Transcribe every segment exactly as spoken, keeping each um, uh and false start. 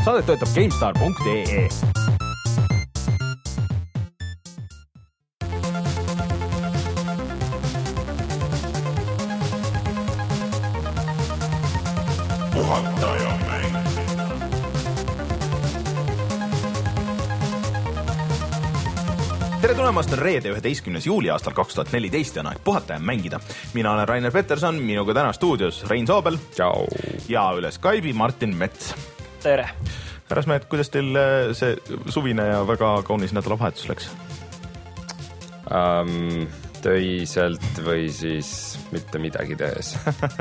Saadet toetab GameStar punkt ee. Tere tulemast, on reede üheteistkümnes juuli aastal kaks tuhat neliteist ja on aeg puhata ja mängida. Mina olen Rainer Peterson, minuga täna stuudios Rein Soobel. Ciao. Ja üle Skype'i Martin Mets. Tere. Härrasmehed, kuidas teil see suvine ja väga kaunis nädalavahetus läks? Um, töiselt või siis mitte midagi tehes.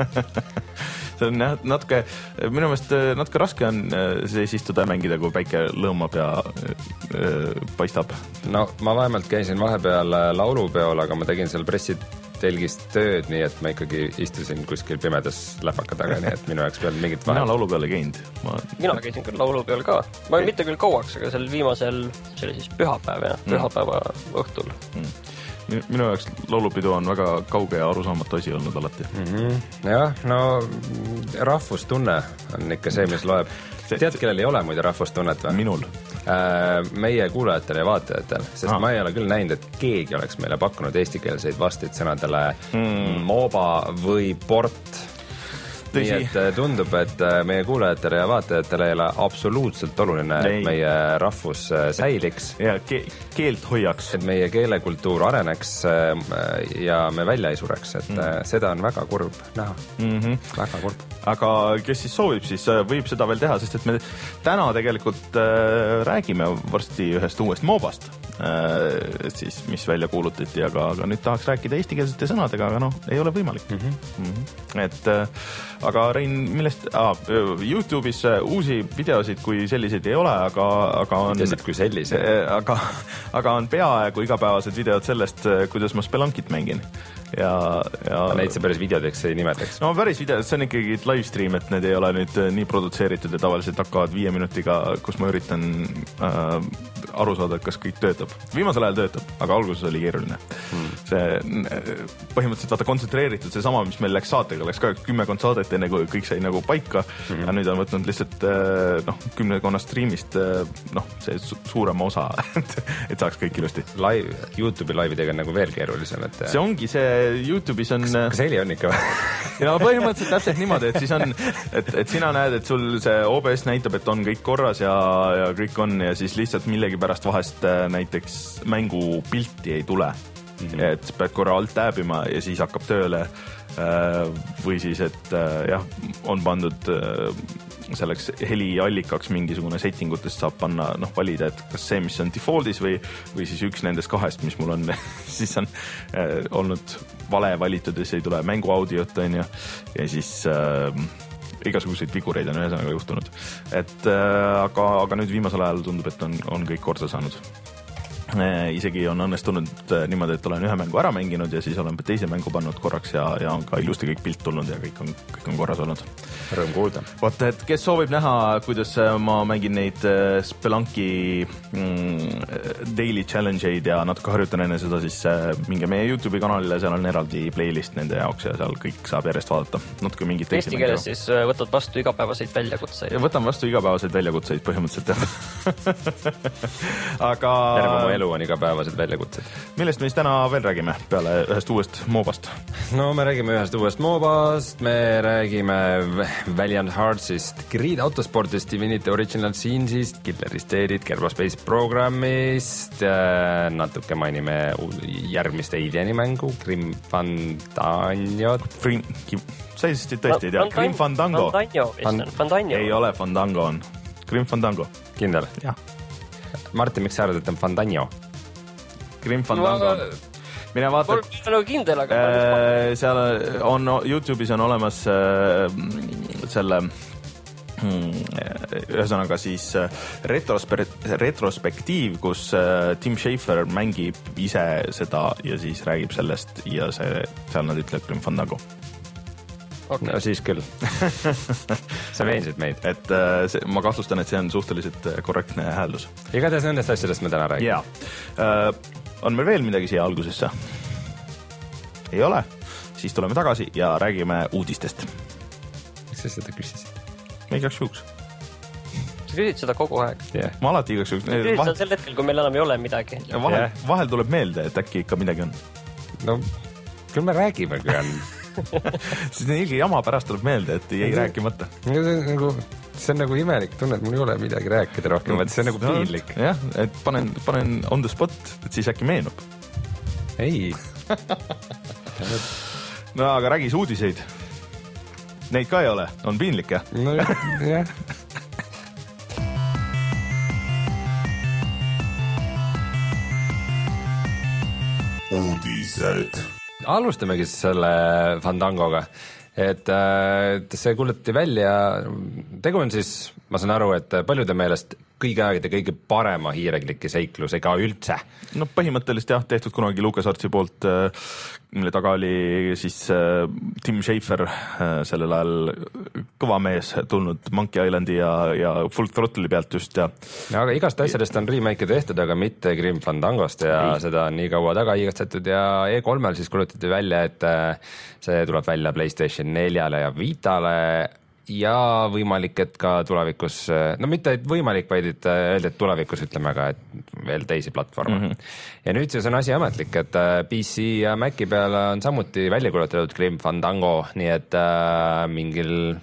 See on natuke, minu meelest natuke raske on sees istuda ja mängida, kui päike lõõmab ja öö, paistab. No ma vähemalt käisin vahepeal laulupeol, aga ma tegin seal pressitelgist tööd, nii et ma ikkagi istusin kuskil pimedas läpaka taga, nii et minu jaoks peale mingit vahet. Mina laulupeal ei käinud. Ma... Mina käisin küll laulupeal ka. Ma ei mitte küll kauaks, aga seal viimasel, see oli siis pühapäev ja pühapäeva mm. õhtul. Mm. Minu jaoks laulupidu on väga kauge ja arusaamatu asi olnud alati. Mm-hmm. Jah, no rahvustunne on ikka see, mis loeb. Tead, kellel ei ole muide rahvustunnet või? Minul. Meie kuulajatel ja vaatajatel, sest ah. ma ei ole küll näinud, et keegi oleks meile pakkunud eestikeelseid vasteid sõnadele mm. MOBA või port. Tõsi. Nii et tundub, et meie kuulajatele ja vaatajatele ei ole absoluutselt oluline, et ei. Meie rahvus säiliks. Ja ke- keelt hoiaks. Et meie keelekultuur areneks ja me välja ei sureks. Et mm. seda on väga kurb näha. Mm-hmm. Väga kurb. Aga kes siis soovib, siis võib seda veel teha, sest et me täna tegelikult äh, räägime varsti ühest uuest MOBast, äh, siis, mis välja kuulutati, aga, aga nüüd tahaks rääkida eestikeelsete sõnadega, aga noh, ei ole võimalik. Mm-hmm. Mm-hmm. Et äh, aga Rein, millest ah, YouTube'is uusi videosid kui selliseid ei ole, aga, aga on videosid kui selliseid. Aga, aga on peaaegu igapäevased videod sellest, kuidas ma Spelunkit mängin. Ja, ja... Neid see päris videodeks ei nimetaks. No päris videod, see on ikkagi live stream, et need ei ole nüüd nii produtseeritud ja tavaliselt hakkavad viie minutiga, kus ma üritan äh, aru saada, kas kõik töötab. Viimasel ajal töötab, aga alguses oli keeruline. Hmm. See põhimõtteliselt vaata kontsentreeritud, see sama, mis meil läks saatega, läks ka kümmekond saadet enne, kui kõik sai nagu paika hmm. ja nüüd on võtnud lihtsalt noh, kümnekonna streamist noh, see su- suurema osa, et, et saaks kõik ilusti. Live, YouTube'i laividega on nagu veel keerulisem, et see ongi see YouTube'is on... Kas, kas heli on ikka või? Ja põhimõtteliselt täpselt niimoodi, et siis on, et, et sina näed, et sul see O B S näitab, et on kõik korras ja, ja kõik on ja siis lihtsalt millegi pärast vahest näiteks mängu pilti ei tule. Mm-hmm. Et pead korra alt tääbima ja siis hakkab tööle või siis, et jah, on pandud selleks heliallikaks mingisugune settingutest saab panna, noh, valida, et kas see, mis on defaultis või, või siis üks nendest kahest, mis mul on, siis on äh, olnud vale valitud ja see ei tule mängu audiot, on ju, ja siis äh, igasuguseid vigureid on ühesõnaga juhtunud. Et, äh, aga, aga nüüd viimasel ajal tundub, et on, on kõik korda saanud. Isegi on õnnestunud niimoodi, et olen ühe mängu ära mänginud ja siis olen teise mängu pannud korraks ja, ja on ka ilusti kõik pilt tulnud ja kõik on, kõik on korras olnud. Rõõm kuulda. Vaata, et kes soovib näha, kuidas ma mängin neid Spelunki mm, daily challenge'id ja natuke harjutan enne seda, siis minge meie YouTube'i kanalile, seal on eraldi playlist nende jaoks ja seal kõik saab järjest vaadata. Natuke mingid teisi Eesti keeles siis võtad vastu igapäevaseid väljakutseid. Ja võtan vastu igapäevaseid väljakutseid põhimõtteliselt. Aga... Terve elu on igapäevased väljakutsed. Millest me siis täna veel räägime peale ühest uuest MOBast? No me räägime ühest uuest MOBast, me räägime Valiant Heartsist, Grid Autosportist, Divinity Original Sinsist, Killer Estate'it, Kerbal-Space Programmist, natuke mainime järgmist Alieni mängu, Grim Fandangot. Grim, sa siis tõesti ei tea, Grim Fandango. Fandango. Ei ole Fandango on. Grim Fandango. Kindel? Jah. Martin, miks sa arvad, et on Fandango? Grim Fandango. Mine vaata. Mul on kindel, aga... Äh, seal on, YouTube'is on olemas äh, selle hmm, ühesõnaga siis retrospe- retrospektiiv, kus äh, Tim Schafer mängib ise seda ja siis räägib sellest ja see, seal nad ütleb Grim Fandango. Okay. No siis küll. Sa veensid meid. Et äh, see, ma kahtlustan, et see on suhteliselt korrektne hääldus. Igatahes nendest asjadest me täna räägime. Jaa. Äh, on meil veel midagi siia algusesse? Ei ole? Siis tuleme tagasi ja räägime uudistest. Miks sa seda küsisid? Igaks juhuks. sa küsid seda kogu aeg. yeah. ma alati igaks juhuks küsid vahel... seda sel hetkel, kui meil enam ei ole midagi. Vahel, yeah. vahel tuleb meelde, et äkki ikka midagi on. No küll me räägime, kui on. Siis ilge jama pärast tuleb meelde, et jäi rääkimata. See on nagu, see on nagu imelik tunne, et mul ei ole midagi rääkida rohkem, et see on nagu piinlik. Jah, et panen, panen on the spot, et siis äkki meenub. Ei. No aga räägis uudiseid. Neid ka ei ole, on piinlik, jah? No jah. Uudised. Alustamegi selle Fandangoga, et, et see kuulutati välja, tegu on siis, ma saan aru, et paljude meelest kõigi aegade kõige parema hiirekliki seiklus ega üldse. No põhimõtteliselt jah, tehtud kunagi LucasArtsi poolt, mille taga oli siis Tim Schafer, sellel ajal kõva mees tulnud Monkey Islandi ja, ja Full Throttle'i pealt just. Ja, ja aga igast asjadest on remake'e tehtud, aga mitte Grim Fandangost ja ei. Seda on nii kaua taga igatsetud ja E kolmel siis kulutati välja, et see tuleb välja PlayStation neljale ja Vitale ja võimalik, et ka tulevikus, no mitte et võimalik, vaid et öelda, et tulevikus ütleme ka, et veel teisi platvorme. Mm -hmm. Ja nüüd siis on asi ametlik, et P C ja Maci peal on samuti välja kulutatud Grim Fandango, nii et äh, mingil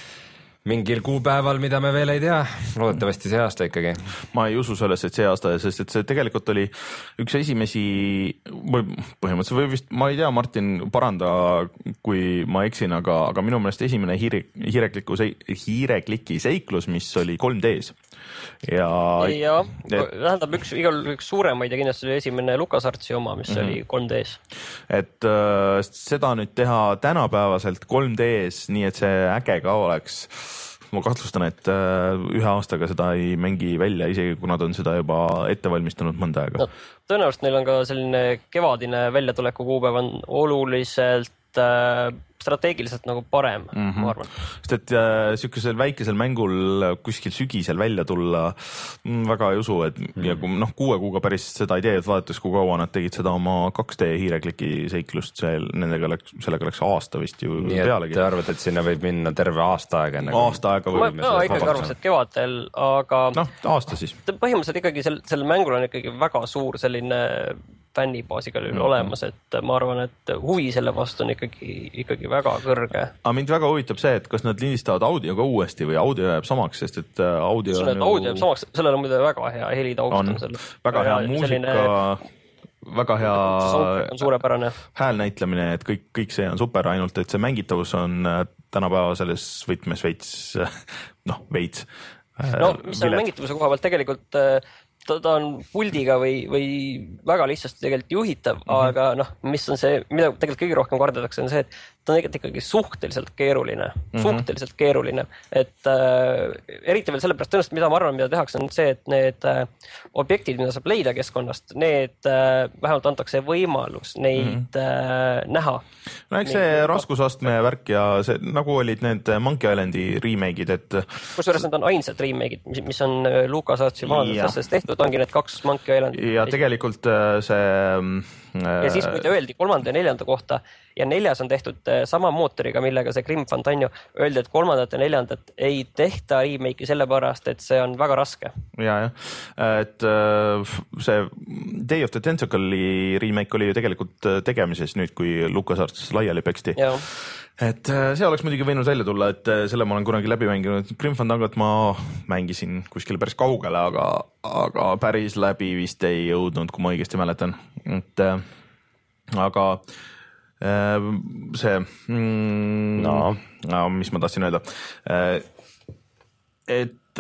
mingil kuupäeval, mida me veel ei tea, loodetavasti see aasta ikkagi. Ma ei usu sellest, et see aasta, sest et see tegelikult oli üks esimesi, või põhimõtteliselt või vist, ma ei tea, Martin, paranda, kui ma eksin, aga, aga minu meelest esimene hiire, hiirekliku, hiirekliki seiklus, mis oli kolm D-s. Ja, ja et, tähendab üks, igal üks suuremaid ja kindlasti oli esimene LucasArtsi oma, mis mm-hmm. oli kolm D-s. Et äh, seda nüüd teha tänapäevaselt kolm D-s, nii et see äge ka oleks. Ma kahtlustan, et ühe aastaga seda ei mängi välja, isegi kui nad on seda juba ette valmistanud mõnda aega. No, tõenäoliselt neil on ka selline kevadine väljatuleku kuupäev on oluliselt äh, strateegiliselt nagu parem, mm-hmm. ma arvan. Sest et äh, sihukesel väikesel mängul kuskil sügisel välja tulla m, väga ei usu, et mm-hmm. ja kui noh, kuue kuuga päris seda ei tee, et vaadates, kui kaua nad tegid seda oma kaks D hiirekliki seiklust, see, nendega läks, sellega läks aasta vist ju nii pealegi. Nii et te arvate, et sinna võib minna terve aasta aega? Nagu aasta aega võib. Ma, ma ikkagi arvaks, et kevadel, aga noh, aasta siis. Põhimõtteliselt ikkagi sel, sellel mängul on ikkagi väga suur selline fännibaasiga mm-hmm. olemas, et ma arvan, et huvi selle vastu on ikkagi, ikkagi väga kõrge. Aga mind väga huvitab see, et kas nad lindistavad audioga uuesti või audio jääb samaks, sest et audio on ju... audio jääb samaks, sellel on muide väga hea helitaust. On, on väga hea muusika, selline... väga hea on suurepärane hääl näitlemine, et kõik, kõik see on super, ainult et see mängitavus on tänapäeva selles võtmes veits, noh, veits. No, mis on mängitavuse koha pealt tegelikult... Ta, ta on puldiga või, või väga lihtsasti tegelikult juhitav, mm-hmm. aga noh, mis on see, mida tegelikult kõige rohkem kardetakse, on see, et ta on tegelikult ikkagi suhteliselt keeruline, mm-hmm. suhteliselt keeruline, et äh, eriti veel sellepärast tõenäoliselt, mida ma arvan, mida tehakse, on see, et need äh, objektid, mida saab leida keskkonnast, need äh, vähemalt antakse võimalus neid mm-hmm. äh, näha. No eks see neid... raskusastme värk ja see, nagu olid need Monkey Islandi remake'id, et kusjuures need on ainsad remake'id, mis, mis on LucasArtsi vanadustes tehtud, ongi need kaks Monkey Islandi. Ja tegelikult see ja siis, kui ta öeldi kolmanda ja neljanda kohta ja neljas on tehtud sama mootoriga, millega see Grim Fandango, öeldi, et kolmandat ja neljandat ei tehta remake'i sellepärast, et see on väga raske. Ja, jah. Et see Day of the Tentacle'i remake oli ju tegelikult tegemises nüüd, kui LucasArts laiali peksti. Ja. Et see oleks muidugi võinud välja tulla, et selle ma olen kunagi läbi mänginud. Grim Fandangot ma mängisin kuskil päris kaugele, aga, aga päris läbi vist ei jõudnud, kui ma õigesti mäletan. Et, aga see mm, no. no, mis ma tahtsin öelda, et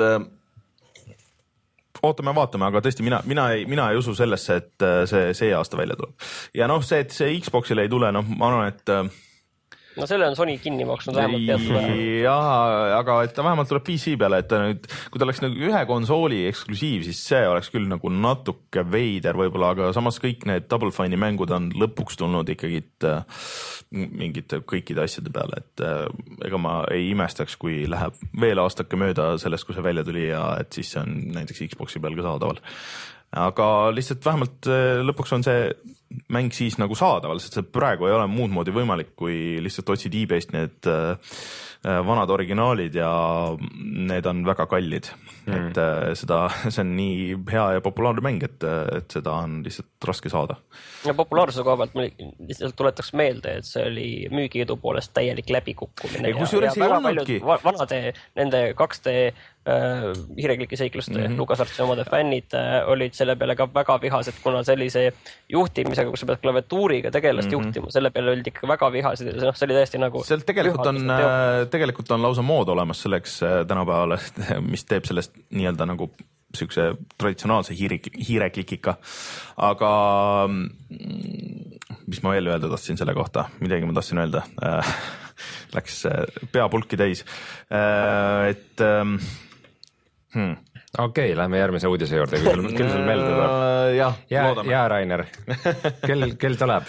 ootame, vaatame, aga tõesti mina, mina, ei, mina ei usu sellesse, et see, see aasta välja tuleb. Ja noh, see, et see Xboxile ei tule, noh, ma arvan, et no selle on Sony kinni maksnud vähemalt teatud. Jaa, aga et ta vähemalt tuleb P C peale, et ta nüüd, kui ta oleks nagu ühe konsooli eksklusiiv, siis see oleks küll nagu natuke veider võib-olla, aga samas kõik need Double Fine'i mängud on lõpuks tulnud ikkagi mingite kõikide asjade peale, et ega ma ei imestaks, kui läheb veel aastake mööda sellest, kui see välja tuli ja et siis see on näiteks Xboxi peal ka saadaval. Aga lihtsalt vähemalt lõpuks on see mäng siis nagu saadaval, sest see praegu ei ole muud moodi võimalik, kui lihtsalt otsid e-base'ist need vanad originaalid ja need on väga kallid mm. et seda, see on nii hea ja populaarne mäng, et, et seda on lihtsalt raske saada. Ja populaarsuse koha pealt ma lihtsalt tuletaks meelde, et see oli müügiidu poolest täielik läbikukkumine ja, ja, ja väga paljud vanade nende kaks D äh, hiirekliki seikluste mm -hmm. LucasArtsi omade fännid äh, olid selle peale ka väga vihased, kuna sellise juhtimisega, kus sa pead klaviatuuriga tegelast mm -hmm. juhtima, selle peale olid ikka väga vihased, noh, see oli täiesti nagu seal tegelikult on, tegelikult on lausa mood olemas selleks tänapäeval, mis teeb sellest nii-öelda nagu siukse traditsionaalse hiire, hiireklikika, aga mis ma veel öelda tahtsin selle kohta, midagi ma tahtsin öelda, läks pea pulki täis, et hmm. okei okay,, lähme järgmise uudise juurde, küll sul, küll sul meelde tuleb. jah, ja, ja Rainer, küll, küll tuleb.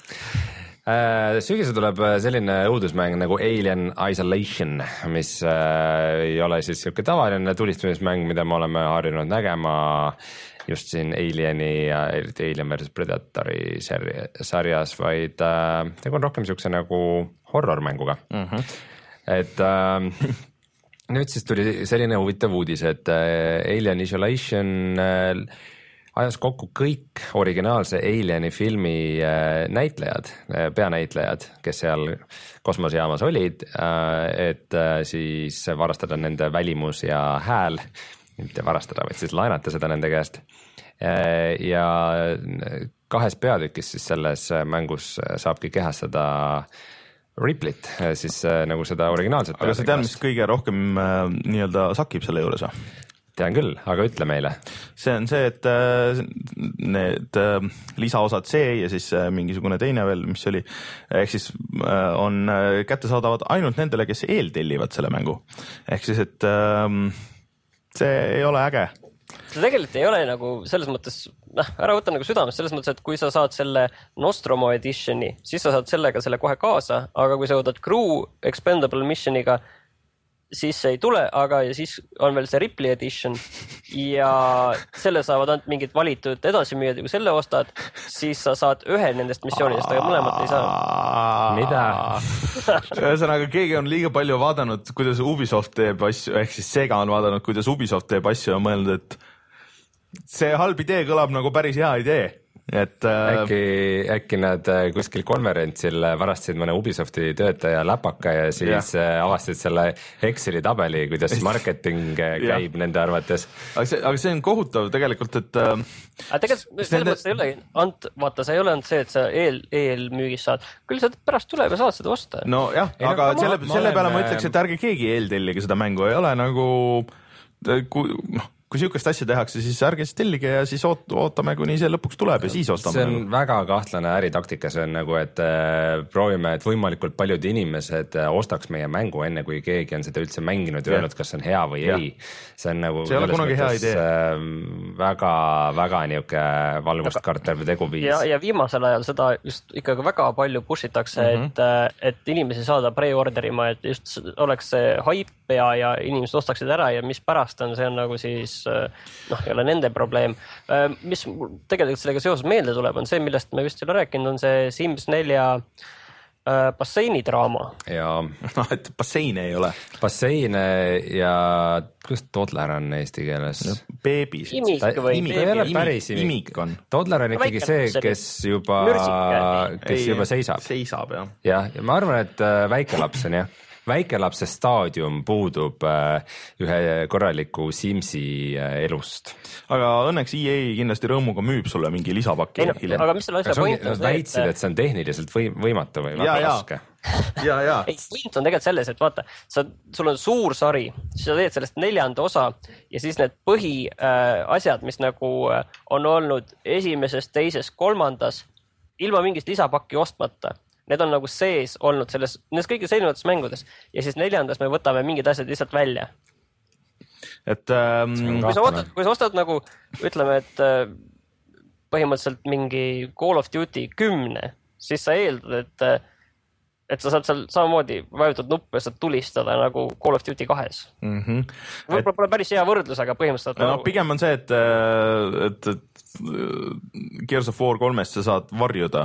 Sügisel tuleb selline õudusmäng nagu Alien Isolation, mis ei ole siis siuke tavaline tulistamismäng, mida me oleme harjunud nägema just siin Alieni ja Alien versus Predatori sarjas, vaid tegu on rohkem siukse nagu horror-mänguga mm. -hmm. et äh, nüüd siis tuli selline huvitav uudis, et Alien Isolation ajas kokku kõik originaalse Alieni filmi näitlejad, peanäitlejad, kes seal kosmosejaamas olid, et siis varastada nende välimus ja hääl, mitte varastada, vaid siis laenata seda nende käest. Ja kahes peatükis siis selles mängus saabki kehastada Ripley't, siis nagu seda originaalset. Aga sa tead, mis kõige rohkem nii-öelda sakib selle juures? Tean küll, aga ütle meile. See on see, et need lisaosad C ja siis mingisugune teine veel, mis oli, ehk siis on kättesaadavad ainult nendele, kes eeltellivad selle mängu. Ehk siis, et see ei ole äge. See tegelikult ei ole nagu selles mõttes, noh, ära võtta nagu südamest selles mõttes, et kui sa saad selle Nostromo editioni, siis sa saad sellega selle kohe kaasa, aga kui sa võtad Crew Expendable Missioniga, siis see ei tule, aga ja siis on veel see Ripley edition ja selle saavad ainult mingid valitud edasimüüjad ja kui selle ostad, siis sa saad ühe nendest missioonidest, aga mõlemat ei saa. Mida? Ühesõnaga, keegi on liiga palju vaadanud, kuidas Ubisoft teeb asju, ehk siis Sega on vaadanud, kuidas Ubisoft teeb asju ja mõelnud, et see halb idee kõlab nagu päris hea idee. Et, äkki, äkki nad kuskil konverentsil varastasid mõne Ubisofti töötaja läpaka ja siis ja. avastasid selle Exceli tabeli, kuidas marketing käib nende arvates. Aga see, aga see on kohutav tegelikult, et aga tegelikult selle mõttes ei ole ant, vaata, see ei ole ainult see, et sa eel, eelmüügis saad, küll sa pärast tuleb ja saad seda osta. No jah, ei, aga no, selle, ma, selle peale ma ütleks, et ärge keegi eeltellige seda mängu, ei ole nagu kui, noh, kui siukest asja tehakse, siis ärge siis tellige ja siis oot, ootame, kuni see lõpuks tuleb ja siis ostame. See on nagu väga kahtlane äritaktika, see on nagu, et äh, proovime, et võimalikult paljud inimesed äh, ostaks meie mängu enne, kui keegi on seda üldse mänginud ja öelnud, kas see on hea või ja. ei. See on nagu see ei ole kunagi hea idee. Äh, väga, väga niuke valgust kartev teguviis. Ja, ja viimasel ajal seda just ikkagi väga palju push itakse, mm -hmm. et, et inimesi saada pre-orderima, et just oleks see hype ja, ja inimesed ostaksid ära ja mis pärast on, see on nagu siis noh, ei ole nende probleem. Mis tegelikult sellega seoses meelde tuleb, on see, millest me vist ei ole rääkinud, on see Sims nelja basseinidraama. Ja no, et basseine ei ole. Basseine ja kuidas toddler on eesti keeles? No, beebis. Imik või imik, ei ole päris imik. Imik on. Toddler on ikkagi see, kes juba, kes ei, juba seisab. Seisab, jah. Ja, ja ma arvan, et väikelaps on jah. Väikelapse staadium puudub äh, ühe korraliku Simsi äh, elust. Aga õnneks E A kindlasti rõõmuga müüb sulle mingi lisapakki. No, aga mis selle asja point on? Nad väitsid, et see on tehniliselt või, võimatu või väga raske. Ja, ja. Ei, point on tegelikult selles, et vaata, sa, sul on suur sari, siis sa teed sellest neljanda osa ja siis need põhi äh, asjad, mis nagu äh, on olnud esimeses, teises, kolmandas, ilma mingist lisapakki ostmata. Need on nagu sees olnud selles, nendes kõiges erinevates mängudes ja siis neljandas me võtame mingid asjad lihtsalt välja. Et, ähm, kui, sa ostad, kui sa ostad nagu, ütleme, et äh, põhimõtteliselt mingi Call of Duty kümne, siis sa eeldad, et, et sa saad seal samamoodi vajutad nuppu ja saad tulistada nagu Call of Duty kahes. Mm-hmm. Võib-olla pole päris hea võrdlus, aga põhimõtteliselt no, pigem on see, et, et, et Gears of War kolmest sa saad varjuda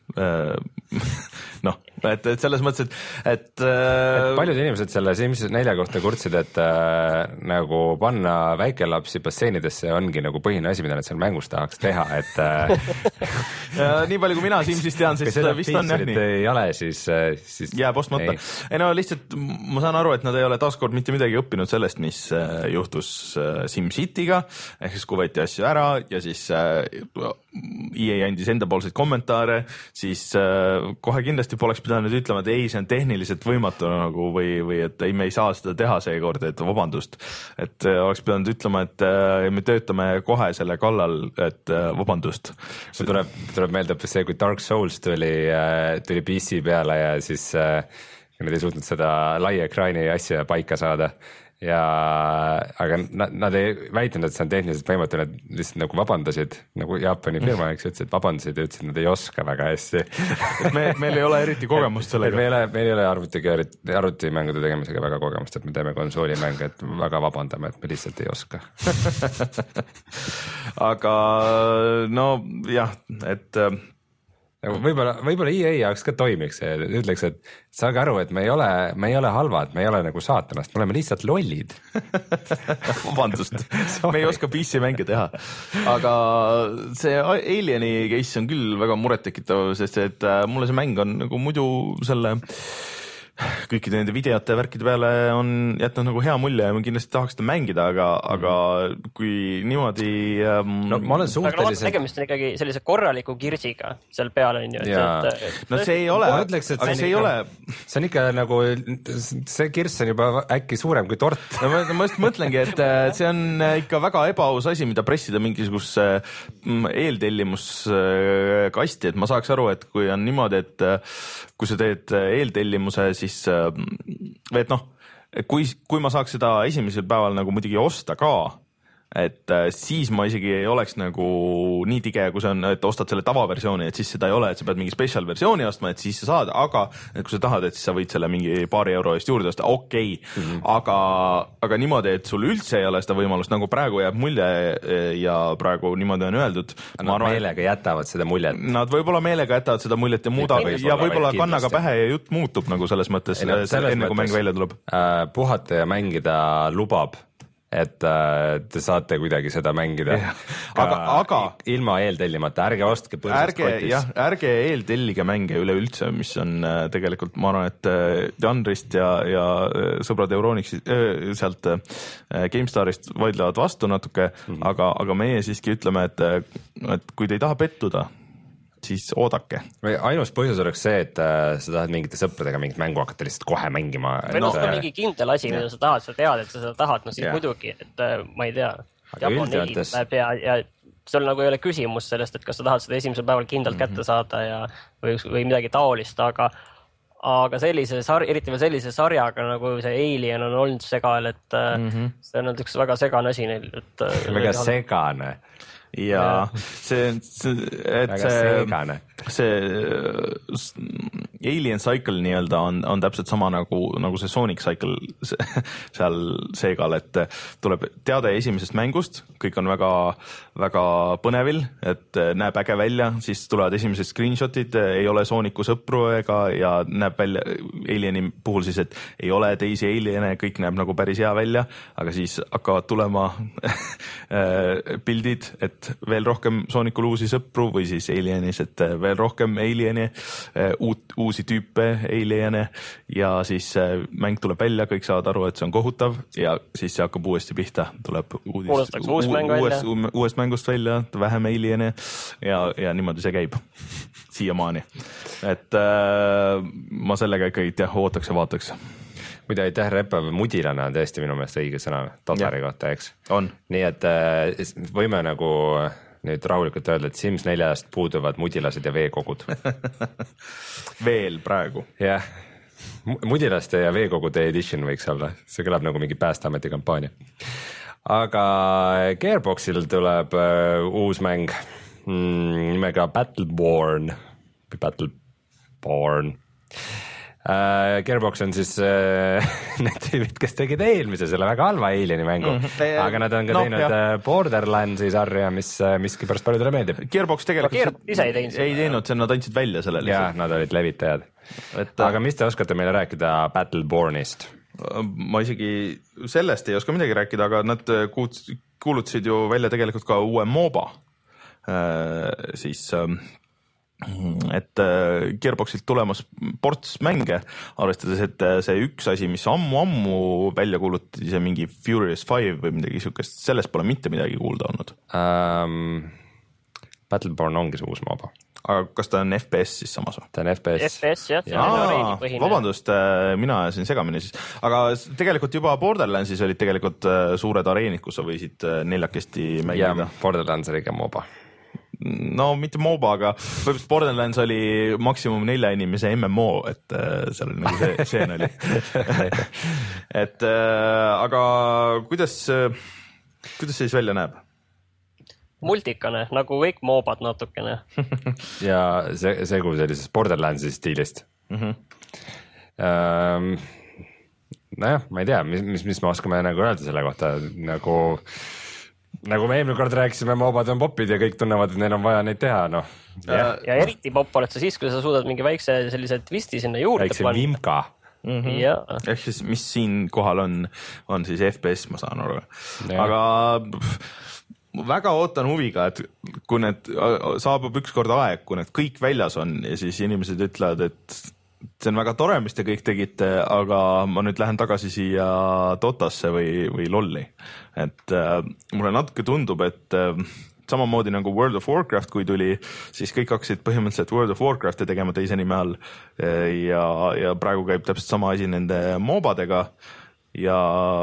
noh, et, et selles mõttes, et, et, et paljud inimesed selle Sims nelja kohta kurtsid, et äh, nagu panna väikelapsi basseinidesse ongi nagu põhine asi, mida nad seal mängus tahaks teha, et äh, ja nii palju, kui mina Simsist tean, siis vist on jah nii. Ei ole, siis, siis jääb ostmata. Ei no lihtsalt ma saan aru, et nad ei ole taaskord mitte midagi õppinud sellest, mis juhtus SimCity'ga, ehk siis kui võeti asju ära ja siis E A andis endapoolseid kommentaare, siis kohe kindlasti poleks pidanud ütlema, et ei, see on tehniliselt võimatu nagu või, või et ei, me ei saa seda teha seekord, et vabandust. Et oleks pidanud ütlema, et me töötame kohe selle kallal, et vabandust. See tuleb, tuleb meelde õppis see, kui Dark Souls tuli, tuli P C peale ja siis nad ei suutnud seda lai ekraani asja paika saada. Ja, aga nad, nad ei väitnud, et see on tehniliselt võimatu, nad lihtsalt nagu vabandasid, nagu Jaapani firma, eks ütlesid, et vabandasid ja ütlesid, et nad ei oska väga hästi. Me, meil ei ole eriti kogemust sellega. Meil, meil ei ole arvutiga, arvutimängude tegemisega väga kogemust, et me teeme konsoolimänge, et väga vabandame, et me lihtsalt ei oska. Aga no jah, et võib-olla, võib-olla E A jaoks ka toimiks ja ütleks, et saage aru, et me ei ole, me ei ole halvad, me ei ole nagu saatanast, me oleme lihtsalt lollid. Vabandust, me ei oska P C mänge teha. Aga see Alieni case on küll väga murettekitav, sest et mulle see mäng on nagu muidu selle kõikide nende videote värkide peale on jätnud nagu hea mulje ja ma kindlasti tahaks seda mängida, aga, aga kui niimoodi ähm... no ma olen suhteliselt no, tegemist on ikkagi sellise korraliku kirsiga seal peal on ju, et, et no see ei ole, ütleks, aga see, see ei ole see on ikka nagu see kirss on juba äkki suurem kui tort. no ma, ma just mõtlengi, et see on ikka väga ebaaus asi, mida pressida mingisuguse eeltellimuskasti, et ma saaks aru, et kui on niimoodi, et kui sa teed eeltellimuse, siis et noh, kui, kui ma saaks seda esimesel päeval nagu muidugi osta ka, et siis ma isegi ei oleks nagu nii tige, kui see on, et ostad selle tavaversiooni, et siis seda ei ole, et sa pead mingi special versiooni ostma, et siis sa saad, aga et kui sa tahad, et siis sa võid selle mingi paari euro eest juurde osta, okei okay. mm, -hmm. aga, aga niimoodi, et sul üldse ei ole seda võimalust, nagu praegu jääb mulje ja praegu niimoodi on öeldud. Nad arvan, meelega jätavad seda muljet. Nad võib-olla meelega jätavad seda muljet ja muudab ja, ja võib-olla kannaga pähe ja jutt muutub nagu selles mõttes, ei, no, selles enne kui mäng välja tuleb. Äh, puhata ja mängida lubab, et äh, te saate kuidagi seda mängida aga, aga ilma eeltellimata, ärge ostke põrsast kotis. Jah, ärge eeltellige mänge üleüldse, mis on äh, tegelikult, ma arvan, et äh, Janrist ja, ja äh, sõbrad Euronixist äh, sealt äh, GameStarist vaidlevad vastu natuke, mm -hmm. aga, aga meie siiski ütleme, et, et kui te ei taha pettuda, siis oodake. Ainus põhjus oleks see, et äh, sa tahad mingite sõpradega mingit mängu hakata lihtsalt kohe mängima. Või no, no mingi kindel asi, mida sa tahad, sa tead, et sa seda tahad, no siis yeah. muidugi, et äh, ma ei tea. Japan neli läheb ja, ja sul nagu ei ole küsimus sellest, et kas sa tahad seda esimesel päeval kindlalt mm -hmm. kätte saada ja, või, või midagi taolist, aga aga sellise sarja, eriti veel sellise sarjaga nagu see Alien on olnud segal, et mm -hmm. see on olnud üks väga segane asi neil. Et, väga segane. Ja see, see, et see, see Alien Cycle nii-öelda on, on täpselt sama nagu, nagu see Sonic Cycle seal seegal, et tuleb teade esimesest mängust, kõik on väga, väga põnevil, et näeb äge välja, siis tulevad esimesed screenshotid, ei ole Sooniku sõpru ega ja näeb välja Alieni puhul siis, et ei ole teisi Aliene, kõik näeb nagu päris hea välja, aga siis hakkavad tulema pildid, et veel rohkem Soonikul uusi sõpru või siis Alienis, et veel rohkem Alieni, uut, uusi tüüpe Aliene ja siis mäng tuleb välja, kõik saavad aru, et see on kohutav ja siis see hakkab uuesti pihta, tuleb uudis, uus mäng uuest, uuest mängust välja, vähem Aliene ja, ja niimoodi see käib siiamaani. Et äh, ma sellega ikkagi jah, ootaks ja vaataks. Muide, aitäh, Repav, mudilane on tõesti minu meelest õige sõna Tatari kohta, eks? On. Nii et äh, võime nagu nüüd rahulikult öelda, et Sims neljast puuduvad mudilased ja veekogud. Veel praegu. Jah, mudilaste ja veekogude edition võiks olla, see kõlab nagu mingi Päästeameti kampaania. Aga Gearboxil tuleb uh, uus mäng mm, nimega Battleborn. Battleborn. Uh, Gearbox on siis uh, need tüübid, kes tegid eelmise selle väga halva Alieni mängu mm, -hmm. aga nad on ka no, teinud jah. Borderlandsi sarja, mis miski pärast paljudele meeldib. Gearbox tegelikult Gearbox ise ei teinud, ei teinud, nad andsid välja selle lihtsalt. Jah, nad olid levitajad. Et, aga mis te oskate meile rääkida Battlebornist? Ma isegi sellest ei oska midagi rääkida, aga nad kuulutasid ju välja tegelikult ka uue MOBA uh, siis um, et Gearboxilt tulemas ports mänge, arvestades, et see üks asi, mis ammu-ammu välja kuulutati, see mingi Furious five või midagi siukest, sellest pole mitte midagi kuulda olnud um,. Battleborn ongi see uus MOBA. Aga kas ta on F P S siis samas või? Ta on F P S. F P S jah, see on areenipõhine. Vabandust, mina ajasin segamini siis. Aga tegelikult juba Borderlandsis olid tegelikult suured areenid, kus sa võisid neljakesti mängida. Ja, Borderlands oli ka MOBA. No mitte MOBA, aga põhimõtteliselt Borderlands oli maksimum nelja inimese M M O, et seal oli nagu see, see oli. et aga kuidas, kuidas see siis välja näeb? Multikane, nagu kõik MOBAd natukene. ja see, see kui sellisest Borderlandsi stiilist. Mm -hmm. um, nojah, ma ei tea, mis, mis, mis me oskame nagu öelda selle kohta, nagu nagu me eelmine kord rääkisime, MOBAd on popid ja kõik tunnevad, et neil on vaja neid teha, noh. Ja, ja eriti popp oled sa siis, kui sa suudad mingi väikse sellise twisti sinna juurde väikse panna. Vimka. Mm -hmm. Ja. Ehk siis, mis siin kohal on, on siis F P S, ma saan aru. Aga pff, väga ootan huviga, et kui need saabub ükskord aeg, kui need kõik väljas on ja siis inimesed ütlevad, et see on väga tore, mis te kõik tegite, aga ma nüüd lähen tagasi siia Dotasse või, või lolli. Et äh, mulle natuke tundub, et äh, samamoodi nagu World of Warcraft, kui tuli, siis kõik hakkasid põhimõtteliselt World of Warcrafti tegema teise nime all ja, ja praegu käib täpselt sama asi nende MOBAdega ja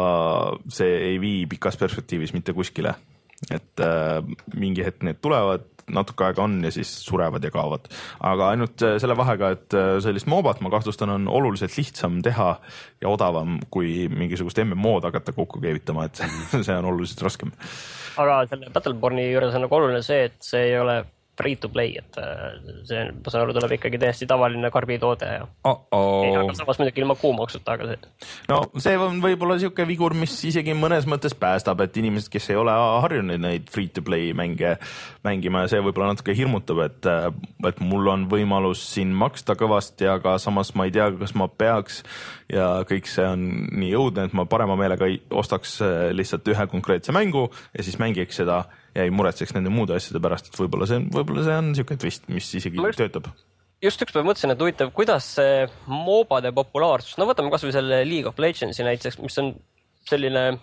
see ei vii pikas perspektiivis mitte kuskile. Et äh, mingi hetk need tulevad, natuke aega on ja siis surevad ja kaovad. Aga ainult selle vahega, et sellist MOBAt ma kahtlustan on oluliselt lihtsam teha ja odavam kui mingisugust M M O-d hakata kokku keevitama, et see on oluliselt raskem. Aga selle Battleborni juures on nagu oluline see, et see ei ole free to play, et see, ma saan aru, tuleb ikkagi täiesti tavaline karbitoode ja oh -oh. ei, aga samas muidugi ilma kuumaksuta, aga see. No see on võib-olla siuke vigur, mis isegi mõnes mõttes päästab, et inimesed, kes ei ole harjunud neid free to play mänge mängima ja see võib-olla natuke hirmutab, et, et mul on võimalus siin maksta kõvasti, aga samas ma ei tea, kas ma peaks ja kõik see on nii õudne, et ma parema meelega ostaks lihtsalt ühe konkreetse mängu ja siis mängiks seda ja ei muretseks nende muude asjade pärast, et võib-olla see on, võib-olla see on niisugune twist, mis isegi just, töötab. Just üks päev mõtlesin, et huvitav, kuidas see MOBAde populaarsus, no võtame kas või selle League of Legendsi näiteks, mis on selline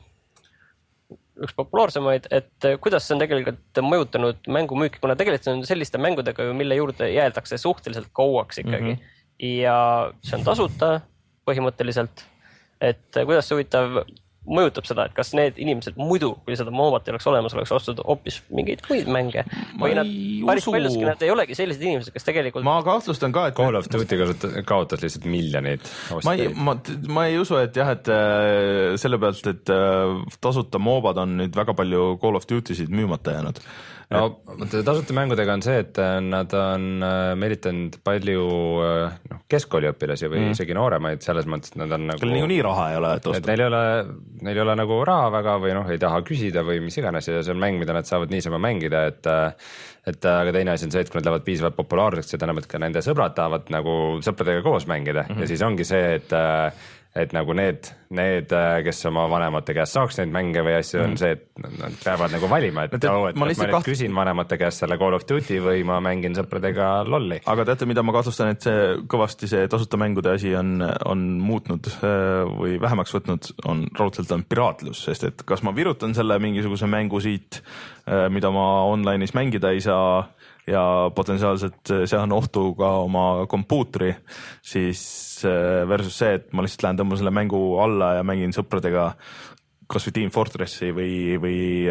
üks populaarsemaid, et kuidas see on tegelikult mõjutanud mängumüüki, kuna tegelikult see on selliste mängudega, mille juurde jäädakse suhteliselt kauaks ikkagi mm -hmm. ja see on tasuta põhimõtteliselt, et kuidas see huvitav mõjutab seda, et kas need inimesed muidu, kui seda MOBAt ei oleks olemas, oleks ostunud hoopis mingeid muid mänge või nad päris usu... paljuski nad ei olegi sellised inimesed, kes tegelikult ma kahtlustan ka, et Call of Duty kaotas lihtsalt miljoneid ma ei, ma, ma ei usu, et jah, et äh, selle pealt, et äh, tasuta MOBAd on nüüd väga palju Call of Duty'sid müümata jäänud. No tasuta mängudega on see, et nad on meelitanud palju no, keskkooliõpilasi või mm. isegi nooremaid selles mõttes, et nad on nagu niikuinii raha ei ole, et osta. Neil ei ole, neil ei ole nagu raha väga või noh, ei taha küsida või mis iganes ja see on mäng, mida nad saavad niisama mängida, et et aga teine asi on see, et kui nad lähevad piisavalt populaarseks, see tähendab, et ka nende sõbrad tahavad nagu sõpradega koos mängida mm -hmm. ja siis ongi see, et et nagu need, need, kes oma vanemate käest saaks neid mänge või asju, on see, et nad peavad nagu valima, et, no, et ma, ma nüüd kaht... küsin vanemate käest selle Call of Duty või ma mängin sõpradega lolli. Aga teate, mida ma kahtlustan, et see kõvasti see tasuta mängude asi on, on muutnud või vähemaks võtnud, on raudselt on piraatlus, sest et kas ma virutan selle mingisuguse mängu siit, mida ma online'is mängida ei saa ja potentsiaalselt sean ohtu ka oma kompuutri, siis versus see, et ma lihtsalt lähen tõmban selle mängu alla ja mängin sõpradega kas või Team Fortressi või, või,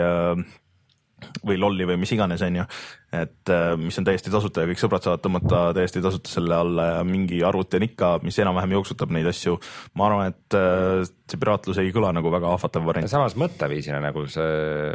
või lolli või mis iganes, on ju. Et mis on täiesti tasuta ja kõik sõbrad saavad tõmmata täiesti tasuta selle alla ja mingi arvuti on ikka, mis enam-vähem jooksutab neid asju. Ma arvan, et see piraatlus ei kõla nagu väga ahvatlev variant. Samas mõtteviisina nagu see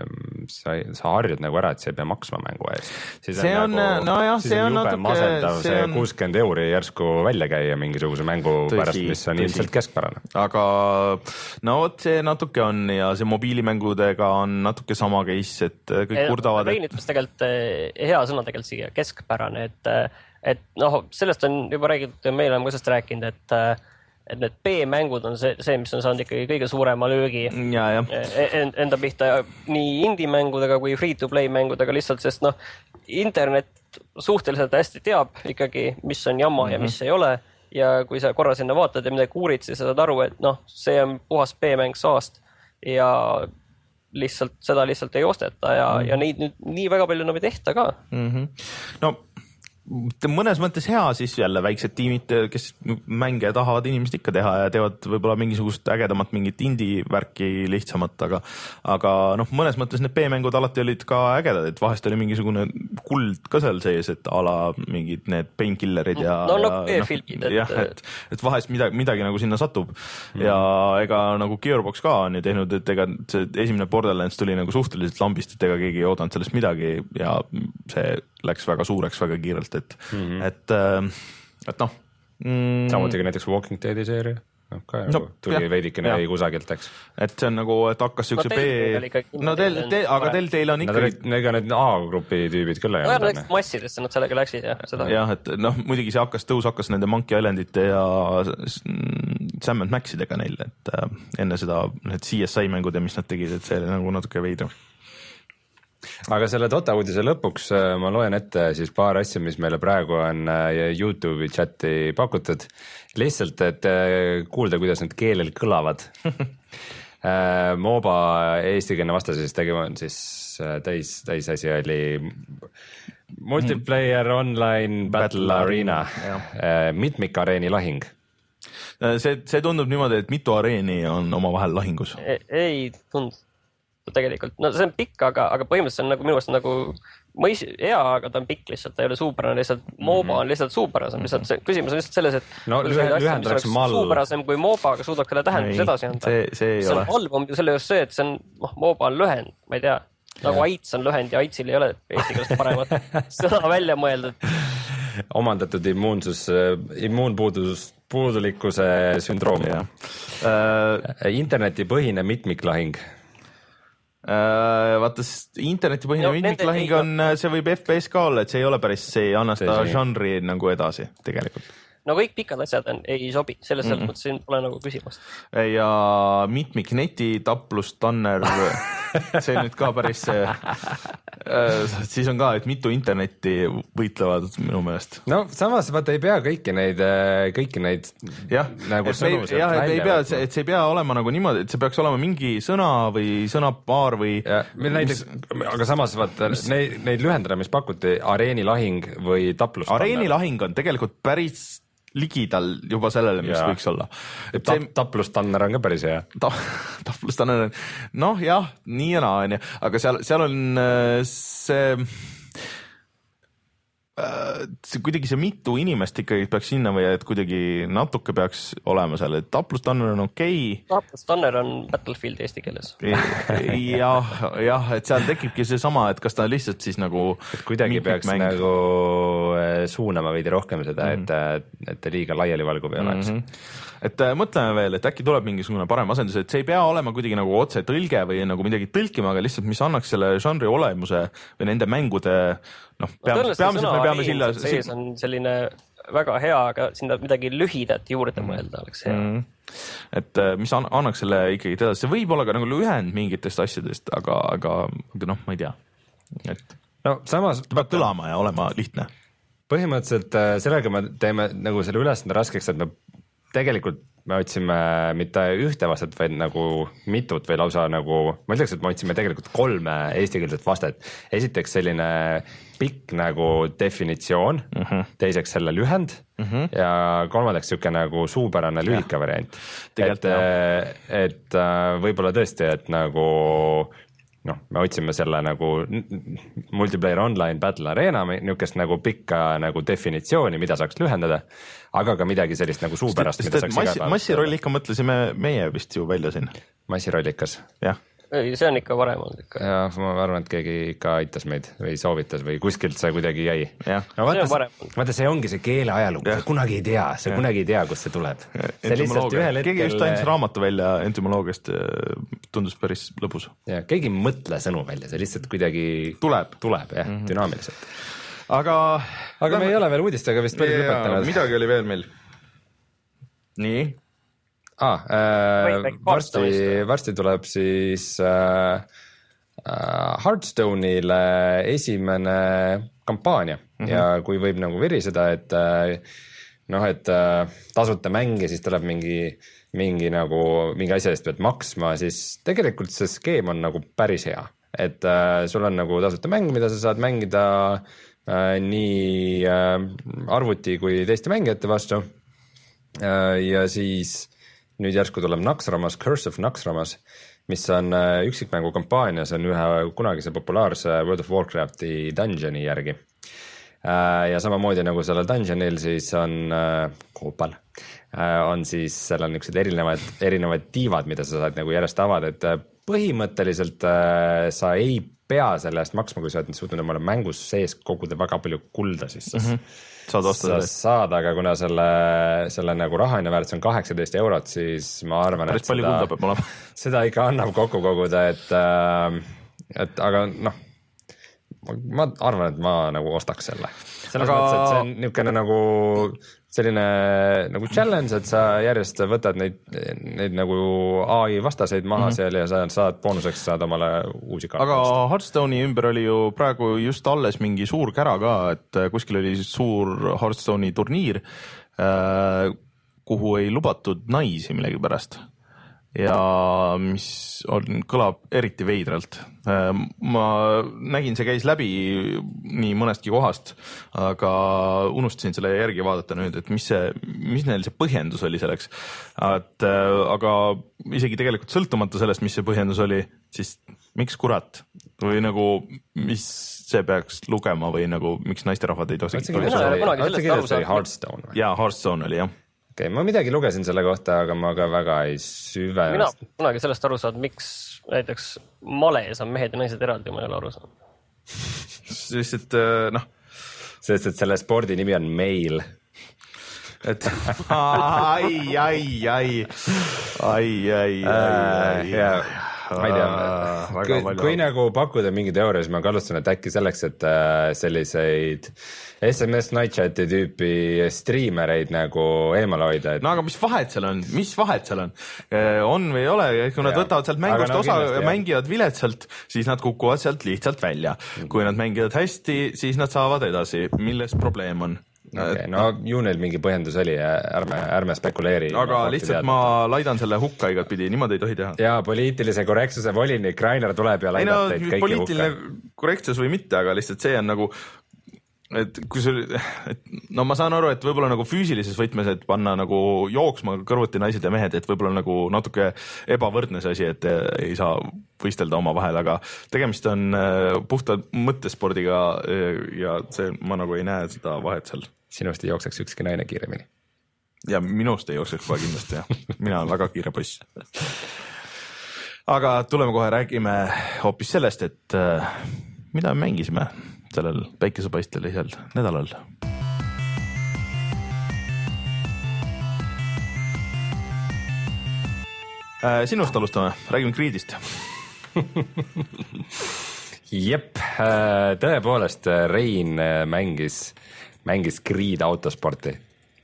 sa, sa harjud nagu ära, et sa ei pea maksma mängu eest. Siis see on, nagu, no jah, see on natuke masendav see, see on... kuuskümmend euri järsku välja käia mingisuguse mängu tõsi, pärast, mis on tõsi. Ilmselt keskpärane. Aga no vot see natuke on ja see mobiilimängudega on natuke sama case, et kõik e, kurdavad. Rein ütles tegelikult hea sõna tegelikult siia, keskpärane, et, et noh, sellest on juba räägitud ja meil oleme ka sellest rääkinud, et et need B-mängud on see, see, mis on saanud ikkagi kõige suurema löögi ja, ja. enda pihta nii indie-mängudega kui free-to-play mängudega lihtsalt, sest noh, internet suhteliselt hästi teab ikkagi, mis on jama mm-hmm. ja mis ei ole ja kui sa korra sinna vaatad ja midagi uurid, siis sa saad aru, et noh, see on puhas B-mäng saast ja lihtsalt seda lihtsalt ei osteta ja, mm-hmm. ja neid nüüd nii väga palju enam ei tehta ka. Mm-hmm. No mõnes mõttes hea, siis jälle väiksed tiimid, kes mänge tahavad inimesed ikka teha ja teevad võib-olla mingisugust ägedamat mingit indie-värki lihtsamat, aga aga noh, mõnes mõttes need B-mängud alati olid ka ägedad, et vahest oli mingisugune kuld ka seal sees, et ala mingid need painkillerid ja no nagu B-filmid, et jah, et, et vahest midagi, midagi nagu sinna satub mm. ja ega nagu Gearbox ka on ju teinud, et ega see esimene Borderlands tuli nagu suhteliselt lambist, et ega keegi ei oodanud sellest midagi ja see läks väga suureks väga kiirelt, et mm-hmm. et, et noh mm, samuti ka näiteks Walking Deadi seeria no, ka no, tuli jah, veidikene ei kusagilt, eks. Et see on nagu, et hakkas siukse no, B no tel, tel, aga tel teil on ikkagi ega need A-grupi tüübid küll ei no, olnud. Massidesse nad sellega läksid jah, seda. jah, et noh, muidugi see hakkas, tõus hakkas nende Monkey Islandite ja Sam and Maxidega neil, et äh, enne seda need C S I mängud ja mis nad tegid, et see oli nagu natuke veidra. Aga selle Dota uudise lõpuks ma loen ette siis paar asja, mis meile praegu on YouTube'i chati pakutud. Lihtsalt, et kuulda, kuidas need keelel kõlavad. MOBA eestikeelne vasta siis tegema on siis täis, täis asi oli Multiplayer Online Battle, Battle Arena, mitmikareeni lahing. See, see tundub niimoodi, et mitu areeni on omavahel lahingus. Ei, ei tundub. Tegelikult, no see on pikk, aga, aga põhimõtteliselt on nagu minu arust nagu mõis, hea, aga ta on pikk lihtsalt, ta ei ole suupärane, lihtsalt MOBA on lihtsalt suupärasem, lihtsalt see küsimus on lihtsalt selles, et no lühend, lühendaks mall. Suupärasem kui MOBA, aga suudab selle tähendus edasi anda. See, see ei see ole. on halb on selle just see, et see on, noh, MOBA on lühend, ma ei tea, nagu Aits on lühend ja Aitsil ei ole eesti keelest paremat sõna välja mõeldud. Omandatud immuunsus, immuunpuudus, puudulikkuse sündroom. Uh, internetipõhine mitmiklahing. Uh, vaata, internetipõhine no, mitmiklahing on, see võib F P S ka olla, et see ei ole päris, see ei anna seda žanri nagu edasi tegelikult. No kõik pikad asjad on, ei sobi, selles mm -hmm. mõttes siin pole nagu küsimust. Ja mitmikneti taplus Tanner, see nüüd ka päris see, äh, siis on ka, et mitu internetti võitlevad minu meelest. No samas vaata ei pea kõiki neid, kõiki neid jah, nagu et, me, jah, et, ei pea, et see ei pea olema nagu niimoodi, et see peaks olema mingi sõna või sõnapaar või ja, näiteks, aga samas vaata neid, neid lühendada, mis pakuti, areenilahing või taplus Tanner. Areenilahing on tegelikult päris ligidal juba sellele, mis ja. Võiks olla. Et Ta, see... Taplus Tanner on ka päris hea. Ta, taplus Tanner on, noh jah, nii ja naa, on ju, aga seal, seal on see, see kuidagi see mitu inimest ikkagi peaks sinna või et kuidagi natuke peaks olema seal, et Taplus Tanner on okei. Okay. Taplus Tanner on Battlefield eesti keeles. jah, jah, et seal tekibki see sama, et kas ta lihtsalt siis nagu et kuidagi peaks mäng. Nagu suunama veidi rohkem seda, mm -hmm. et, et liiga laiali valgub ei oleks. Mm -hmm. et äh, mõtleme veel, et äkki tuleb mingisugune parem asendus, et see ei pea olema kuidagi nagu otse tõlge või nagu midagi tõlkima, aga lihtsalt mis annaks selle žanri olemuse või nende mängude noh, peamiselt me peame silla sees on selline väga hea, aga sinna midagi lühidat juurde mm. mõelda oleks hea. Mm. Et mis an annaks selle ikkagi teda, see võib olla ka nagu lühend mingitest asjadest, aga, aga, aga noh, ma ei tea. Et no samas ta peab kõlama ja olema lihtne. Põhimõtteliselt sellega me teeme nagu selle ülesande raskeks, et me tegelikult me otsime mitte ühte vastet, vaid nagu mitut või lausa nagu, ma ütleks, et me otsime tegelikult kolme eestikeelset vastet. Esiteks selline pikk nagu definitsioon, uh -huh. teiseks selle lühend uh -huh. ja kolmandaks siuke nagu suupärane lühike variant. Et, et võib-olla tõesti, et nagu noh, me otsime selle nagu Multiplayer Online Battle Arena, niisugust nagu pikka nagu definitsiooni, mida saaks lühendada, aga ka midagi sellist nagu suupärast, mida saaks massi, massirolli ikka mõtlesime meie vist ju välja siin. Massirollikas? jah. see on ikka varem olnud ikka. Ja ma arvan, et keegi ikka aitas meid või soovitas või kuskilt see kuidagi jäi. No, vaata, see vaata, see ongi see keele ajalugu, sa kunagi ei tea, sa ja. kunagi ei tea, kus see tuleb. See lihtsalt ühel hetkel... Keegi just andis raamatu välja entümoloogiast, tundus päris lõbus. Ja, keegi ei mõtle sõnu välja, see lihtsalt kuidagi tuleb, tuleb jah, mm-hmm. dünaamiliselt. Aga, aga me ei ole veel uudistega vist päris lõpetanud. Midagi oli veel meil. Nii. Ah, äh, varsti, varsti tuleb siis äh, Hearthstone'ile esimene kampaania mm-hmm. ja kui võib nagu viriseda, et äh, noh, et äh, tasuta mänge, siis tuleb mingi, mingi nagu mingi asja eest pead maksma, siis tegelikult see skeem on nagu päris hea. Et äh, sul on nagu tasuta mäng, mida sa saad mängida äh, nii äh, arvuti kui teiste mängijate vastu äh, ja siis nüüd järsku tuleb Naxxramas, Curse of Naxxramas, mis on äh, üksikmängu kampaania, see on ühe kunagise populaarse World of Warcrafti dungeoni järgi äh, ja samamoodi nagu sellel dungeonil siis on äh, koopal äh, on siis, seal on niisugused erinevad, erinevad tiivad, mida sa saad nagu järjest avada, et äh, põhimõtteliselt äh, sa ei pea selle eest maksma, kui sa oled suutnud omale mängus sees koguda väga palju kulda, siis mm-hmm. saad osta sa saad, aga kuna selle, selle nagu rahaline väärtus on kaheksateist eurot, siis ma arvan, päris et seda, seda ikka annab kokku koguda, et, äh, et aga noh, ma arvan, et ma nagu ostaks selle. Selles aga... mõttes, et see on niisugune nagu selline nagu challenge, et sa järjest võtad neid, neid nagu A I vastaseid maha mm-hmm. seal ja sa saad boonuseks saad omale uusi kaarte. Aga Hearthstone'i ümber oli ju praegu just alles mingi suur kära ka, et kuskil oli suur Hearthstone'i turniir, kuhu ei lubatud naisi millegipärast. Ja mis on, kõlab eriti veidralt. Ma nägin, see käis läbi nii mõnestki kohast, aga unustasin selle järgi vaadata nüüd, et mis see, mis neil see põhjendus oli selleks. Et, aga isegi tegelikult sõltumata sellest, mis see põhjendus oli, siis miks kurat? Või nagu, mis see peaks lugema või nagu, miks naisterahvad ei tohiks? Hearthstone. Jaa, Hearthstone oli jah. Okay, ma midagi lugesin selle kohta, aga ma ka väga ei süve. Mina kunagi sellest aru saad, miks näiteks males on mehed ja naised eraldi, ma ei ole aru saanud. Sest, et noh. Sest, et selle spordi nimi on meil. Et ai, ai, ai, ai, ai, ai, ai. Ma ei tea, kui, kui nagu pakkuda mingi teooria, siis ma kalustan, et äkki selleks, et selliseid S M S Nightchati tüüpi streamereid nagu eemale hoida. Et... No aga mis vahet seal on? Mis vahet seal on? On või ei ole? Kui nad ja. võtavad sealt mängust no, osa ja mängivad viletsalt, siis nad kukuvad sealt lihtsalt välja. Kui nad mängivad hästi, siis nad saavad edasi. Milles probleem on? Okay, no ju neil mingi põhjendus oli ja ärme, ärme spekuleeri. Aga lihtsalt teada. Ma laidan selle hukka igat pidi, niimoodi ei tohi teha. Ja poliitilise korrektsuse volinik Rainer tuleb ja laidab no, teid kõiki poliitiline hukka. Korrektsus või mitte, aga lihtsalt see on nagu, et kui sul, et, no ma saan aru, et võib-olla nagu füüsilises võtmes, et panna nagu jooksma kõrvuti naised ja mehed, et võib-olla nagu natuke ebavõrdne see asi, et ei saa võistelda oma vahel, aga tegemist on puhta mõttespordiga ja see, ma nagu ei näe seda vahet seal. Sinust ei jookseks ükski naine kiiremini. Ja minust ei jookseks kohe kindlasti, jah. Mina olen väga kiire poiss. Aga tuleme kohe, räägime hoopis sellest, et mida me mängisime sellel päikesepaistlelisel nädalal. Sinust alustame, räägime Creedist. Jep, tõepoolest Rein mängis mängis Creed autosporti.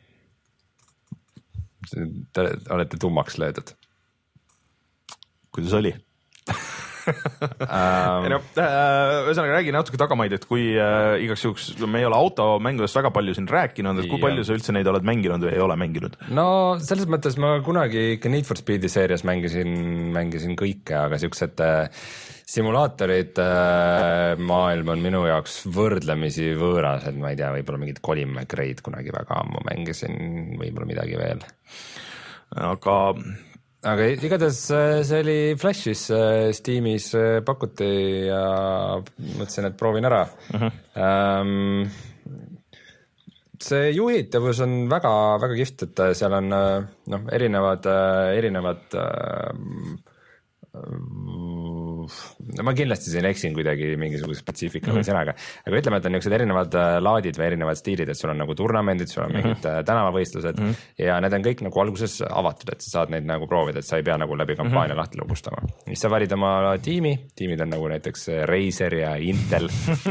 Te olete tummaks löödud. Kuidas oli? um... no, ühesõnaga räägi natuke tagamaid, et kui äh, igaks juhuks me ei ole automängudest väga palju siin rääkinud, et kui palju sa üldse neid oled mänginud või ei ole mänginud? No selles mõttes ma kunagi ikka Need for Speedi seerias mängisin, mängisin kõike, aga siuksed äh, simulaatorid äh, maailm on minu jaoks võrdlemisi võõras, et ma ei tea, võib-olla mingid Colin McRae'd kunagi väga ammu mängisin, võib-olla midagi veel. Aga aga igatahes see oli Flashis, Steamis pakuti ja mõtlesin, et proovin ära. Uh-huh. Um, see juhitavus on väga, väga kihvt, et seal on no, erinevad, erinevad ma kindlasti siin eksin kuidagi mingisuguse spetsiifika või mm. sõnaga, aga ütleme, et on niisugused erinevad laadid või erinevad stiilid, et sul on nagu turnamendid, sul on mingid mm. tänavavõistlused mm. ja need on kõik nagu alguses avatud, et sa saad neid nagu proovida, et sa ei pea nagu läbi kampaania mm. lahti lugustama. Siis sa valid oma tiimi, tiimid on nagu näiteks Razer ja Intel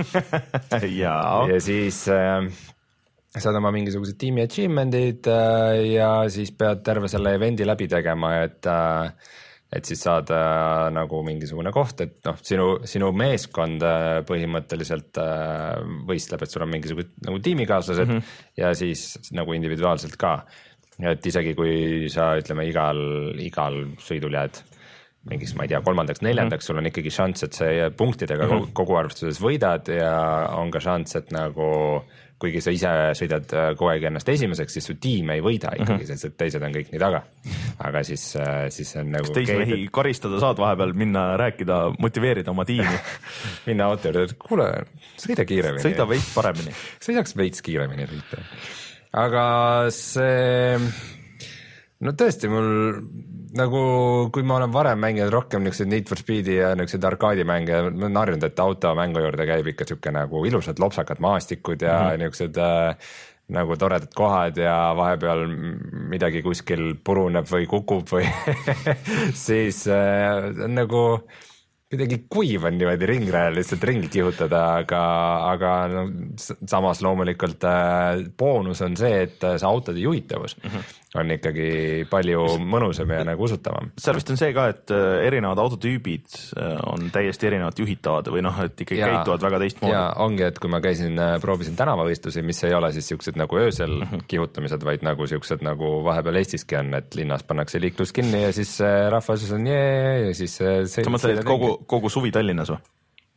ja. ja siis äh, saad oma mingisugused tiimi achievement'id äh, ja siis pead terve selle event'i läbi tegema, et äh, et siis saad äh, nagu mingisugune koht, et noh, sinu, sinu meeskond äh, põhimõtteliselt äh, võistleb, et sul on mingisugused nagu tiimikaaslased mm -hmm. ja siis nagu individuaalselt ka. Et isegi kui sa ütleme igal, igal sõidul jääd mingis, ma ei tea, kolmandaks, neljandaks, sul on ikkagi šanss, et see punktidega mm -hmm. kogu arvestuses võidad ja on ka šanss, et nagu kuigi sa ise sõidad kogu aeg ennast esimeseks, siis su tiim ei võida ikkagi, sest et teised on kõik nii taga. Aga siis, siis on nagu... Kas teisi mehi karistada saad vahepeal, minna rääkida, motiveerida oma tiimi? minna auto juurde, et kuule, sõida kiiremini. Sõida veits paremini. Sõidaks veits kiiremini sõita. Aga see... No tõesti, mul nagu, kui ma olen varem mänginud rohkem niisugused Need for Speedi ja niisugused arkaadimänge, ma olen harjunud, et automängu juurde käib ikka niisugune nagu ilusad lopsakad maastikud ja mm -hmm. niisugused äh, nagu toredad kohad ja vahepeal midagi kuskil puruneb või kukub või siis äh, nagu kuidagi kuiv on niimoodi ringrajal lihtsalt ringi kihutada, aga, aga no, samas loomulikult äh, boonus on see, et see autode juhitavus mm -hmm. on ikkagi palju mõnusam ja nagu usutavam. seal vist on see ka, et erinevad autotüübid on täiesti erinevad juhitavad või noh, et ikkagi ja, käituvad väga teistmoodi. Ja ongi, et kui ma käisin, proovisin tänavavõistlusi, mis ei ole siis siuksed nagu öösel mm -hmm. kihutamised, vaid nagu siuksed nagu vahepeal Eestiski on, et linnas pannakse liiklus kinni ja siis rahvas on jee ja siis see, sa mõtled, et kogu, kogu suvi Tallinnas või?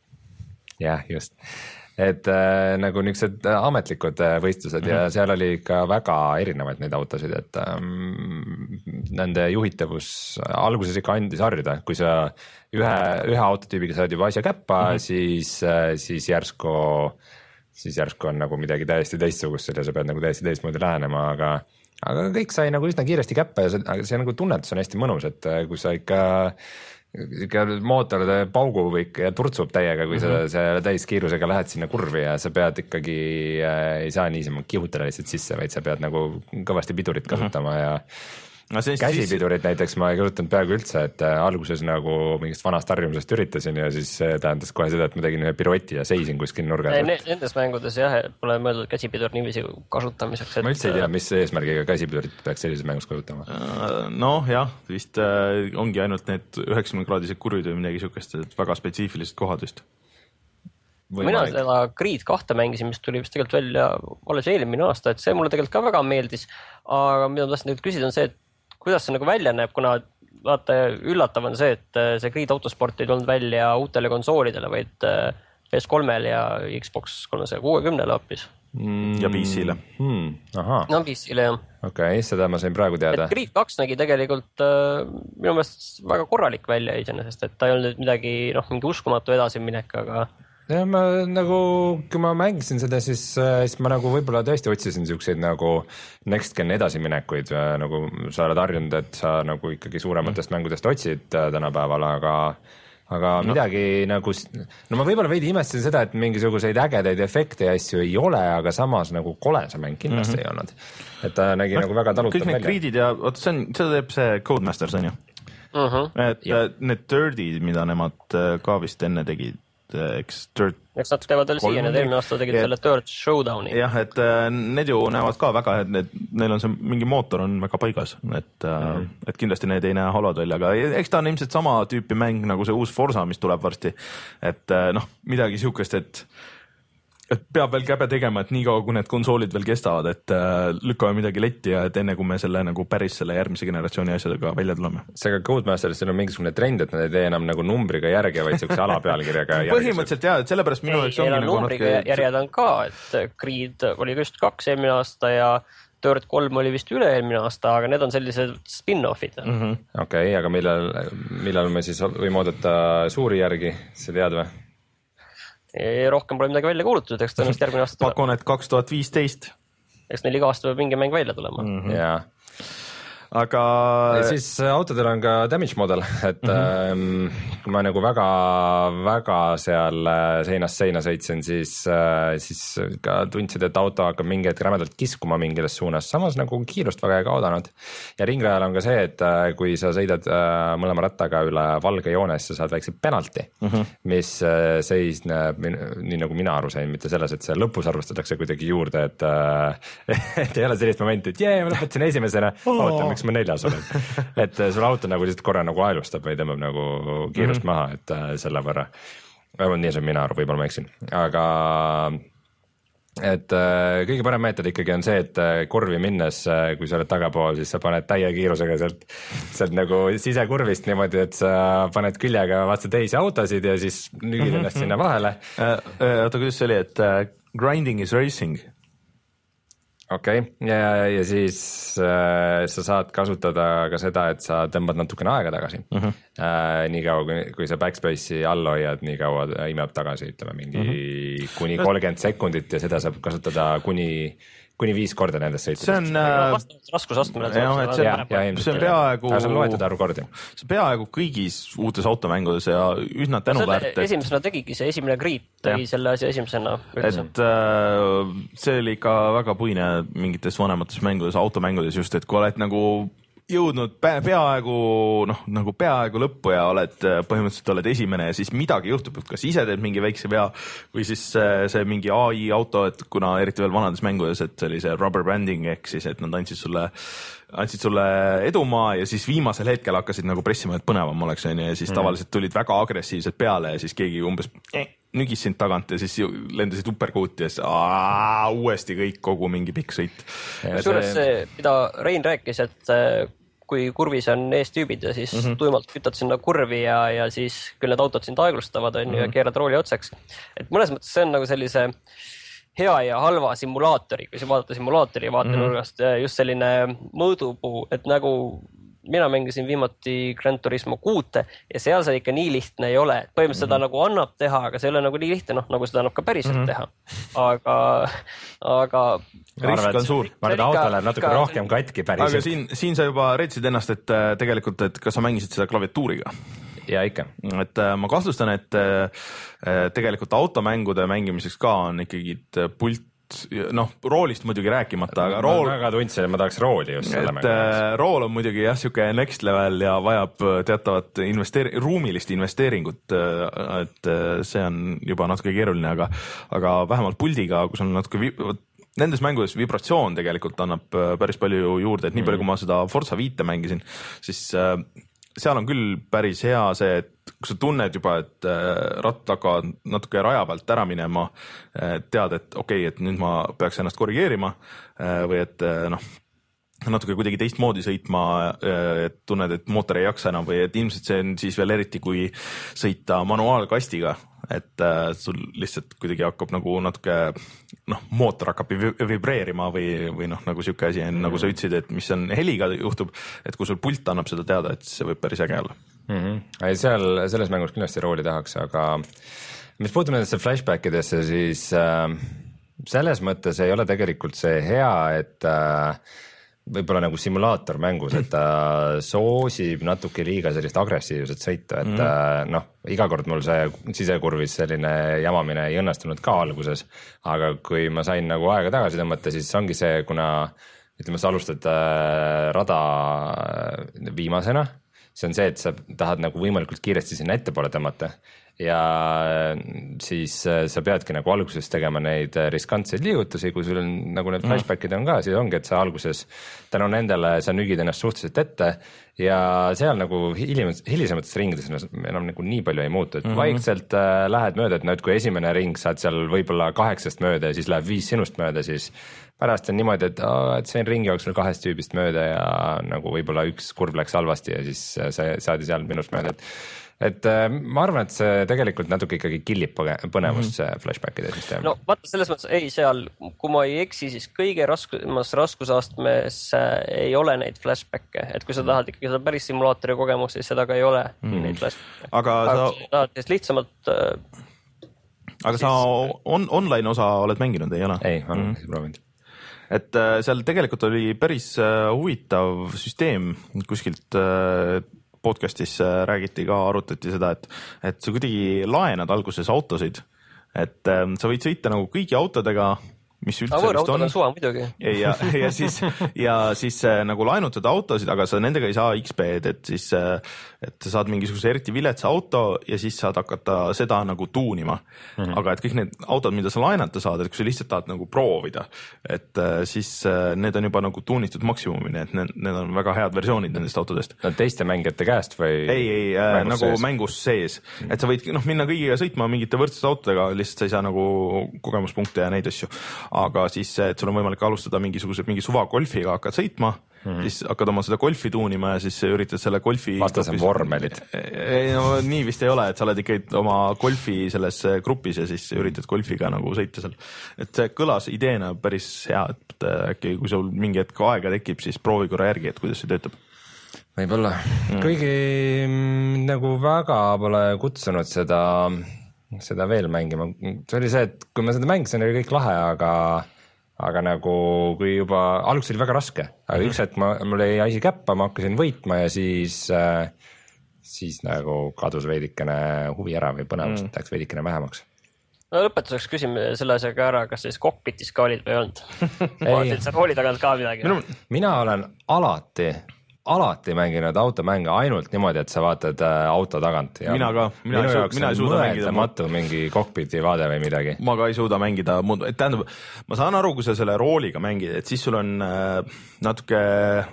jah, just. Et äh, nagu niisugused ametlikud võistlused mm -hmm. ja seal oli ikka väga erinevaid neid autosid, et ähm, nende juhitavus alguses ikka andis harjuda, kui sa ühe, ühe autotüübiga saad juba asja käppa mm, -hmm. siis, siis järsku, siis järsku on nagu midagi täiesti teistsugust ja sa pead nagu täiesti teistmoodi lähenema, aga, aga kõik sai nagu üsna kiiresti käppa ja see, see nagu tunnetus on hästi mõnus, et kui sa ikka ikka mootor paugub ikka ja turtsub täiega, kui mm -hmm. sa selle täiskiirusega lähed sinna kurvi ja sa pead ikkagi äh, ei saa niisama kihutada lihtsalt sisse, vaid sa pead nagu kõvasti pidurit kasutama mm -hmm. ja no, käsipidurit siis... näiteks ma ei kasutanud peaaegu üldse, et äh, alguses nagu mingist vanast harjumusest üritasin ja siis äh, tähendas kohe seda, et ma tegin ühe pirueti ja seisin kuskil nurgas. Nendes mängudes jah, pole mõeldud käsipidur niiviisi kasutamiseks. Et... ma üldse ei tea, mis eesmärgiga käsipidurit peaks sellises mängus kasutama. noh jah, vist äh, ongi ainult need üheksakümne kraadised kurvid või midagi sihukest, et väga spetsiifilised kohad vist. Mina seda Creed kahte mängisin, mis tuli vist tegelikult välja alles eelmine aasta, et see mulle tegelikult ka väga meeldis, aga mida ma tahtsin tegelikult küsida on see, et kuidas see nagu välja näeb, kuna vaata üllatav on see, et see Creed Autosport ei tulnud välja uutele konsoolidele, vaid P S kolmele ja Xbox kolmesaja kuuekümnele hoopis. Mm, ja P C-le. Hmm, aha. No P C-le jah. Okei, okay, seda ma sain praegu teada. Et Creed kaks nägi tegelikult äh, minu meelest väga korralik välja iseenesest, et ta ei olnud midagi, noh, mingi uskumatu edasiminek, aga ja ma nagu, kui ma mängisin seda, siis, siis ma nagu võib-olla tõesti otsisin siukseid nagu next gen edasiminekuid, nagu sa oled harjunud, et sa nagu ikkagi suurematest mm. mängudest otsid tänapäeval, aga aga no. midagi nagu, no ma võib-olla veidi imestasin seda, et mingisuguseid ägedaid efekte ja asju ei ole, aga samas nagu kole see mäng kindlasti mm -hmm. ei olnud. Et ta nägi no, nagu väga talutav välja. Kõik need Creedid ja oot, see on, seda teeb see Codemasters on ju uh -huh. et ja. need Dirtid, mida nemad ka vist enne tegid, eks Dirt eks nad teevad veel siia, need eelmine aasta tegid selle Dirt Showdowni. jah, et need ju näevad ka väga, et need, neil on see mingi mootor on väga paigas, et mm, -hmm. et kindlasti need ei näe halvad välja, aga eks ta on ilmselt sama tüüpi mäng nagu see uus Forza, mis tuleb varsti, et noh, midagi sihukest, et et peab veel käbe tegema, et niikaua kui need konsoolid veel kestavad, et äh, lükkame midagi letti ja et enne kui me selle nagu päris selle järgmise generatsiooni asjadega välja tuleme. seega Codemasteris on mingisugune trend, et nad ei tee enam nagu numbriga järge, vaid siukse alapealkirjaga. põhimõtteliselt jah, et sellepärast minu jaoks ongi nagu numbriga natuke... järjed on ka, et Creed oli just kaks eelmine aasta ja Dirt kolm oli vist üle-eelmine aasta, aga need on sellised spin-offid mm. -hmm. okei okay,, aga millal, millal me siis võime oodata suuri järgi, sa tead või? Rohkem pole midagi välja kuulutatud, eks tõenäoliselt järgmine aasta tuleb. Pakun, et kaks tuhat viisteist. Eks neil iga aasta peab mingi mäng välja tulema. Mm -hmm. yeah. aga ja siis autodel on ka damage model, et mm-hmm. ähm, kui ma nagu väga, väga seal seinast seina sõitsin, siis, äh, siis ka tundsid, et auto hakkab mingi hetk rämedalt kiskuma mingides suunas, samas nagu kiirust väga ei kaodanud. Ja ringrajal on ka see, et äh, kui sa sõidad äh, mõlema rattaga üle valge joones, sa saad väikse penalti, mm-hmm. mis äh, seisneb, nii nagu mina aru sain, mitte selles, et see lõpus arvustatakse kuidagi juurde, et, äh, et ei ole sellist momenti, et jee, ma lõpetasin esimesena, oh. oota, miks ma neljas olen. Et äh, sul auto nagu lihtsalt korra nagu aelustab või tõmbab nagu kiirust mm-hmm. maha, et äh, selle võrra. Vähemalt nii see mina aru, võib-olla ma eksin, aga et äh, kõige parem meetod ikkagi on see, et äh, kurvi minnes, äh, kui sa oled tagapool, siis sa paned täie kiirusega sealt, sealt nagu sisekurvist niimoodi, et sa paned küljega vastu teisi autosid ja siis nügid ennast sinna vahele. Oota, kuidas see oli, et uh, grinding is racing? okei okay., ja, ja siis äh, sa saad kasutada ka seda, et sa tõmbad natukene aega tagasi uh-huh. äh, nii kaua, kui, kui sa backspace'i all hoiad, nii kaua imeb tagasi, ütleme mingi uh-huh. kuni kolmkümmend sekundit ja seda saab kasutada kuni kuni viis korda nendest sõitudest. See on äh, raskusastmele. See on peaaegu, see on loetud arvu kordi. See peaaegu kõigis uutes automängudes ja üsna tänuväärt. Esimesena tegigi see esimene Grid, tegi selle asja esimesena üldse. Et äh, see oli ka väga puine mingites vanemates mängudes, automängudes just, et kui oled nagu jõudnud peaaegu, noh, nagu peaaegu lõppu ja oled põhimõtteliselt oled esimene ja siis midagi juhtub, et kas ise teed mingi väikse vea või siis see, see mingi A I auto, et kuna eriti veel vanades mängudes, et see oli see rubber banding ehk siis, et nad andsid sulle, andsid sulle edumaa ja siis viimasel hetkel hakkasid nagu pressima, et põnevam oleks ja siis mm. tavaliselt tulid väga agressiivselt peale ja siis keegi umbes eh, nügis sind tagant ja siis lendasid upperkuuti ja siis aa, uuesti kõik kogu mingi pikk sõit. Suures see, mida Rein rääkis, et kui kurvis on eestüübid ja siis mm-hmm. tuimalt kütad sinna kurvi ja, ja siis küll need autod sind aeglustavad on mm-hmm. ja keerad rooli otsaks. Et mõnes mõttes see on nagu sellise hea ja halva simulaatori, kui sa vaadata simulaatori vaatenurgast mm-hmm. just selline mõõdupuu, et nagu mina mängisin viimati Gran Turismo kuute ja seal see ikka nii lihtne ei ole. Põhimõtteliselt mm-hmm. seda nagu annab teha, aga see ei ole nagu nii lihtne, noh, nagu seda annab ka päriselt mm-hmm. teha. Aga, aga risk on suur. Ma arvan, et auto läheb natuke ka rohkem katki päriselt. Aga siin, siin sa juba reetsid ennast, et tegelikult, et kas sa mängisid seda klaviatuuriga? Ja ikka. Et ma kahtlustan, et tegelikult automängude mängimiseks ka on ikkagi pult, noh, roolist muidugi rääkimata, aga rool... Ma väga tundsin, et ma tahaks rooli just selle mängu. Rool on muidugi jah, siuke next level ja vajab teatavat investeeri-, ruumilist investeeringut, et see on juba natuke keeruline, aga, aga vähemalt puldiga, kus on natuke vi-, nendes mängudes vibratsioon tegelikult annab päris palju juurde, et nii palju, kui ma seda Forza viite mängisin, siis seal on küll päris hea see, et kui sa tunned juba, et ratt hakkavad natuke raja pealt ära minema, tead, et okei, okay, et nüüd ma peaks ennast korrigeerima või et noh, natuke kuidagi teistmoodi sõitma, et tunned, et mootor ei jaksa enam või et ilmselt see on siis veel eriti, kui sõita manuaalkastiga, et sul lihtsalt kuidagi hakkab nagu natuke, noh, mootor hakkab vibreerima või, või noh, nagu siuke asi on, mm. nagu sa ütlesid, et mis on heliga juhtub, et kui sul pult annab seda teada, et see võib päris äge olla. Mm-hmm. Ei, seal selles mängus kindlasti rooli tahaks, aga mis puutub nendesse flashbackidesse, siis äh, selles mõttes ei ole tegelikult see hea, et äh, võib-olla nagu simulaator mängus, et ta soosib natuke liiga sellist agressiivset sõitu, et mm. äh, noh, iga kord mul see sisekurvis selline jamamine ei õnnestunud ka alguses, aga kui ma sain nagu aega tagasi tõmmata, siis ongi see, kuna ütleme, sa alustad äh, rada viimasena, see on see, et sa tahad nagu võimalikult kiiresti sinna ettepoole tõmmata ja siis sa peadki nagu alguses tegema neid riskantseid liigutusi, kui sul on nagu need flashbackid on ka, siis ongi, et sa alguses tänu nendele sa nügid ennast suhteliselt ette ja seal nagu hilim, hilisemates ringides enam nagu nii palju ei muutu, et mm-hmm. vaikselt äh, lähed mööda, et nüüd kui esimene ring saad seal võib-olla kaheksast mööda ja siis läheb viis sinust mööda, siis pärast on niimoodi, et, et sain ringi jooksul kahest tüübist mööda ja nagu võib-olla üks kurv läks halvasti ja siis sa saadi seal minust mööda, et et ma arvan, et see tegelikult natuke ikkagi killib põnevust see flashbackide süsteem. No vaata, selles mõttes ei seal, kui ma ei eksi, siis kõige raskumas raskusastmes ei ole neid flashbacke, et kui sa tahad ikkagi seda päris simulaatori kogemust, siis seda ka ei ole mm. neid flashbacke. Aga, aga sa tahad siis lihtsamalt aga siis... sa on, online osa oled mänginud, ei ole? Ei, olen mm. proovinud. et seal tegelikult oli päris huvitav süsteem kuskilt podcastis räägiti ka, arutati seda, et, et sa kuidagi laenad alguses autosid, et sa võid sõita nagu kõigi autodega, mis üldse aga vist on. on suva muidugi. Ja, ja siis, ja siis nagu laenutada autosid, aga sa nendega ei saa X P-d, et siis, et sa saad mingisuguse eriti viletsa auto ja siis saad hakata seda nagu tuunima. Mm-hmm. Aga et kõik need autod, mida sa laenata saad, et kui sa lihtsalt tahad nagu proovida, et siis need on juba nagu tuunitud maksimumini, et need, need on väga head versioonid nendest autodest. No teiste mängijate käest või? Ei, ei, mängus nagu sees? Mängus sees. Et sa võid noh, minna kõigiga sõitma mingite võrdsete autodega, lihtsalt sa ei saa nagu kogemuspunkte ja neid asju. Aga siis, et sul on võimalik alustada mingisuguse, mingi suva golfiga hakkad sõitma, mm-hmm. siis hakkad oma seda golfi tuunima ja siis üritad selle golfi... Vastas on vormelid. Ei, no nii vist ei ole, et sa oled ikka oma golfi selles grupis ja siis üritad golfiga nagu sõita seal. Et see kõlas ideena päris hea, et äkki kui sul mingi hetk aega tekib, siis proovi korra järgi, et kuidas see töötab. Võib-olla. Mm. Kuigi nagu väga pole kutsunud seda... seda veel mängima. See oli see, et kui ma seda mängisin, oli kõik lahe, aga, aga nagu kui juba, alguses oli väga raske, aga mm-hmm. üks hetk ma, mul jäi asi käppa, ma hakkasin võitma ja siis, siis nagu kadus veidikene huvi ära või põnevust mm. läks veidikene vähemaks. No lõpetuseks küsime selle asjaga ära, kas siis kokpitis ka olid või ei olnud? Vaatid sa rooli tagant ka midagi? Minu, mina olen alati alati mänginud automänge ainult niimoodi, et sa vaatad äh, auto tagant. Ja mina ka, mina, ei, mina ei suuda mängida. Matu mingi kokpiti vaade või midagi. Ma ka ei suuda mängida, tähendab, ma saan aru, kui sa selle rooliga mängid, et siis sul on äh, natuke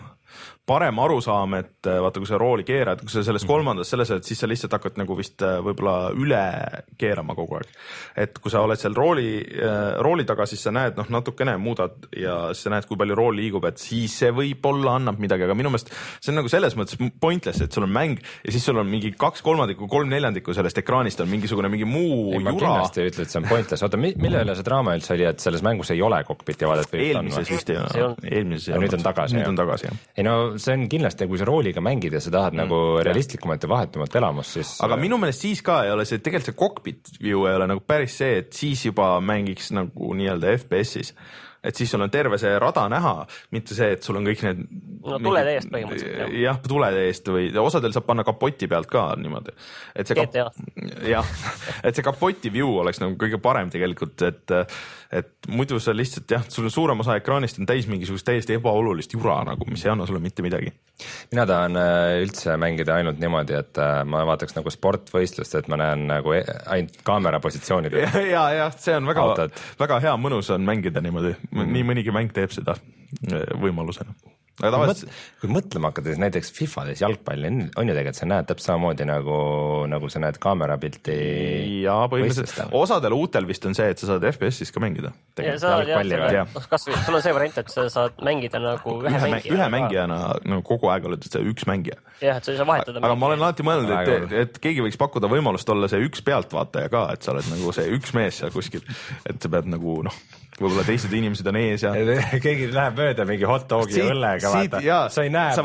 parem arusaam, et vaata, kui sa rooli keerad, kui sa selles kolmandas selles, et siis sa lihtsalt hakkad nagu vist võib-olla üle keerama kogu aeg. Et kui sa oled seal rooli, rooli taga, siis sa näed, noh, natukene muudad ja siis sa näed, kui palju rool liigub, et siis see võib-olla annab midagi, aga minu meelest see on nagu selles mõttes pointless, et sul on mäng ja siis sul on mingi kaks kolmandikku, kolm neljandikku sellest ekraanist on mingisugune mingi muu ei, jura. Ma kindlasti ei ütle, et see on pointless. Oota, mille üle see draama üldse oli, et selles mängus ei ole kokpiti vaadet? Eelmises vist ei ole. Eelmises ei ole. Nüüd on tagasi. Nüüd on tagasi, jah. Ei no see on kindlasti, kui sa rooliga mängid ja sa tahad mm, nagu realistlikumat ja vahetumat elamust, siis... Aga minu meelest siis ka ei ole see, tegelikult see cockpit view ei ole nagu päris see, et siis juba mängiks nagu nii-öelda F P S-is. Et siis sul on terve see rada näha, mitte see, et sul on kõik need... No tuled eest põhimõtteliselt. Jah, tuled eest või osadel saab panna kapoti pealt ka niimoodi. Et see kap... jah, et see kapoti view oleks nagu kõige parem tegelikult, et, et muidu sa lihtsalt, jah, sul suurem osa ekraanist on täis mingisugust täiesti ebaolulist jura, nagu, mis ei anna sulle mitte midagi. Mina tahan üldse mängida ainult niimoodi, et ma vaataks nagu sportvõistlust, et ma näen nagu ainult kaamera positsioonid. Ja, ja, ja, see on väga, väga hea mõnus on mängida niimoodi. Mm-hmm. Nii mõnigi mäng teeb seda võimalusena. Aga tavaliselt... Kui mõtlema hakkad, siis näiteks FIFAdes jalgpalli on ju tegelikult, sa näed täpselt samamoodi nagu, nagu sa näed kaamerapilti. Ja põhimõtteliselt osadel uutel vist on see, et sa saad F P S-is ka mängida. Ja sa, ja, selle, kas või, sul on see variant, et sa saad mängida nagu ühe, ühe mängijana. Ühe mängijana nagu kogu aeg oled see üks mängija. Jah, et sa ei saa vahetada. Aga ma olen alati mõelnud, et, et keegi võiks pakkuda võimalust olla see üks pealtvaataja ka, et sa oled nagu see üks mees seal kuskil, et sa pead nagu noh, võib-olla teised inimesed on ees ja keegi läheb mööda mingi hot dogi siit, õllega, vaata. Sa ei näe,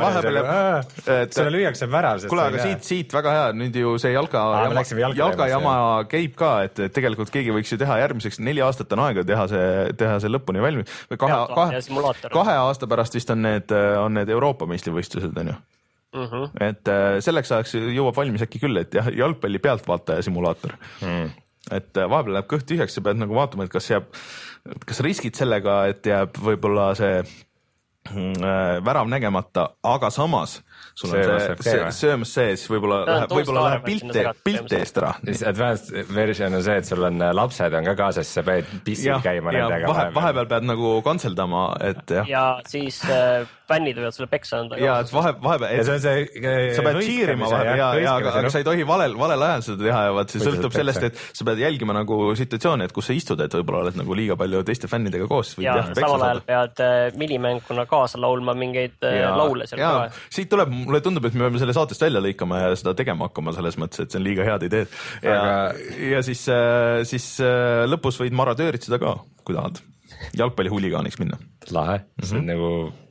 sulle lüüakse värav. Kuule, aga siit, siit väga hea, nüüd ju see jalka, Aa, jama, jalka jama käib ka, et tegelikult keegi võiks ju teha järgmiseks neli aastat on aega teha see, teha see lõpuni valmis. Või kahe, kahe, kahe aasta pärast vist on need, on need Euroopa meistrivõistlused, on ju. Mm -hmm. Et selleks ajaks jõuab valmis äkki küll, et jah, jalgpalli pealtvaataja simulaator. Mm. Et vahepeal läheb kõht tühjaks, sa pead nagu vaatama, et kas jääb, kas riskid sellega, et jääb võib-olla see äh, värav nägemata, aga samas sul on see, see söömas sees, võib-olla läheb, võib-olla läheb pilte, pilte eest ära. Advanced version on see, et sul on lapsed on ka kaasas, sa pead pissil käima ja, nendega. Vahe, vahepeal pead nagu kantseldama, et jah. Ja siis äh, bännid võivad sulle peksa anda. Ja, et vahe, vahepeal, et ja see see sa pead cheerima vahepeal ja, ja, aga, aga sa ei tohi valel, valel ajal seda teha ja vaat see sõltub sellest, et sa pead jälgima nagu situatsiooni, et kus sa istud, et võib-olla oled nagu liiga palju teiste fännidega koos. Ja samal ajal pead äh, minimänguna kaasa laulma mingeid äh, ja, laule seal ja, ka. Siit tuleb, mulle tundub, et me peame selle saatest välja lõikama ja seda tegema hakkama selles mõttes, et see on liiga head ideed. Ja, aga... ja siis, siis lõpus võid maradöörid seda ka, kui tahad jalgpalli huligaaniks minna. Lahe, see on mm -hmm. nagu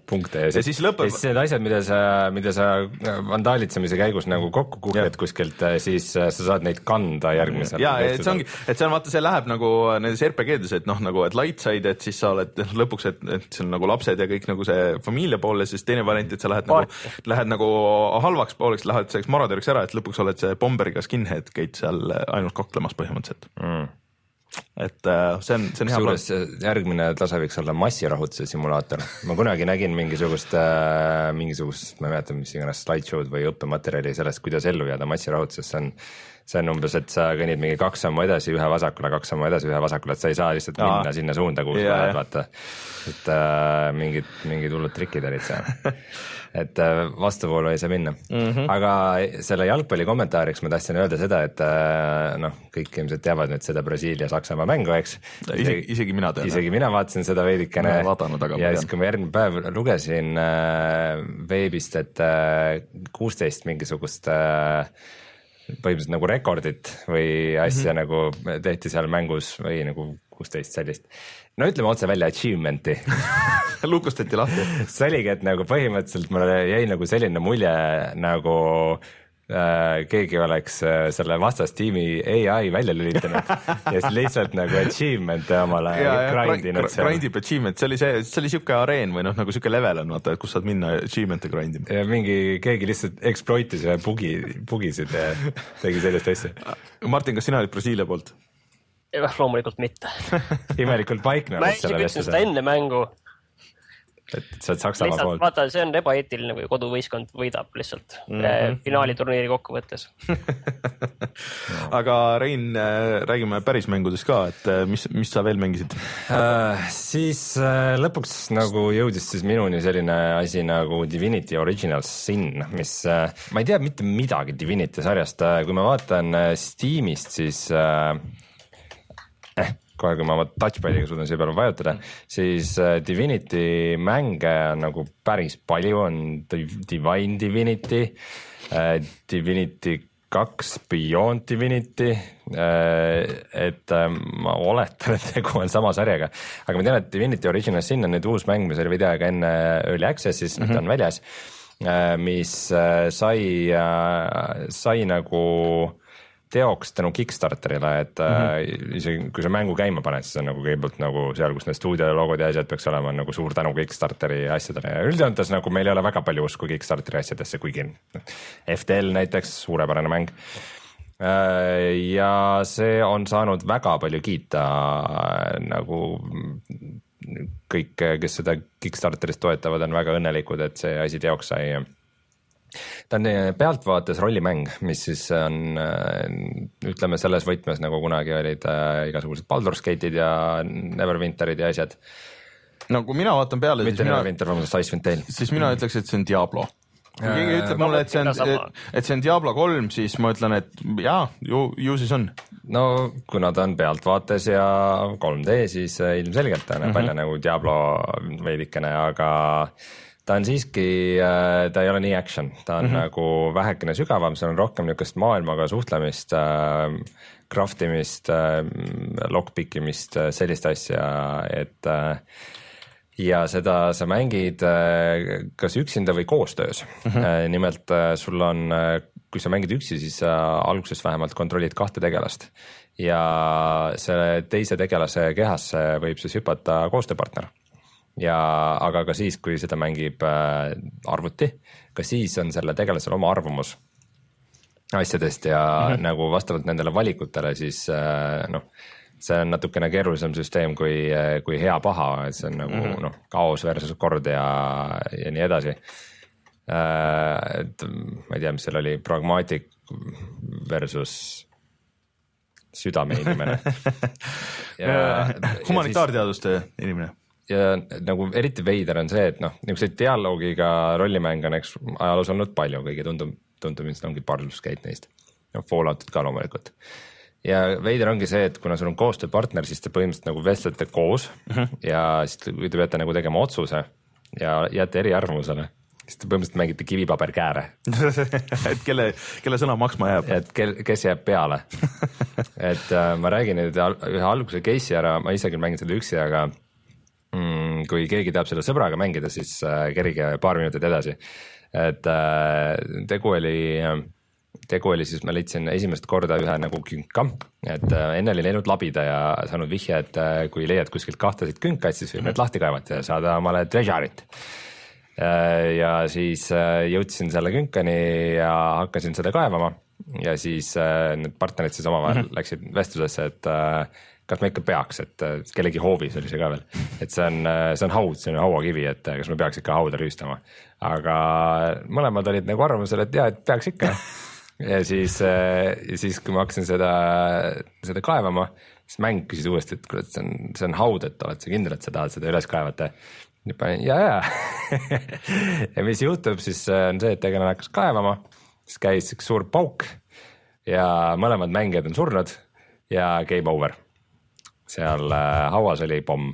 punkte ja, ja siis, siis, lõpeb... ja siis need asjad, mida sa, mida sa vandaalitsemise käigus nagu kokku kuhjad kuskilt, siis sa saad neid kanda järgmisel. ja, et see ongi, et see on vaata, see läheb nagu nendes R P G-des, et noh, nagu, et light side, et siis sa oled lõpuks, et, et see on nagu lapsed ja kõik nagu see familia poole, siis teine variant, et sa lähed nagu, lähed nagu halvaks pooleks, lähed selleks marodööriks ära, et lõpuks oled see bomberiga skinhead, käid seal ainult kaklemas põhimõtteliselt mm. et uh, see on, see on hea suures järgmine tase võiks olla massirahutuse simulaator. Ma kunagi nägin mingisugust äh, mingisugust, ma ei mäleta, mis iganes slideshow'd või õppematerjali sellest, kuidas ellu jääda massirahutuses. See on, see on umbes, et sa kõnnid mingi kaks sammu edasi, ühe vasakule, kaks sammu edasi, ühe vasakule, et sa ei saa lihtsalt Aa. minna sinna suunda, kuhu sa lähed, vaata. Et äh, mingid, mingid hullud trikid olid seal. Et äh, vastuvoolu ei saa minna. Mm-hmm. Aga selle jalgpalli kommentaariks ma tahtsin öelda seda, et äh, noh, kõik ilmselt teavad nüüd seda Brasiilia-Saksamaa mängu, eks. Isegi, isegi mina tean. Isegi mina vaatasin seda veidikene. Ja siis, kui ma järgmine päev lugesin äh, veebist, et äh, kuusteist mingisugust äh, põhimõtteliselt nagu rekordit või asja mm-hmm. nagu tehti seal mängus või nagu kuusteist sellist. No ütleme otse välja achievement'i. Lukustati lahti. See oligi, et nagu põhimõtteliselt mulle jäi nagu selline mulje, nagu äh, keegi oleks äh, selle vastastiimi A I välja lülitanud ja siis lihtsalt nagu achievement omale grindinud seal. Grindib achievement, see oli see, see oli siuke areen või noh, nagu siuke level on, vaata, kus saad minna achievement'e grindima. Ja mingi, keegi lihtsalt exploitis ühe bugi, bugisid ja tegi sellist asja. Martin, kas sina olid Brasiilia poolt? Loomulikult mitte. Imelikult paikne. Ma ei küsin seda enne mängu. Et sa oled Saksamaa poolt. Vaata, see on ebaeetiline, kui koduvõistkond võidab lihtsalt mm-hmm. finaaliturniiri kokkuvõttes. Aga Rein, räägime päris mängudest ka, et mis, mis sa veel mängisid? Uh, siis uh, lõpuks nagu jõudis siis minuni selline asi nagu Divinity Original Sin, mis uh, ma ei tea mitte midagi Divinity sarjast. Uh, kui ma vaatan uh, Steamist, siis uh, eh, kohe, kui ma oma touchpadiga suudan siia peale vajutada, siis Divinity mänge on nagu päris palju, on Divine Divinity, Divinity kaks Beyond Divinity, et ma oletan, et tegu on sama sarjaga, aga ma tean, et Divinity Original Sin on nüüd uus mäng, mis oli videoga enne Early Access'is, mm-hmm. nüüd on väljas, mis sai, sai nagu teoks tänu Kickstarterile, et mm-hmm. isegi kui sa mängu käima paned, siis on nagu kõigepealt nagu seal, kus need stuudiologod ja asjad peaks olema nagu suur tänu Kickstarteri asjadele ja üldjoontes nagu meil ei ole väga palju usku Kickstarteri asjadesse, kuigi F T L näiteks, suurepärane mäng. Ja see on saanud väga palju kiita nagu kõik, kes seda Kickstarterist toetavad, on väga õnnelikud, et see asi teoks sai. Ta on pealtvaates rollimäng, mis siis on, ütleme selles võtmes, nagu kunagi olid äh, igasugused Baldur's Gate'id ja Neverwinterid ja asjad. No kui mina vaatan peale, mitte Neverwinter, vabandust, Icewind Dale. Siis mina ütleks, et see on Diablo. Kui keegi ütleb mulle, et see on, et, et see on Diablo kolm, siis ma ütlen, et jaa, ju, ju siis on. No kuna ta on pealtvaates ja kolm D, siis ilmselgelt ta näeb mm-hmm. välja nagu Diablo veidikene, aga ta on siiski, ta ei ole nii action, ta on mm-hmm. nagu vähekene sügavam, see on rohkem niisugust maailmaga suhtlemist, äh, craftimist äh,, lockpickimist, sellist asja, et äh, ja seda sa mängid äh, kas üksinda või koostöös mm-hmm. äh, nimelt äh, sul on, kui sa mängid üksi, siis sa alguses vähemalt kontrollid kahte tegelast ja selle teise tegelase kehasse võib siis hüpata koostööpartner. Ja aga ka siis, kui seda mängib äh, arvuti, ka siis on selle tegelasel oma arvamus asjadest ja mm-hmm. nagu vastavalt nendele valikutele, siis äh, noh, see on natukene keerulisem süsteem kui, kui hea paha, et see on nagu mm-hmm. noh, kaos versus kord ja, ja nii edasi. Äh, et ma ei tea, mis seal oli, pragmaatik versus südame inimene. Humanitaarteaduste inimene. Ja nagu eriti veider on see, et noh, niisuguseid dialoogiga rollimänge on eks ajaloos olnud palju, kõige tundum, tundum ilmselt ongi Baldur's Gate neist. No, Falloutit ka loomulikult. Ja veider ongi see, et kuna sul on koostööpartner, siis te põhimõtteliselt nagu vestlete koos mm-hmm. ja siis te peate nagu tegema otsuse ja jääte eri arvamusele. Siis te põhimõtteliselt mängite kivipaberkääre. et kelle, kelle sõna maksma jääb? Et kel, kes jääb peale. et äh, ma räägin nüüd ühe alguse case'i ära, ma ise küll mängin seda üksi, aga mm, kui keegi tahab selle sõbraga mängida, siis kerige paar minutit edasi. Et tegu oli, tegu oli siis, ma leidsin esimest korda ühe nagu künka, et enne oli läinud labida ja saanud vihje, et kui leiad kuskilt kahtasid künkaid, siis võib need lahti kaevata ja saada omale treasure'it. Ja siis jõudsin selle künkani ja hakkasin seda kaevama ja siis need partnerid siis omavahel mm-hmm. läksid vestlusesse, et kas me ikka peaks, et kellegi hoovis oli see ka veel, et see on, see on haud, see on hauakivi, et kas me peaks ikka hauda rüüstama, aga mõlemad olid nagu arvamusel, et jah, et peaks ikka. Ja siis, ja siis kui ma hakkasin seda, seda kaevama, siis mäng küsis uuesti, et kuule, see on, see on haud, et oled sa kindel, et sa tahad seda üles kaevata. Ja panin, ja, ja. Ja mis juhtub, siis on see, et tegelane hakkas kaevama, siis käis üks suur pauk ja mõlemad mängijad on surnud ja game over. Seal äh, hauas oli pomm.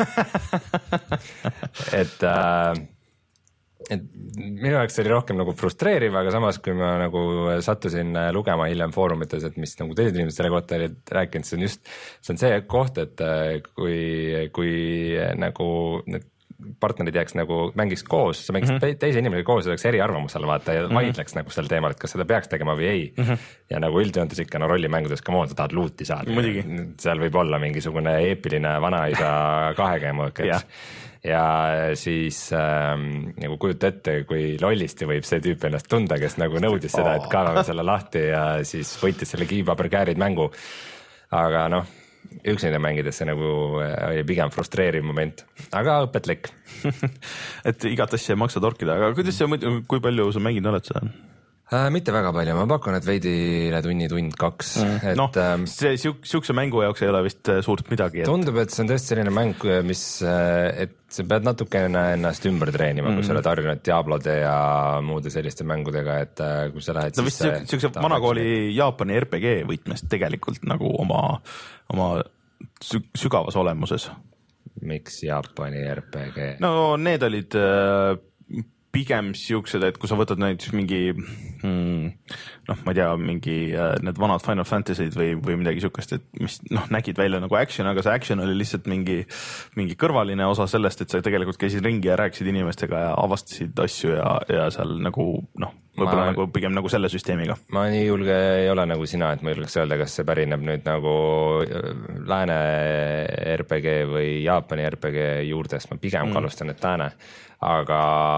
et, äh, et minu jaoks oli rohkem nagu frustreeriv, aga samas kui ma nagu sattusin lugema hiljem foorumites, et mis nagu teised inimesed selle kohta olid rääkinud, see on just, see on see koht, et kui, kui nagu need partnerid jääks nagu mängiks koos, sa mängiks mm-hmm. teise inimesega koos, oleks eri arvamusel vaata ja mm-hmm. vaidleks nagu sel teemal, et kas seda peaks tegema või ei mm-hmm. ja nagu üldjoontes ikka no rollimängudes, come on, sa tahad luuti saada. Muidugi. Seal võib olla mingisugune eepiline vanaisa kahekäämõõk, eks. Ja siis ähm, nagu kujuta ette, kui lollisti võib see tüüp ennast tunda, kes nagu nõudis seda, et kaevame selle lahti ja siis võitis selle kiibaberkäärid mängu. Aga noh, üksinda mängides see nagu oli pigem frustreeriv moment, aga õpetlik. Et igat asja ei maksa torkida, aga kuidas see, kui palju sa mängid oled seda? Äh, mitte väga palju, ma pakun, et veidi üle tunni, tund, kaks. Mm. No, ähm, see siukse mängu jaoks ei ole vist suurt midagi. Et... Tundub, et see on tõesti selline mäng, mis, et sa pead natukene ennast ümber treenima, mm. kui sa oled harjunud Diablode ja muude selliste mängudega, et kui sa lähed no, siis... No vist siukse vanakooli Jaapani R P G võitmest tegelikult nagu oma, oma sügavas olemuses. Miks Jaapani R P G? No need olid... Äh, pigem siuksed, et kui sa võtad näiteks mingi hmm, noh, ma ei tea, mingi need vanad Final Fantasy'd või, või midagi siukest, et mis noh, nägid välja nagu action, aga see action oli lihtsalt mingi, mingi kõrvaline osa sellest, et sa tegelikult käisid ringi ja rääkisid inimestega ja avastasid asju ja, ja seal nagu noh, võib-olla ma, nagu pigem nagu selle süsteemiga. Ma nii julge ei ole nagu sina, et ma julgeks öelda, kas see pärineb nüüd nagu lääne R P G või Jaapani R P G juurdest, ma pigem mm. kallustan, et lääne. Aga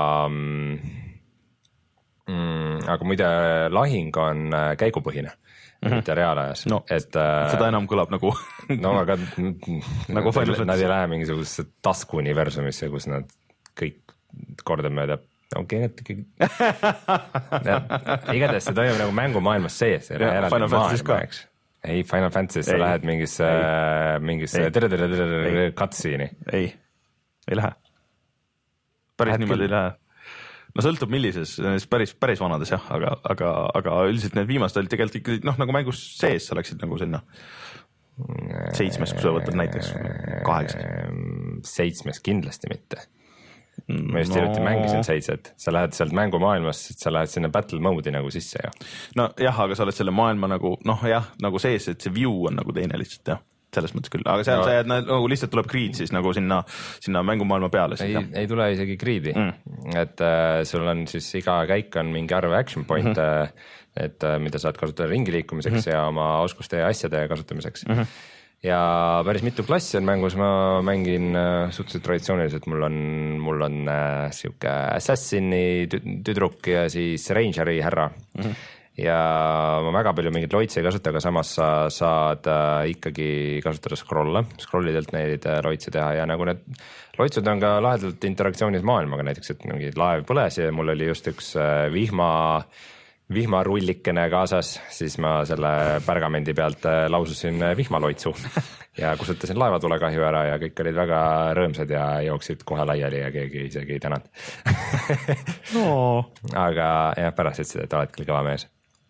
mm, aga muide lahing on käigupõhine mm-hmm. mitte reaalajas no, et seda enam kõlab nagu no aga nagu nad, nad ei lähe mingisugusesse tasku universumisse, kus nad kõik kordamööda okei okay,, igatahes see toimub nagu mängumaailmas sees ja, Final Fantasy ka ei, Final Fantasy sa lähed mingisse mingisse tere-tere-tere cutscene'i ei, ei lähe päris Äkki. Niimoodi ei lähe. No sõltub millises, päris, päris vanades jah, aga, aga, aga üldiselt need viimased olid tegelikult ikka noh, nagu mängus sees sa läksid nagu sinna seitsmes, kui sa võtad näiteks kaheksa. Seitsmes kindlasti mitte. Ma just hiljuti no... mängisin seitset, sa lähed sealt mängumaailmas, sa lähed sinna battle mode'i nagu sisse ju. No jah, aga sa oled selle maailma nagu, noh jah, nagu sees, et see view on nagu teine lihtsalt jah. Selles mõttes küll, aga seal no. sa jääd nagu lihtsalt tuleb grid siis nagu sinna, sinna mängumaailma peale. Ei, ei tule isegi gridi, mm. et äh, sul on siis iga käik on mingi arv action point, mm-hmm. et äh, mida saad kasutada ringi liikumiseks mm-hmm. ja oma oskuste ja asjade kasutamiseks. Mm-hmm. Ja päris mitu klassi on mängus, ma mängin äh, suhteliselt traditsiooniliselt, mul on, mul on äh, siuke assassini tüdruk ja siis rangeri härra. Mm-hmm. Ja ma väga palju mingit loitse ei kasuta, aga samas sa saad äh, ikkagi kasutada scrolle, scrollidelt neid äh, loitse teha ja nagu need loitsud on ka lahedalt interaktsioonis maailmaga, näiteks, et mingi laev põles ja mul oli just üks äh, vihma, vihmarullikene kaasas, siis ma selle pärgamendi pealt äh, laususin vihmaloitsu ja kustutasin laevatulekahju ära ja kõik olid väga rõõmsad ja jooksid kohe laiali ja keegi isegi ei tänanud no. Aga jah, pärast ütlesid, et oled küll kõva mees.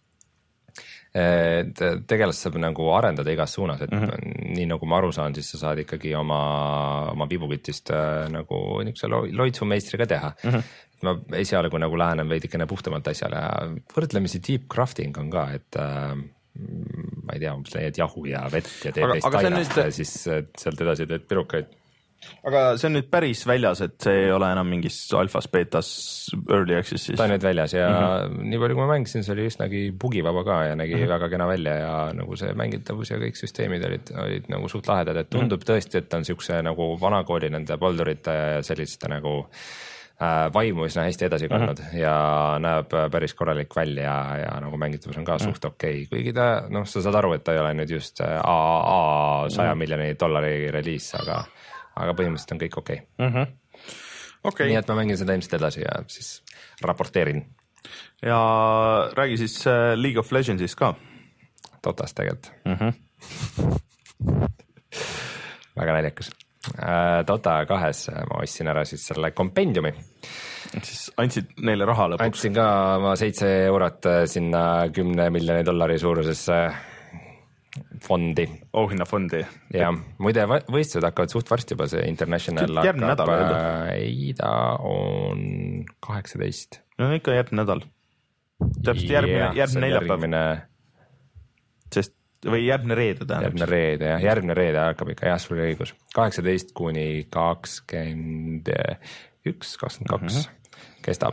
Tegelast saab nagu arendada igas suunas, et mm-hmm. nii nagu ma aru saan, siis sa saad ikkagi oma, oma pibukitist nagu niisuguse loitsumeistriga teha. Mm-hmm. Ma esialgu nagu lähenen veidikene puhtamalt asjale ja võrdlemisi deep crafting on ka, et äh, ma ei tea, leiad jahu ja vett ja teed neist tainast ja siis sealt edasi teed pirukaid. aga see on nüüd päris väljas, et see ei ole enam mingis alfas, betas, early access siis? Ta on nüüd väljas ja mm-hmm. nii palju kui ma mängisin, see oli üsnagi bugivaba ka ja nägi mm-hmm. väga kena välja ja nagu see mängitavus ja kõik süsteemid olid, olid nagu suht lahedad, et tundub mm-hmm. tõesti, et on siukse nagu vanakooli nende Baldurite ja selliste nagu äh, vaimu üsna hästi edasi kandnud mm-hmm. ja näeb päris korralik välja ja, ja nagu mängitavus on ka mm-hmm. suht okei okay., kuigi ta, noh, sa saad aru, et ta ei ole nüüd just A A A saja mm-hmm. miljoni dollari reliis, aga aga põhimõtteliselt on kõik okei okay. mm-hmm. okay. Nii et ma mängin seda ilmselt edasi ja siis raporteerin. Ja räägi siis League of Legendsist ka. Dotast tegelikult mm-hmm. väga naljakas. Dota kahes ma ostsin ära siis selle kompendiumi. Siis andsid neile raha lõpuks? Andsin ka ma seitse eurot sinna kümne miljoni dollari suurusesse fondi. Auhinnafondi. Ja muide võistlused hakkavad suht varsti juba, see International järgmine hakkab, nädal. Ei, ta on kaheksateist. No ikka järgmine nädal. Täpselt järgmine, järgmine neljapäev. Järgmine... Sest, või järgmine reede tähendab. Järgmine reede, jah. Järgmine reede hakkab ikka, jah, sul oli õigus. kaheksateist kuni kakskümmend üks, kakskümmend kaks mm-hmm. kestab.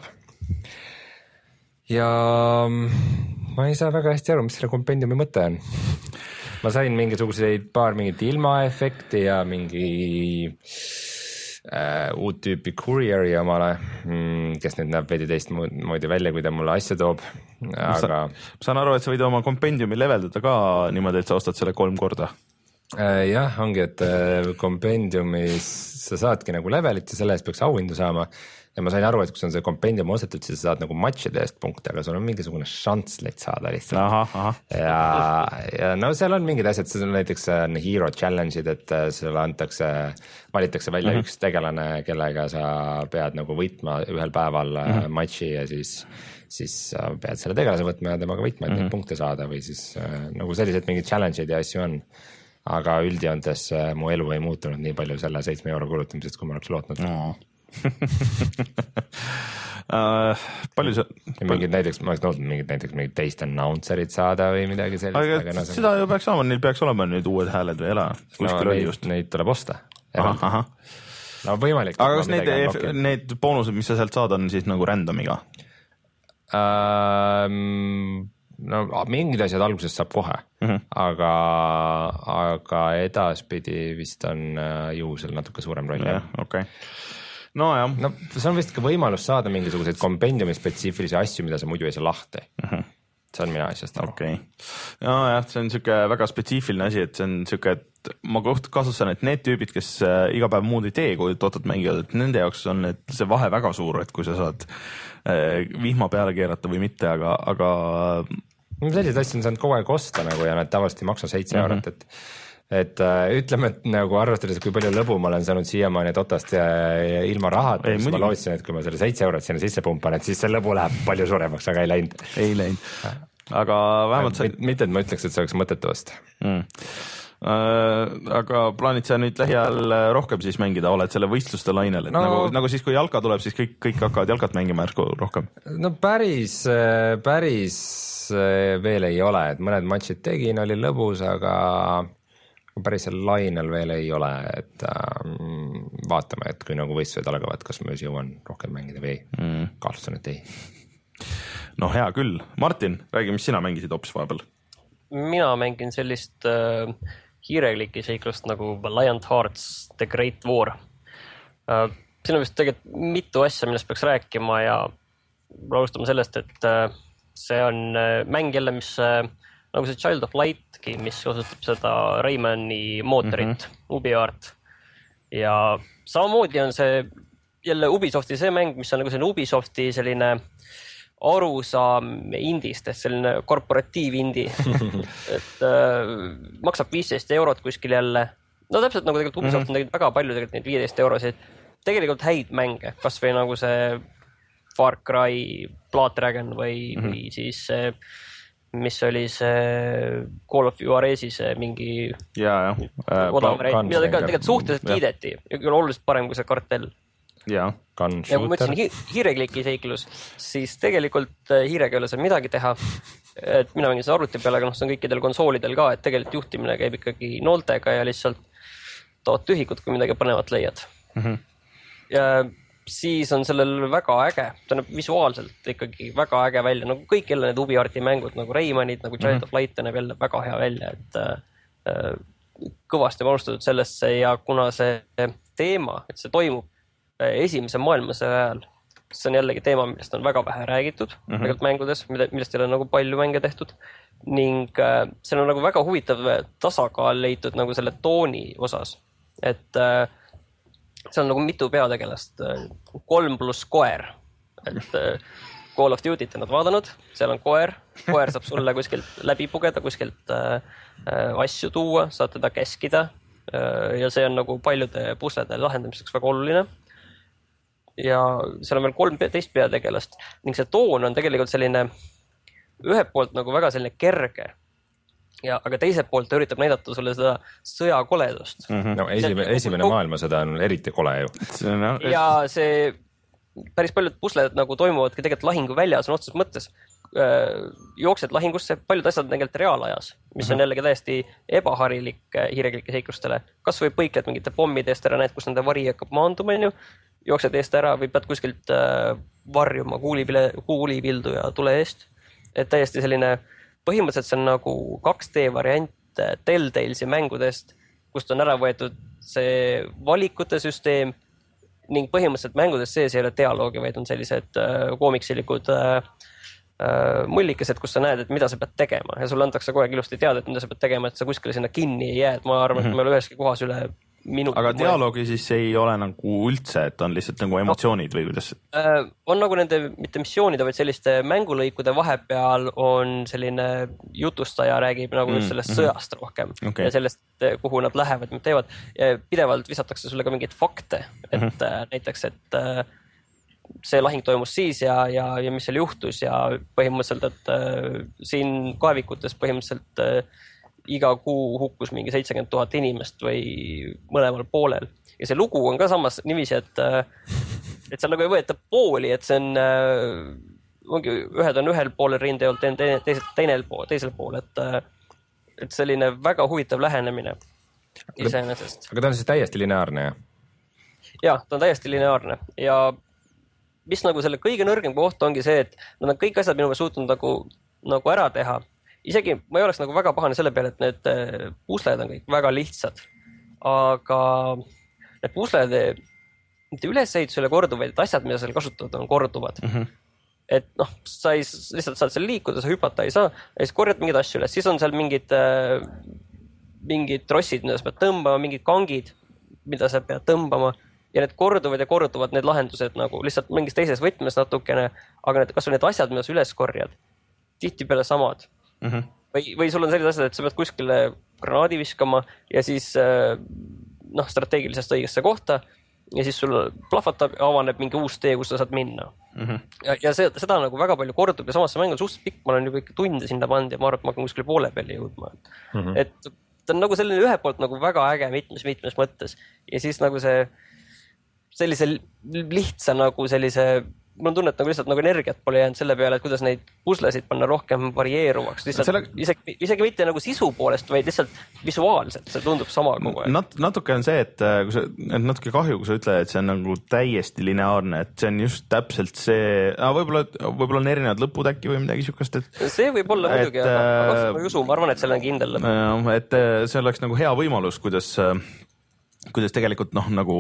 Ja ma ei saa väga hästi aru, mis selle kompendiumi mõte on. Ma sain mingisuguseid paar mingit ilmaefekti ja mingi äh, uut tüüpi courieri omale, kes nüüd näeb veidi teist moodi välja, kui ta mulle asja toob. Aga... Ma saan aru, et sa võid oma kompendiumi leveldada ka niimoodi, et sa ostad selle kolm korda. Äh, jah, ongi, et kompendiumis sa saadki nagu levelit ja selle eest peaks auhindu saama. Ja ma sain aru, et kui on see kompendium ostetud, siis sa saad nagu matchide eest punkte, aga sul on mingisugune šanss neid saada lihtsalt. Aha, aha. Ja, ja no seal on mingid asjad, see on näiteks hero challenge'id, et sulle antakse, valitakse välja mm-hmm. üks tegelane, kellega sa pead nagu võitma ühel päeval mm-hmm. matchi ja siis, siis pead selle tegelase võtma ja temaga võitma, et mm-hmm. neid punkte saada või siis nagu sellised mingid challenge'id ja asju on. Aga üldjoontes mu elu ei muutunud nii palju selle seitsme euro kulutamisest, kui ma oleks lootnud. No. uh, palju see ja mingid näiteks, ma oleks nõudnud mingid näiteks mingid teist announcerid saada või midagi sellist. Aga, aga no, seda ju peaks saama, neil peaks olema nüüd uued hääled või ela. No, neid, neid tuleb osta. Aha, aha. No võimalik. Aga kas need, okay. need boonused, mis sa sealt saad, on siis nagu randomiga? Um, no mingid asjad alguses saab kohe, mm-hmm. aga, aga edaspidi vist on juhusel natuke suurem roll. Ja, okay. No jah. No see on vist ka võimalus saada mingisuguseid kompendiumi spetsiifilisi asju, mida sa muidu ei saa lahti. Mm-hmm. See on mina asjast aru. Okay. No jah, see on siuke väga spetsiifiline asi, et see on siuke, et ma koht kasutan, et need tüübid, kes iga päev muud ei tee, kui Dotat mängivad, et nende jaoks on et see vahe väga suur, et kui sa saad vihma peale keerata või mitte, aga, aga... Sellised asjad on saanud kogu aeg osta nagu ja nad tavaliselt ei maksa seitse mm-hmm. eurot, et et äh, ütleme, et nagu arvestades, kui palju lõbu ma olen saanud siiamaani Dotast ja, ja ilma rahad, siis ma lootsin, et kui ma selle seitse eurot sinna sisse pumpan, et siis see lõbu läheb palju suuremaks, aga ei läinud. Ei läinud. Aga vähemalt see... Mitte, et ma ütleks, et see oleks mõttetu osta. Mm. Äh, aga plaanid sa nüüd lähiajal rohkem siis mängida, oled selle võistluste lainel, et no, nagu, nagu siis kui jalka tuleb, siis kõik, kõik hakkavad jalkat mängima järsku rohkem? No päris, päris veel ei ole, et mõned matšid tegin, oli lõbus, aga päris seal lainel veel ei ole, et ähm, vaatame, et kui nagu võistlused algavad, kas ma jõuan rohkem mängida või ei. Mm. Kahtlustan, et ei. No hea küll. Martin, räägi, mis sina mängisid hoopis vahepeal? Mina mängin sellist äh, hiirekliki seiklust nagu Valiant Hearts The Great War. Äh, siin on vist tegelikult mitu asja, millest peaks rääkima ja alustame sellest, et äh, see on äh, mäng jälle, mis äh, nagu see Child of Lightki, mis kasutab seda Raymani mootorit, mm-hmm. UbiArt. Ja samamoodi on see jälle Ubisofti see mäng, mis on nagu selline Ubisofti selline arusaam indist, et selline korporatiivindi. et äh, maksab viisteist eurot kuskil jälle. No täpselt nagu tegelikult Ubisoft mm-hmm. on tegelikult väga palju tegelikult neid viieteist eurosid. Tegelikult häid mänge, kas või nagu see Far Cry, Blood Dragon või, mm-hmm. või siis see mis oli see Call of Juarezi see mingi ja, ja. Äh, odavam, mida tegelikult suhteliselt kiideti, oluliselt parem kui see Kartell. Ja, ja kui ma ütlesin hi- hiirekliki seiklus, siis tegelikult hiirega ei ole seal midagi teha. Et mina mängin seda arvuti peale, aga noh, see on kõikidel konsoolidel ka, et tegelikult juhtimine käib ikkagi nooltega ja lihtsalt tood tühikut, kui midagi põnevat leiad mm-hmm. ja siis on sellel väga äge, ta näeb visuaalselt ikkagi väga äge välja, nagu kõik jälle need UbiArti mängud, nagu Raymanid, nagu Giant mm-hmm. of Light näeb jälle väga hea välja, et äh, kõvasti manustatud sellesse ja kuna see teema, et see toimub esimese maailmasõja ajal, see on jällegi teema, millest on väga vähe räägitud mm-hmm. tegelikult mängudes, millest ei ole nagu palju mänge tehtud ning äh, seal on nagu väga huvitav tasakaal leitud nagu selle tooni osas, et äh, see on nagu mitu peategelast, kolm pluss koer, et Call of Duty't on nad vaadanud, seal on koer, koer saab sulle kuskilt läbi pugeda, kuskilt äh, asju tuua, saad teda keskida äh, ja see on nagu paljude puslede lahendamiseks väga oluline. Ja seal on veel kolm teist peategelast ning see toon on tegelikult selline ühelt poolt nagu väga selline kerge. Ja, aga teiselt poolt ta üritab näidata sulle seda sõjakoledust. Mm-hmm. No, esimene, esimene ko- maailmasõda on eriti kole ju. Ja see päris paljud pusled nagu toimuvadki tegelikult lahingu väljas on otseses mõttes. Jooksed lahingusse, paljud asjad on tegelikult reaalajas, mis on jällegi täiesti ebaharilik hiireklike seiklustele. Kas või põikled mingite pommide eest ära, näed, kus nende vari hakkab maanduma, jooksed eest ära või pead kuskilt varjuma kuulipildu ja tule eest. Et täiesti selline põhimõtteliselt see on nagu kaks D variant Telltalesi mängudest, kust on ära võetud see valikute süsteem ning põhimõtteliselt mängudes sees ei ole dialoogi, vaid on sellised äh, koomiksilikud äh, äh, mullikesed, kus sa näed, et mida sa pead tegema ja sulle antakse kogu aeg ilusti teada, et mida sa pead tegema, et sa kuskile sinna kinni ei jää, et ma arvan, et me ei ole üheski kohas üle minut. Aga dialoogi siis ei ole nagu üldse, et on lihtsalt nagu emotsioonid või kuidas? Äh, on nagu nende, mitte missioonide, vaid selliste mängulõikude vahepeal on selline jutustaja räägib nagu mm, sellest mm-hmm. sõjast rohkem okay. ja sellest, kuhu nad lähevad, mida teevad. Ja pidevalt visatakse sulle ka mingeid fakte, et mm-hmm. näiteks, et äh, see lahing toimus siis ja, ja, ja mis seal juhtus ja põhimõtteliselt, et äh, siin kaevikutes põhimõtteliselt äh, iga kuu hukkus mingi seitsekümmend tuhat inimest või mõlemal poolel. Ja see lugu on ka samas niiviisi, et, et seal nagu ei võeta pooli, et see on, ongi, ühed on ühel poolel rindejolt, teine, teisel, teine pool, teisel pool, et, et selline väga huvitav lähenemine iseenesest. Aga ta on siis täiesti lineaarne, jah? Jah, ta on täiesti lineaarne ja mis nagu selle kõige nõrgem koht ongi see, et nad on kõik asjad minuga suutnud nagu, nagu ära teha. Isegi ma ei oleks nagu väga pahane selle peale, et need pusled on kõik väga lihtsad, aga need pusled mitte ülesehitus ei ole korduvad, et asjad, mida seal kasutavad, on korduvad. Mm-hmm. Et noh, sa ei, lihtsalt saad seal liikuda, sa hüpata ei saa, ja siis korjad mingid asju üles, siis on seal mingid, mingid trossid, mida sa pead tõmbama, mingid kangid, mida sa pead tõmbama, ja need korduvad ja korduvad need lahendused nagu lihtsalt mingis teises võtmes natukene, aga need, kas on need asjad, mida sa üles korjad, tihti peale samad. Mm-hmm. Või, või sul on sellised asjad, et sa pead kuskile granaadi viskama ja siis noh, strateegilisest õigesse kohta ja siis sul plahvatab ja avaneb mingi uus tee, kus sa saad minna. Mm-hmm. Ja, ja see, seda nagu väga palju kordub ja samas see mäng on suhteliselt pikk, ma olen juba ikka tunde sinna pannud ja ma arvan, et ma hakkan kuskile poole peale jõudma. Mm-hmm. Et ta on nagu selline ühe poolt nagu väga äge mitmes-mitmes mõttes ja siis nagu see sellise lihtsa nagu sellise mul on tunne, et nagu lihtsalt nagu energiat pole jäänud selle peale, et kuidas neid puslesid panna rohkem varieeruvaks. Lihtsalt selle... isegi, isegi mitte nagu sisu poolest, vaid lihtsalt visuaalselt. See tundub sama kogu aeg. Nat, natuke on see, et, kui sa, et natuke kahju, kui sa ütled, et see on nagu täiesti lineaarne, et see on just täpselt see, võib-olla, võib-olla on erinevad lõpud äkki või midagi sihukest. Et, see võib olla muidugi, aga ma ei usu, ma arvan, et seal on kindel lõpp. Et see oleks nagu hea võimalus, kuidas, kuidas tegelikult noh, nagu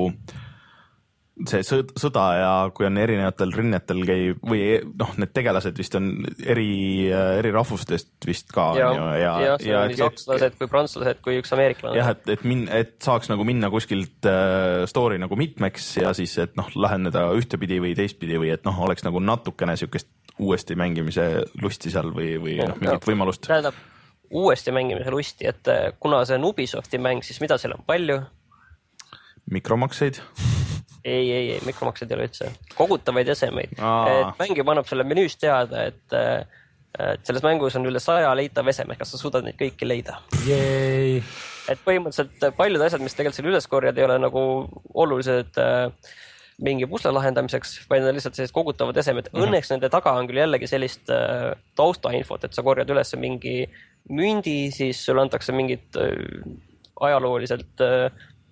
see sõda ja kui on erinevatel rinnetel käib või noh, need tegelased vist on eri, eri rahvustest vist ka. Ja, ja, ja, ja nii sakslased kui prantslased kui üks ameeriklane. Jah, et, et, min, et saaks nagu minna kuskilt äh, story nagu mitmeks ja siis, et noh, läheneda ühtepidi või teistpidi või et noh, oleks nagu natukene sihukest uuesti mängimise lusti seal või, või ja, noh, mingit ja, võimalust. Tähendab, uuesti mängimise lusti, et kuna see on Ubisofti mäng, siis mida seal on palju? Mikromakseid? Ei, ei, ei, mikromaksed ei ole üldse. Kogutavaid esemeid. Et mäng juba annab selle menüüs teada, et, et selles mängus on üle saja leitav eseme, kas sa suudad neid kõiki leida. Yay. Et põhimõtteliselt paljud asjad, mis tegelikult seal üles korjad, ei ole nagu olulised mingi pusle lahendamiseks, vaid on lihtsalt sellised kogutavad esemed. Mm-hmm. Õnneks nende taga on küll jällegi sellist taustainfot, et sa korjad üles mingi mündi, siis sulle antakse mingit ajalooliselt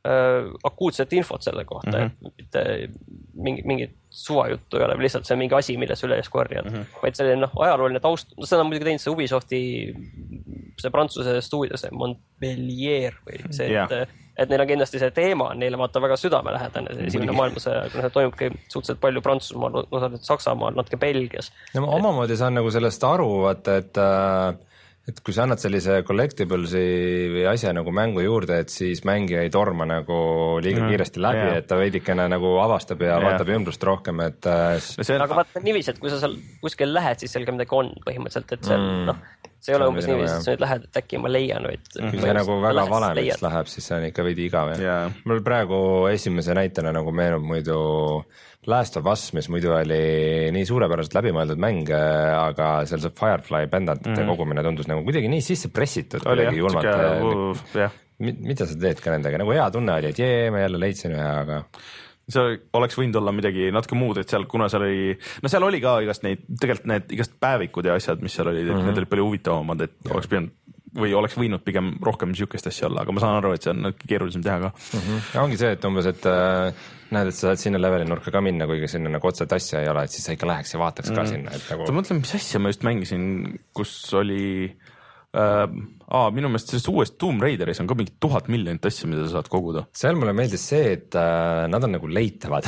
äh, akuutset infot selle kohta mm, -hmm. et mitte mingi, mingit suvajuttu ei ole, lihtsalt see on mingi asi, milles üles korjad, mm -hmm. vaid selline noh, ajalooline taust, no seda on muidugi teinud see Ubisofti, see Prantsuse stuudio, see Montpellier või see, yeah. et, et neil on kindlasti see teema, neile vaata väga südamelähedane, esimene maailmasõja, aga see toimubki suhteliselt palju Prantsusmaal, osaliselt Saksamaal, natuke Belgias. no ma omamoodi saan nagu sellest aru, vaata, et äh... et kui sa annad sellise collectibles'i või asja nagu mängu juurde, et siis mängija ei torma nagu liiga mm, kiiresti läbi yeah., et ta veidikene nagu avastab ja yeah. vaatab ümbrust rohkem, et see... aga vaata niiviisi, et kui sa seal kuskil lähed, siis selge midagi on põhimõtteliselt, et seal mm, noh, see ei ole umbes niiviisi, et sa nüüd lähed, et äkki ma leian või et kui see nagu väga valemiks läheb, siis see on ikka veidi igav yeah. mul praegu esimese näitena nagu meenub muidu Last of Us, mis muidu oli nii suurepäraselt läbimõeldud mäng, aga seal see Firefly pendantite mm. kogumine tundus nagu kuidagi nii sisse pressitud, kuidagi julmalt. Yeah. Mida sa teed ka nendega? Nagu hea tunne oli, et jee, ma jälle leidsin ühe, aga... see oleks võinud olla midagi natuke muud, et seal, kuna seal oli, no seal oli ka igast neid, tegelikult need igast päevikud ja asjad, mis seal olid, et mm -hmm. need olid palju huvitavamad, et ja. oleks pidanud või oleks võinud pigem rohkem niisugust asja olla, aga ma saan aru, et see on keerulisem teha ka. Mm -hmm. ja ongi see, et umbes, et äh, näed, et sa saad sinna leveli nurka ka minna, kuigi sinna nagu otset asja ei ole, et siis sa ikka läheks ja vaataks mm -hmm. ka sinna. Et nagu... ma mõtlen, mis asja ma just mängisin, kus oli... Uh, aa, minu meelest sellest uuest Tomb Raideris on ka mingi tuhat miljonit asja, mida sa saad koguda. Seal mulle meeldis see, et uh, nad on nagu leitavad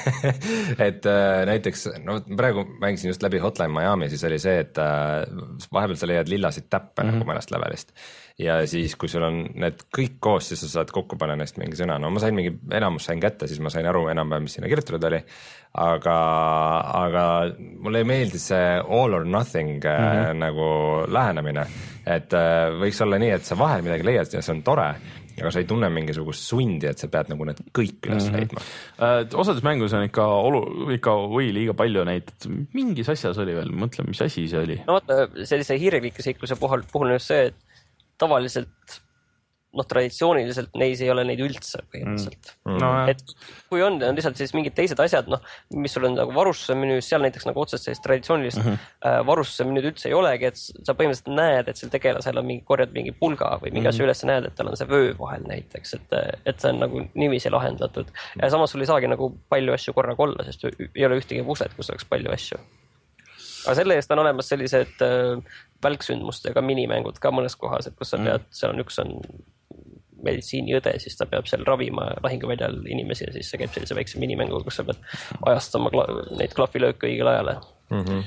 et uh, näiteks, no praegu mängisin just läbi Hotline Miami, siis oli see, et uh, vahepeal sa leiad lillasid täppe mm -hmm. nagu mõnest levelist. Ja siis, kui sul on need kõik koos, siis sa saad kokku panna neist mingi sõna. No ma sain mingi, enamus sain kätte, siis ma sain aru enam-vähem, mis sinna kirjutatud oli. Aga, aga mulle ei meeldi see all or nothing mm -hmm. nagu lähenemine. Et äh, võiks olla nii, et sa vahel midagi leiad ja see on tore, aga sa ei tunne mingisugust sundi, et sa pead nagu need kõik üles mm -hmm. leidma. Äh, osades mängus on ikka, olu, ikka või liiga palju neid, mingis asjas oli veel, mõtle, mis asi see oli. No vaata, sellise hiireliikluse puhul, puhul on just see, et tavaliselt noh, traditsiooniliselt neis ei ole neid üldse põhimõtteliselt mm. no,. et kui on, on lihtsalt siis mingid teised asjad, noh, mis sul on nagu varustuse menüüs, seal näiteks nagu otsest sellist traditsioonilist mm -hmm. äh, varustuse menüüd üldse ei olegi, et sa põhimõtteliselt näed, et seal tegelasel on mingi, korjad mingi pulga või mingi mm -hmm. asja üles näed, et tal on see vöö vahel näiteks, et, et see on nagu niiviisi lahendatud. Ja samas sul ei saagi nagu palju asju korraga olla, sest ei ole ühtegi puslet, kus oleks palju asju. Aga selle eest on olemas sellised äh, välksündmustega minimängud ka mõnes kohas, et kus sa pead, seal on üks on meditsiiniõde, siis ta peab seal ravima lahinguväljal inimesi ja siis see käib sellise väikse minimängu, kus sa pead ajastama kla- neid klahvilööke õigel ajale. Mm -hmm.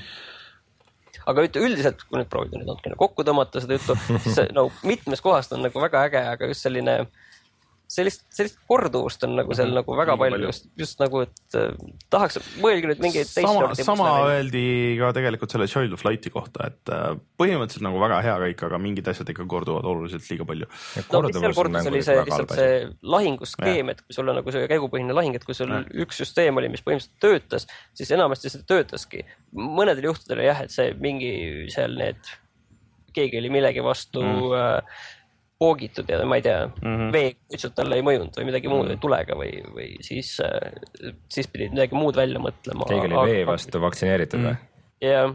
Aga üldiselt, kui nüüd proovida nüüd natukene kokku tõmmata seda juttu, siis no, mitmes kohast on nagu väga äge, aga just selline sellist, sellist korduvust on nagu seal nagu väga palju, palju. Just, just nagu, et äh, tahaks, mõelgi nüüd mingeid teist sama, sama öeldi ka tegelikult selle Child of Light'i kohta, et äh, põhimõtteliselt nagu väga hea kõik, aga mingid asjad ikka korduvad oluliselt liiga palju. No mis seal kordus oli see lihtsalt see lahinguskeem, et kui sul on nagu see käigupõhine lahing, et kui sul ja. üks süsteem oli, mis põhimõtteliselt töötas, siis enamasti see töötaski. Mõnedel juhtudel jah, et see mingi seal need, keegi oli millegi vastu mm. äh, poogitud ja ma ei tea, mm -hmm. veekutsud talle ei mõjunud või midagi muud või tulega või, või siis, siis pidid midagi muud välja mõtlema. Keegi oli vee vastu vaktsineeritud või? Jah.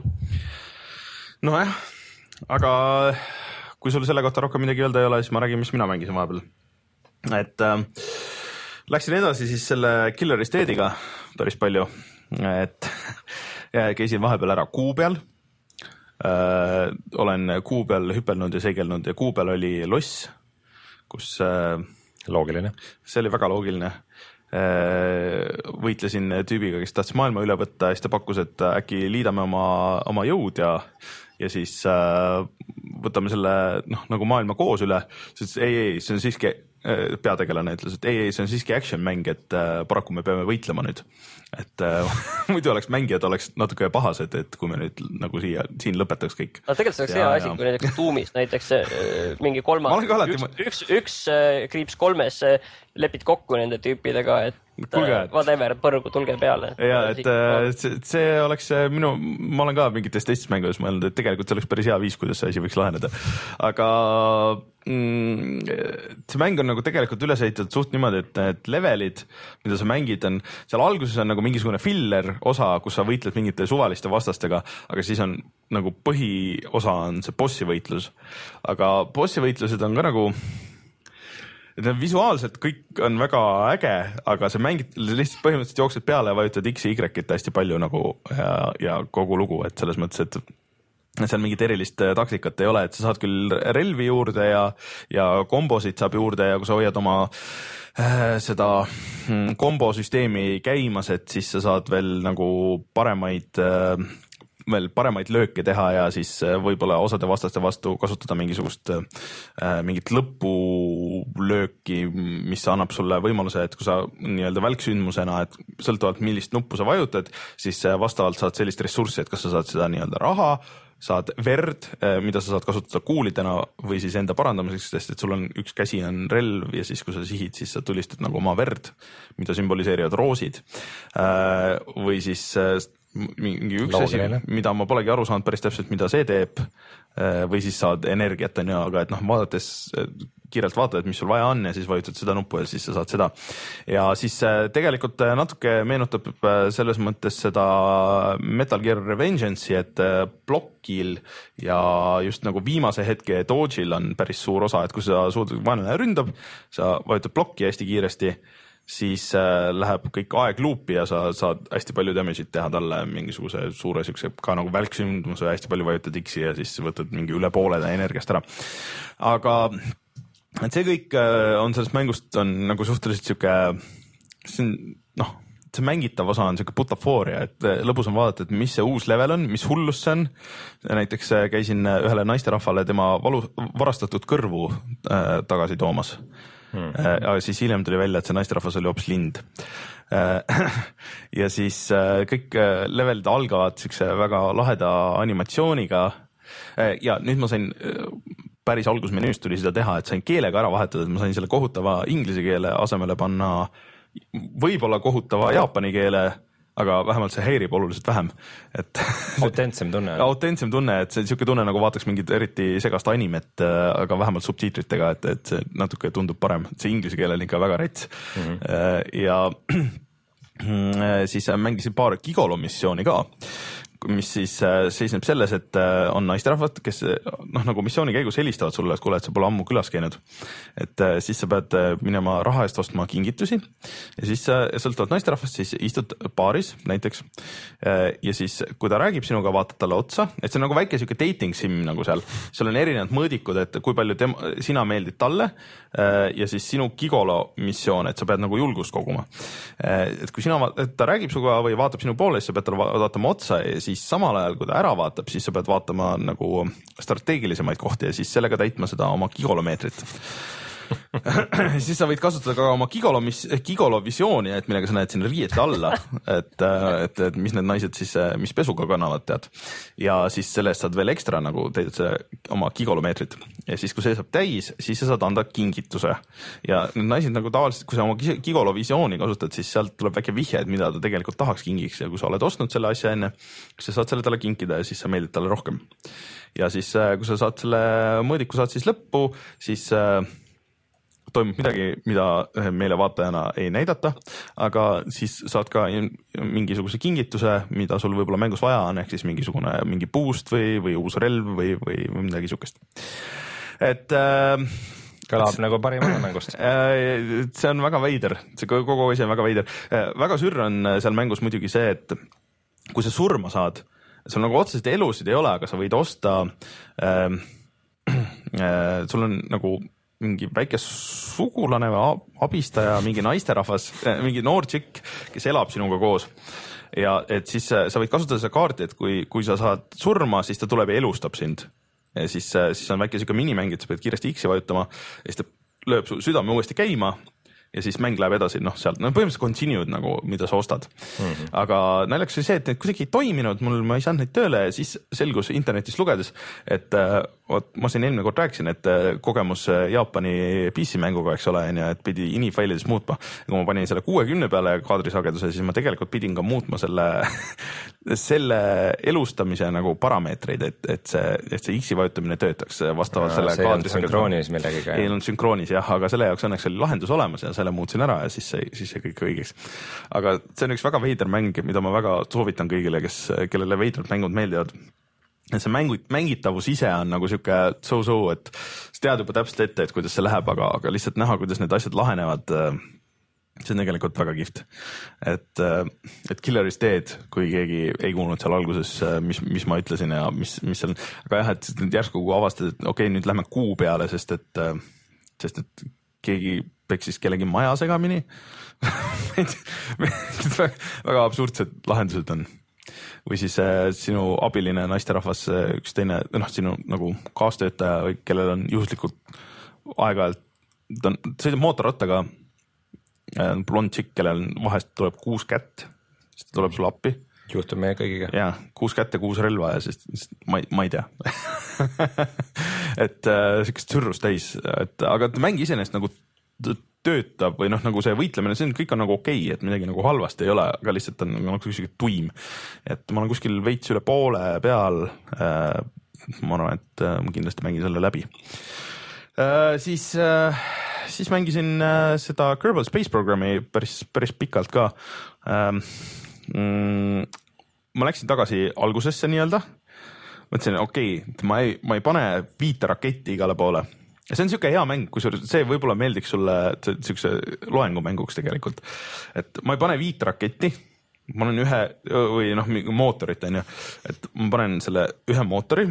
Nojah, aga kui sul selle kohta rohkem midagi öelda ei ole, siis ma räägin, mis mina mängisin vahepeal. Et äh, läksin edasi siis selle Killer Estate'iga päris palju, et käisin vahepeal ära kuu peal. Uh, olen kuu peal hüpelnud ja segelnud ja kuu peal oli loss, kus uh, loogiline. See oli väga loogiline. Uh, võitlesin tüübiga, kes tahtis maailma üle võtta ja siis ta pakkus, et äkki liidame oma, oma jõud ja, ja siis uh, võtame selle noh, nagu maailma koos üle. Siis ei, ei, see on siiski uh, peategelane ütles, et ei, ei, see on siiski action mäng, et uh, paraku me peame võitlema nüüd. Et äh, muidu oleks mängijad oleks natuke pahased, et kui me nüüd nagu siia, siin lõpetaks kõik. No tegelikult see oleks hea asi, kui näiteks tuumis näiteks äh, mingi kolmas, üks, üks, üks äh, kriips kolmes äh, lepid kokku nende tüüpidega, et Kulge, et... whatever, põrgu, tulge peale. Ja, et see, see oleks minu, ma olen ka mingites teistes mängudes mõelnud, et tegelikult see oleks päris hea viis, kuidas see asi võiks laheneda. Aga mm, see mäng on nagu tegelikult üles ehitatud suht niimoodi, et need levelid, mida sa mängid, on seal alguses on nagu mingisugune filler osa, kus sa võitled mingite suvaliste vastastega, aga siis on nagu põhiosa on see bossi võitlus. Aga bossi võitlused on ka nagu visuaalselt kõik on väga äge, aga see mängid lihtsalt põhimõtteliselt jooksed peale ja vajutad X ja Y-t hästi palju nagu ja, ja kogu lugu, et selles mõttes, et seal mingit erilist taktikat ei ole, et sa saad küll relvi juurde ja, ja kombosid saab juurde ja kui sa hoiad oma äh, seda kombosüsteemi käimas, et siis sa saad veel nagu paremaid äh, veel paremaid lööke teha ja siis võib-olla osade vastaste vastu kasutada mingisugust äh, mingit lõpulööki, mis annab sulle võimaluse, et kui sa nii-öelda välksündmusena, et sõltuvalt millist nuppu sa vajutad, siis vastavalt saad sellist ressurssi, et kas sa saad seda nii-öelda raha, saad verd, mida sa saad kasutada kuulidena või siis enda parandamiseks, sest et sul on üks käsi on relv ja siis kui sa sihid, siis sa tulistad nagu oma verd, mida sümboliseerivad roosid äh, või siis mingi üks asi, mida ma polegi aru saanud päris täpselt, mida see teeb või siis saad energiat, on ju, aga et noh, vaadates, kiirelt vaatad, et mis sul vaja on ja siis vajutad seda nuppu ja siis sa saad seda. Ja siis tegelikult natuke meenutab selles mõttes seda Metal Gear Revengeance'i, et blokil ja just nagu viimase hetke dodge'il on päris suur osa, et kui sa suudad, vaenlane ründab, sa vajutad blokki hästi kiiresti, siis äh, läheb kõik aeg luupi ja sa saad hästi palju damage'it teha talle mingisuguse suure siukse ka nagu välksündmuse, hästi palju vajutad X-i ja siis võtad mingi üle poole energiast ära. Aga et see kõik äh, on sellest mängust on nagu suhteliselt siuke, see on noh, see mängitav osa on siuke butafooria, et lõbus on vaadata, et mis see uus level on, mis hullus see on. Näiteks käisin ühele naisterahvale tema valu, varastatud kõrvu äh, tagasi toomas. Hmm. Ja siis hiljem tuli välja, et see naisterahvas oli hoopis lind. Ja siis kõik levelid algavad siukse väga laheda animatsiooniga. Ja nüüd ma sain päris algusmenüüst tuli seda teha, et sain keelega ära vahetada, et ma sain selle kohutava inglise keele asemele panna võib-olla kohutava jaapani keele, aga vähemalt see häirib oluliselt vähem. Et autentsem tunne. Autentsem tunne, et see siuke tunne nagu vaataks mingit eriti segast animet, aga vähemalt subtiitritega, et, et see natuke tundub parem. See inglise keel on ikka väga rets. Mm-hmm. Ja siis mängisin paar Gigolo missiooni ka, mis siis seisneb selles, et on naisterahvad, kes noh, nagu missiooni käigus helistavad sulle, et kuule, et sa pole ammu külas käinud. Et siis sa pead minema raha eest ostma kingitusi ja siis sõltuvalt naisterahvast siis istud baaris näiteks ja siis kui ta räägib sinuga, vaatad talle otsa, et see on nagu väike siuke dating sim nagu seal, seal on erinevad mõõdikud, et kui palju tema, sina meeldid talle ja siis sinu Gigolo missioon, et sa pead nagu julgust koguma. Et kui sina, et ta räägib sinuga või vaatab sinu poole, siis sa pead talle vaatama otsa ja siis siis samal ajal, kui ta ära vaatab, siis sa pead vaatama nagu strateegilisemaid kohti ja siis sellega täitma seda oma gigolomeetrit. Siis sa võid kasutada ka oma gigolo, mis, gigolo visiooni, et millega sa näed sinna riiete alla, et, et, et mis need naised siis, mis pesuga kannavad, tead. Ja siis sellest saad veel ekstra nagu teed see oma gigolomeetrit. Ja siis, kui see saab täis, siis sa saad anda kingituse. Ja need naised nagu tavaliselt, kui sa oma gigolo visiooni kasutad, siis sealt tuleb väike vihje, et mida ta tegelikult tahaks kingiks ja kui sa oled ostnud selle asja enne, siis sa saad selle talle kinkida ja siis sa meeldid talle rohkem. Ja siis, kui sa saad selle mõõdiku saad siis lõppu, siis toimub midagi, mida meile vaatajana ei näidata, aga siis saad ka mingisuguse kingituse, mida sul võib-olla mängus vaja on, ehk siis mingisugune mingi boost või, või uus relv või, või midagi sukest. Et äh, kõlab et, nagu parim osa mängust. Äh, see on väga veider, see kogu asi on väga veider. Äh, väga sürr on seal mängus muidugi see, et kui sa surma saad, sul nagu otseselt elusid ei ole, aga sa võid osta äh, äh, sul on nagu mingi väike sugulane või abistaja, mingi naisterahvas, mingi noor tšikk, kes elab sinuga koos. Ja et siis sa võid kasutada seda kaarti, et kui, kui sa saad surma, siis ta tuleb ja elustab sind. Ja siis, siis on väike siuke minimäng, et sa pead kiiresti X-i vajutama ja siis ta lööb su südame uuesti käima ja siis mäng läheb edasi, noh sealt, no põhimõtteliselt continued nagu, mida sa ostad. Mm-hmm. Aga naljakas oli see, et need kuidagi ei toiminud, mul ma ei saanud neid tööle ja siis selgus internetis lugedes, et oot, ma siin eelmine kord rääkisin, et kogemus Jaapani P C mänguga, eks ole, et pidi ini-failides muutma. Kui ma panin selle kuuekümne peale kaadrisageduse, siis ma tegelikult pidin ka muutma selle, selle elustamise nagu parameetreid, et, et see, et see X-i vajutamine töötaks vastavalt no, selle kaadrisageduse. Ei olnud sünkroonis jah, aga selle jaoks õnneks oli lahendus olemas ja selle muutsin ära ja siis see, siis see kõik õigeks. Aga see on üks väga veider mäng, mida ma väga soovitan kõigile, kes, kellele veidrad mängud meeldivad. see mängu, mängitavus ise on nagu siuke so-so, et sa tead juba täpselt ette, et kuidas see läheb, aga, aga lihtsalt näha, kuidas need asjad lahenevad, see on tegelikult väga kihvt. Et, et Killer is Dead, kui keegi ei kuulnud seal alguses, mis, mis ma ütlesin ja mis, mis seal, aga jah, et nüüd järsku avastad, et okei okay,, nüüd lähme kuu peale, sest et, sest et keegi peksis kellegi maja segamini. väga absurdsed lahendused on. Või siis äh, sinu abiline naisterahvas, üks teine, noh, sinu nagu kaastöötaja, kellel on juhuslikult aeg-ajalt, ta on, sõidab mootorrattaga, äh, blond tšikk, kellel vahest tuleb kuus kätt, siis ta tuleb sulle appi. Juhtub meie kõigiga. Jaa, kuus kätt ja kuus relva ja sest, sest ma, ma ei tea. et äh, siukest sürrust täis, et, aga mäng iseenesest nagu töötab või noh, nagu see võitlemine, see on, kõik on nagu okei, okay, et midagi nagu halvasti ei ole, aga lihtsalt on nagu kuskil tuim. Et ma olen kuskil veits üle poole peal, äh, ma arvan, et äh, ma kindlasti mängin selle läbi. Äh, siis, äh, siis mängisin äh, seda Kerbal Space Programmi päris, päris pikalt ka. Äh, mm, ma läksin tagasi algusesse nii-öelda. Mõtlesin, okei, okay, ma ei, ma ei pane viite raketti igale poole. Ja see on siuke hea mäng, kui see võib-olla meeldiks sulle siukse loengumänguks tegelikult. Et ma ei pane viit raketti, ma olen ühe või noh, mootorit, on ju, et ma panen selle ühe mootori,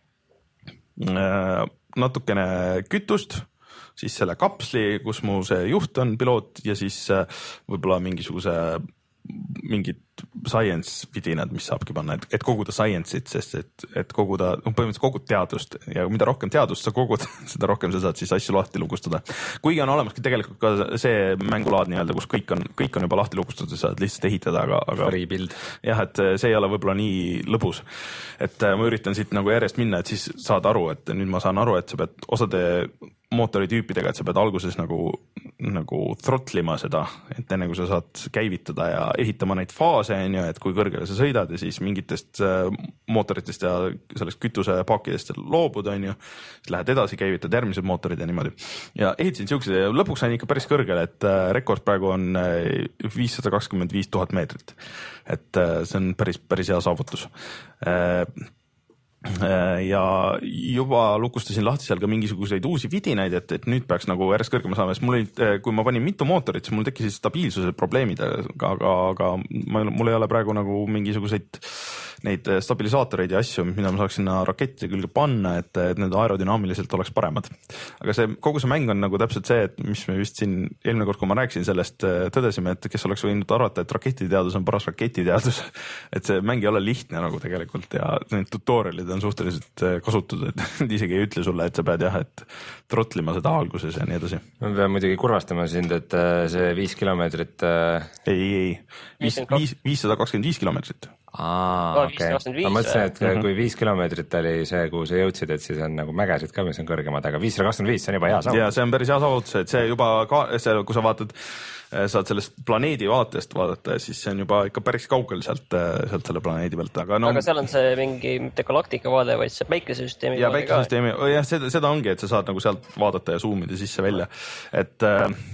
natukene kütust, siis selle kapsli, kus mu see juht on, piloot ja siis võib-olla mingisuguse mingid science vidinad, mis saabki panna, et, et koguda science'it, sest et, et koguda, põhimõtteliselt kogud teadust ja mida rohkem teadust sa kogud, seda rohkem sa saad siis asju lahti lukustada. Kuigi on olemaski tegelikult ka see mängulaad nii-öelda, kus kõik on, kõik on juba lahti lukustatud, sa saad lihtsalt ehitada, aga, aga Freebuild. Jah, et see ei ole võib-olla nii lõbus. Et ma üritan siit nagu järjest minna, et siis saad aru, et nüüd ma saan aru, et sa pead osade mootoritüüpidega, et sa pead alguses nagu, nagu throttlima seda, et enne kui sa saad käivitada ja ehitama neid faase, on ju, et kui kõrgele sa sõidad ja siis mingitest mootoritest ja sellest kütusepaakidest loobud, on ju, siis lähed edasi, käivitad järgmised mootorid ja niimoodi. Ja ehitasin siuksed ja lõpuks sain ikka päris kõrgele, et rekord praegu on viissada kakskümmend viis tuhat meetrit. Et see on päris, päris hea saavutus. Ja juba lukustasin lahti seal ka mingisuguseid uusi vidinaid, et, et nüüd peaks nagu järjest kõrgema saama, sest mul oli, kui ma panin mitu mootorit, siis mul tekkisid stabiilsuse probleemid, aga, aga ma, mul ei ole praegu nagu mingisuguseid neid stabilisaatoreid ja asju, mida ma saaks sinna rakettide külge panna, et, et need aerodünaamiliselt oleks paremad. Aga see, kogu see mäng on nagu täpselt see, et mis me vist siin eelmine kord, kui ma rääkisin sellest, tõdesime, et kes oleks võinud arvata, et raketiteadus on paras raketiteadus, et see mäng ei ole lihtne nagu tegelikult ja need tutorialid on suhteliselt kasutud, et isegi ei ütle sulle, et sa pead jah, et trottlima seda alguses ja nii edasi. Ma pean muidugi kurvastama sind, et see viis kilomeetrit... Ei, ei, viissada kakskümmend viis kilomeetrit. Aa, okei. Okay. Ma mõtlesin, et mm-hmm. kui viis kilomeetrit oli see, kuhu sa jõudsid, et siis on nagu mägesid ka, mis on kõrgemad, aga viissada kakskümmend viis, see on juba hea saavutus. Ja see on päris hea saavutus, et see juba, ka, see, kui sa vaatad, saad sellest planeedi vaatest vaadata, siis see on juba ikka päris kaugel sealt, sealt selle planeedi pealt. Aga, no, aga seal on see mingi mitte galaktika vaade, vaid see päikesesüsteemi ja päikesesüsteemi, jah, seda, seda ongi, et sa saad nagu sealt vaadata ja zoomida sisse välja, et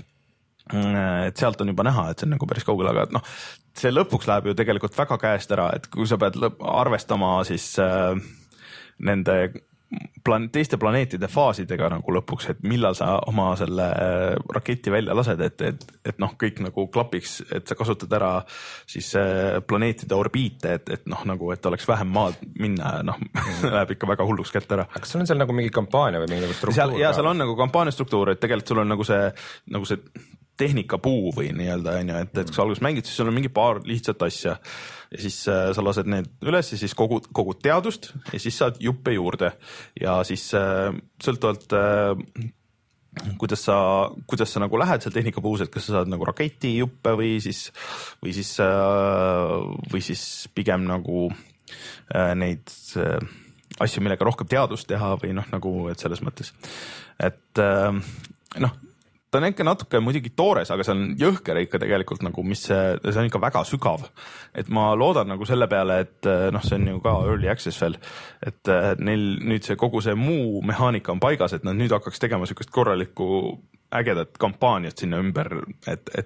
et sealt on juba näha, et see on nagu päris kaugel, aga noh, see lõpuks läheb ju tegelikult väga käest ära, et kui sa pead lõp- arvestama siis äh, nende plan- teiste planeetide faasidega nagu lõpuks, et millal sa oma selle äh, raketi välja lased, et, et, et noh, kõik nagu klapiks, et sa kasutad ära siis äh, planeetide orbiite, et, et noh, nagu, et oleks vähem maad minna, noh, läheb ikka väga hulluks kätte ära. Aga sul on seal nagu mingi kampaania või mingi nagu struktuur? Ja seal on nagu kampaania struktuur, et tegelikult sul on nagu see, nagu see tehnikapuu või nii-öelda, et, et kui sa alguses mängid, siis sul on mingi paar lihtsat asja ja siis äh, sa lased need üles ja siis kogud, kogud teadust ja siis saad juppe juurde ja siis äh, sõltuvalt äh, kuidas sa, kuidas sa nagu lähed seal tehnikapuus, et kas sa saad nagu raketi juppe või siis, või siis, äh, või siis pigem nagu äh, neid äh, asju, millega rohkem teadust teha või noh, nagu, et selles mõttes, et äh, noh, ta on ikka natuke muidugi toores, aga see on jõhker ikka tegelikult nagu, mis see, see on ikka väga sügav. Et ma loodan nagu selle peale, et noh, see on ju ka early access veel, et neil nüüd see kogu see muu mehaanika on paigas, et nad nüüd hakkaks tegema sellist korralikku ägedat kampaaniat sinna ümber, et, et,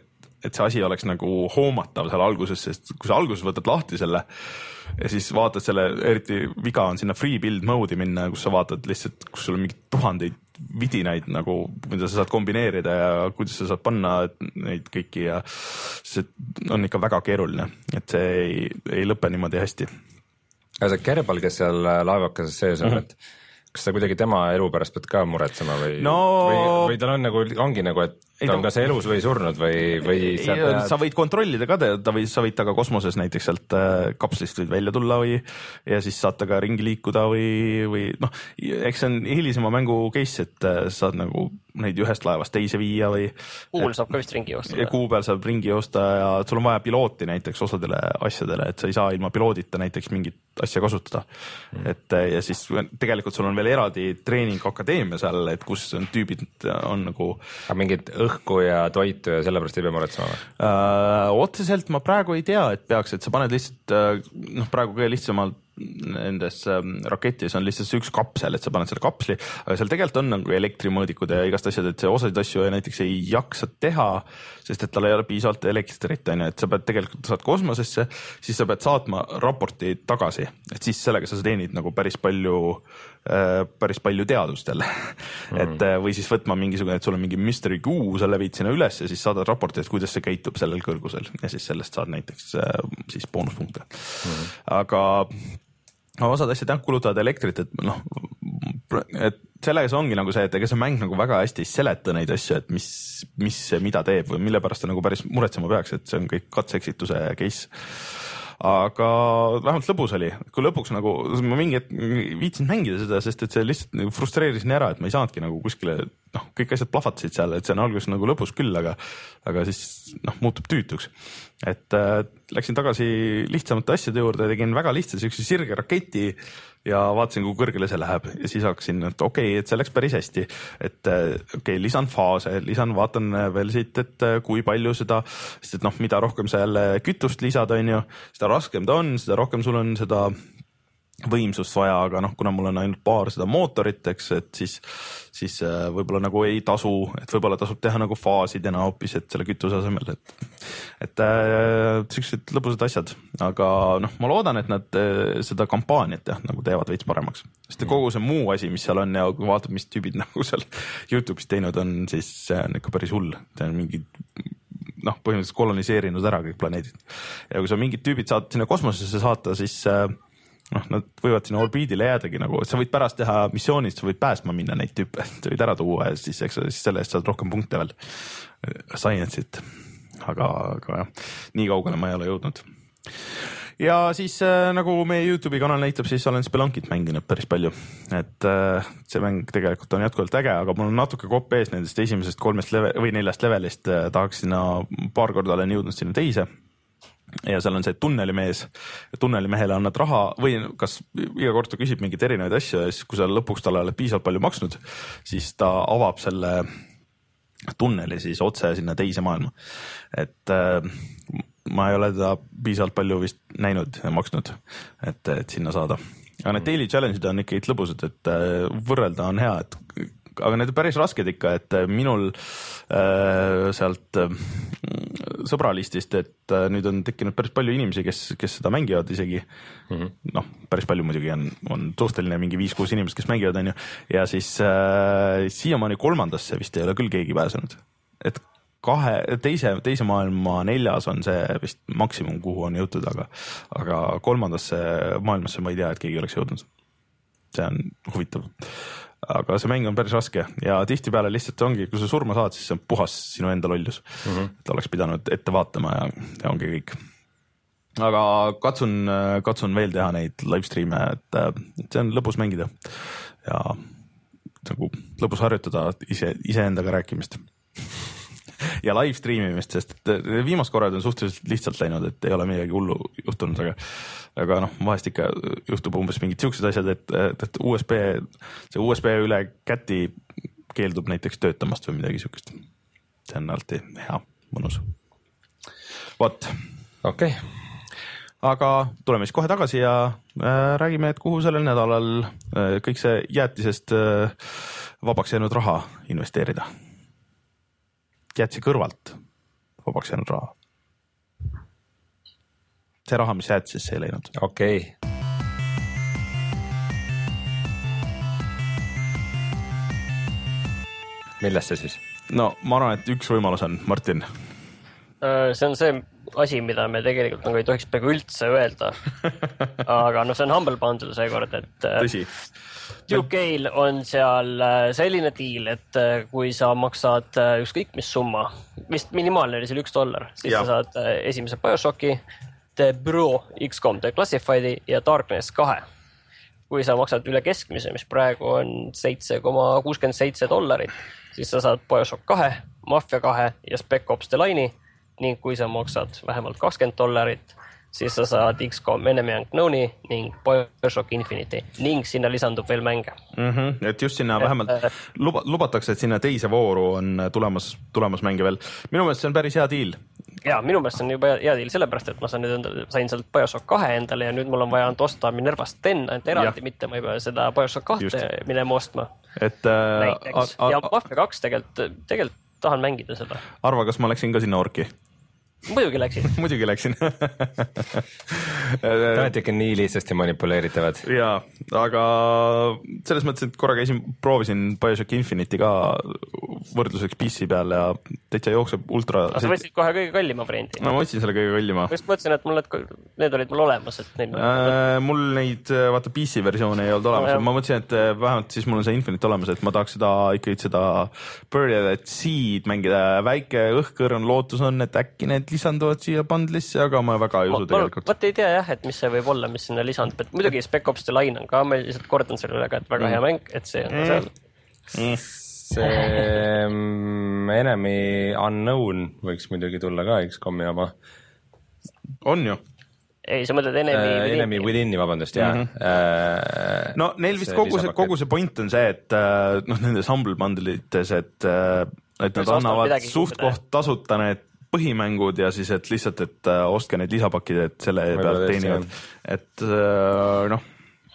et see asi oleks nagu hoomatav seal alguses, sest kui sa alguses võtad lahti selle ja siis vaatad selle, eriti viga on sinna free build mode'i minna, kus sa vaatad lihtsalt, kus sul on mingid tuhandeid vidinaid nagu, mida sa saad kombineerida ja kuidas sa saad panna neid kõiki ja see on ikka väga keeruline, et see ei, ei lõpe niimoodi hästi. Aga see Kerbal, kes seal laevakeses sees on, mm-hmm. et kas sa kuidagi tema elu pärast pead ka muretsema või, no... või, või tal on nagu, ongi nagu, et ta ei, on no... kas elus või surnud või, või sa, pead... sa võid kontrollida ka teda või sa võid ta ka kosmoses näiteks sealt kapslist võid välja tulla või ja siis saad ta ka ringi liikuda või, või noh, eks see on hilisema mängu case, et saad nagu neid ühest laevast teise viia või kuul saab ka vist ringi joosta. Kuu peal saab ringi joosta ja sul on vaja pilooti näiteks osadele asjadele, et sa ei saa ilma piloodita näiteks mingit asja kasutada mm. et ja siis tegelikult sul on veel eraldi treeningakadeemia seal, et kus on tüübid on nagu aga mingit õhku ja toitu ja sellepärast ei pea muretsema või? Äh, otseselt ma praegu ei tea, et peaks, et sa paned lihtsalt noh, praegu kõige lihtsamalt nendes rakettis on lihtsalt see üks kapsel, et sa paned selle kapsli, aga seal tegelikult on nagu elektrimõõdikud ja igast asjad, et see osasid asju näiteks ei jaksa teha, sest et tal ei ole piisavalt elektrit, et sa pead tegelikult, saad kosmosesse, siis sa pead saatma raporti tagasi, et siis sellega sa teenid nagu päris palju, päris palju teadust jälle mm. et või siis võtma mingisugune, et sul on mingi mystery kuu, sa lävid sinna üles ja siis saadad raporti, et kuidas see käitub sellel kõrgusel ja siis sellest saad näiteks siis boonuspunkte mm. aga osad asjad jah kulutavad elektrit, et noh, et sellega ongi nagu see, et ega see mäng nagu väga hästi ei seleta neid asju, et mis, mis mida teeb või mille pärast ta nagu päris muretsema peaks, et see on kõik katseeksituse case. Aga vähemalt lõbus oli, kui lõpuks nagu ma mingi hetk viitsin mängida seda, sest et see lihtsalt nagu frustreeris nii ära, et ma ei saanudki nagu kuskile, noh, kõik asjad plahvatasid seal, et see on alguses nagu lõbus küll, aga, aga siis noh, muutub tüütuks. Et äh, läksin tagasi lihtsamate asjade juurde, tegin väga lihtsa siukse sirge raketi ja vaatasin, kui kõrgele see läheb ja siis hakkasin, et okei okay,, et see läks päris hästi, et okei okay,, lisan faase, lisan, vaatan veel siit, et kui palju seda, sest et noh, mida rohkem sa jälle kütust lisad, on ju, seda raskem ta on, seda rohkem sul on seda võimsust vaja, aga noh, kuna mul on ainult paar seda mootorit, eks, et siis, siis võib-olla nagu ei tasu, et võib-olla tasub teha nagu faasidena hoopis, et selle kütuse asemel, et, et äh, sellised lõbusad asjad, aga noh, ma loodan, et nad äh, seda kampaaniat jah, nagu teevad veits paremaks, sest kogu see muu asi, mis seal on ja kui vaatad, mis tüübid nagu seal YouTube'is teinud on, siis see on ikka päris hull, see on mingi noh, põhimõtteliselt koloniseerinud ära kõik planeedid ja kui sa mingid tüübid saad sinna kosmosesse saata, siis äh, noh, nad võivad sinna orbiidile jäädagi nagu, et sa võid pärast teha missioonist, sa võid pääsma minna neid tüüpe, sa võid ära tuua ja siis, eks, siis selle eest saad rohkem punkte veel science'it, aga, aga jah, nii kaugele ma ei ole jõudnud. Ja siis äh, nagu meie YouTube'i kanal näitab, siis olen Spelunkit mänginud päris palju, et äh, see mäng tegelikult on jätkuvalt äge, aga mul on natuke kopp ees nendest esimesest kolmest level, või neljast levelist, äh, tahaks sinna paar korda olen jõudnud sinna teise ja seal on see tunnelimees ja tunnelimehele annad raha või kas iga kord ta küsib mingit erinevaid asju ja siis kui sa lõpuks talle oled piisavalt palju maksnud, siis ta avab selle tunneli siis otse sinna teise maailma, et äh, ma ei ole teda piisavalt palju vist näinud ja maksnud, et, et sinna saada, aga need daily challenge'id on ikka lõbusad, et äh, võrrelda on hea, et aga need on päris rasked ikka, et minul äh, sealt äh, sõbralistist, et äh, nüüd on tekkinud päris palju inimesi, kes, kes seda mängivad isegi mm -hmm. noh, päris palju muidugi on, on suhteline mingi viis-kuus inimest, kes mängivad, on ju, ja siis äh, siiamaani kolmandasse vist ei ole küll keegi pääsenud, et kahe, teise, teise maailma neljas on see vist maksimum, kuhu on jõutud, aga, aga kolmandasse maailmasse ma ei tea, et keegi oleks jõudnud. See on huvitav. Aga see mäng on päris raske ja tihtipeale lihtsalt ongi, kui sa surma saad, siis see on puhas sinu enda lollus. Mm -hmm. et oleks pidanud ette vaatama ja, ja ongi kõik. Aga katsun, katsun veel teha neid livestreame, et see on lõbus mängida ja nagu lõbus harjutada ise, iseendaga rääkimist ja live streamimist, sest viimast korrad on suhteliselt lihtsalt läinud, et ei ole midagi hullu juhtunud, aga, aga noh, vahest ikka juhtub umbes mingid siuksed asjad, et, et U S B, see U S B üle käti keeldub näiteks töötamast või midagi siukest. See on alati hea, mõnus. Vot. Okei. Okay. Aga tuleme siis kohe tagasi ja äh, räägime, et kuhu sellel nädalal äh, kõik see jäätisest äh, vabaks jäänud raha investeerida. Jätsi kõrvalt vabaks jäänud raha. See raha, mis säätsisse ei läinud. Okei. Millest see siis? No ma arvan, et üks võimalus on, Martin. See on see asi, mida me tegelikult nagu ei tohiks peaaegu üldse öelda. Aga no see on Humble Bundle seekord, et Tõsi. U K-l on seal selline deal, et kui sa maksad ükskõik mis summa, vist minimaalne oli seal üks dollar, siis ja. Sa saad esimese BioShocki, The Bureau, X COM, The Classifiedi ja Darkness kahe. Kui sa maksad üle keskmise, mis praegu on seitse koma kuuskümmend seitse dollarit, siis sa saad BioShock kahe, Mafia kahe ja Spec Ops The Line'i ning kui sa maksad vähemalt kakskümmend dollarit, siis sa saad X COM Enemy Unknown'i ning BioShock Infinity ning sinna lisandub veel mänge. Mm-hmm. Et just sinna et, vähemalt luba, lubatakse, et sinna teise vooru on tulemas, tulemas mänge veel. Minu meelest see on päris hea deal. Ja, minu meelest see on juba hea deal sellepärast, et ma sain, endale, sain sealt BioShock kahe endale ja nüüd mul on vaja osta Minervast ten, et eraldi ja. Mitte ma ei pea seda BioShock kahte minema ostma. Et, äh, a, a, ja Mafia kaks tegelikult, tegelikult tahan mängida seda. Arva, kas ma läksin ka sinna orki? Muidugi läksin. Muidugi läksin. Te olete ikka nii lihtsasti manipuleeritavad. Jaa, aga selles mõttes, et korra käisin, proovisin BioShock Infinity ka võrdluseks P C peal ja täitsa jookseb ultra... Aga sa võtsid kohe kõige kallima variandi? No ma võtsin selle kõige kallima. Just mõtlesin, et mul need, need olid mul olemas. Et neid äh, mul neid, vaata P C versioone ei olnud olemas. No, ma mõtlesin, et vähemalt siis mul on see Infinite olemas, et ma tahaks seda ikkagi seda Buried at Sea'd mängida. Väike õhkõrn lootus on, et äkki need lisanduvad siia bundlisse, aga ma väga ei usu ma, tegelikult. Vaat ei tea jah, et mis see võib olla, mis sinna lisandub. Et muidugi Spec Ops The Line on ka, ma lihtsalt kordan selle üle, et väga mm. hea mäng, et see on mm. seal. Mm. See Enemy Unknown võiks muidugi tulla ka X COM-i oma. On ju? Ei, sa mõtled Enemy uh, Within'i. Enemy Within'i, vabandust, jah. Mm -hmm. uh, no neil vist kogu see, kogu see point on see, et uh, noh, nendes Humble Bundleites, et, uh, et nad annavad suht koht tasuta need põhimängud ja siis, et lihtsalt, et uh, ostke need lisapakid, et selle pealt teenivad. Et uh, noh,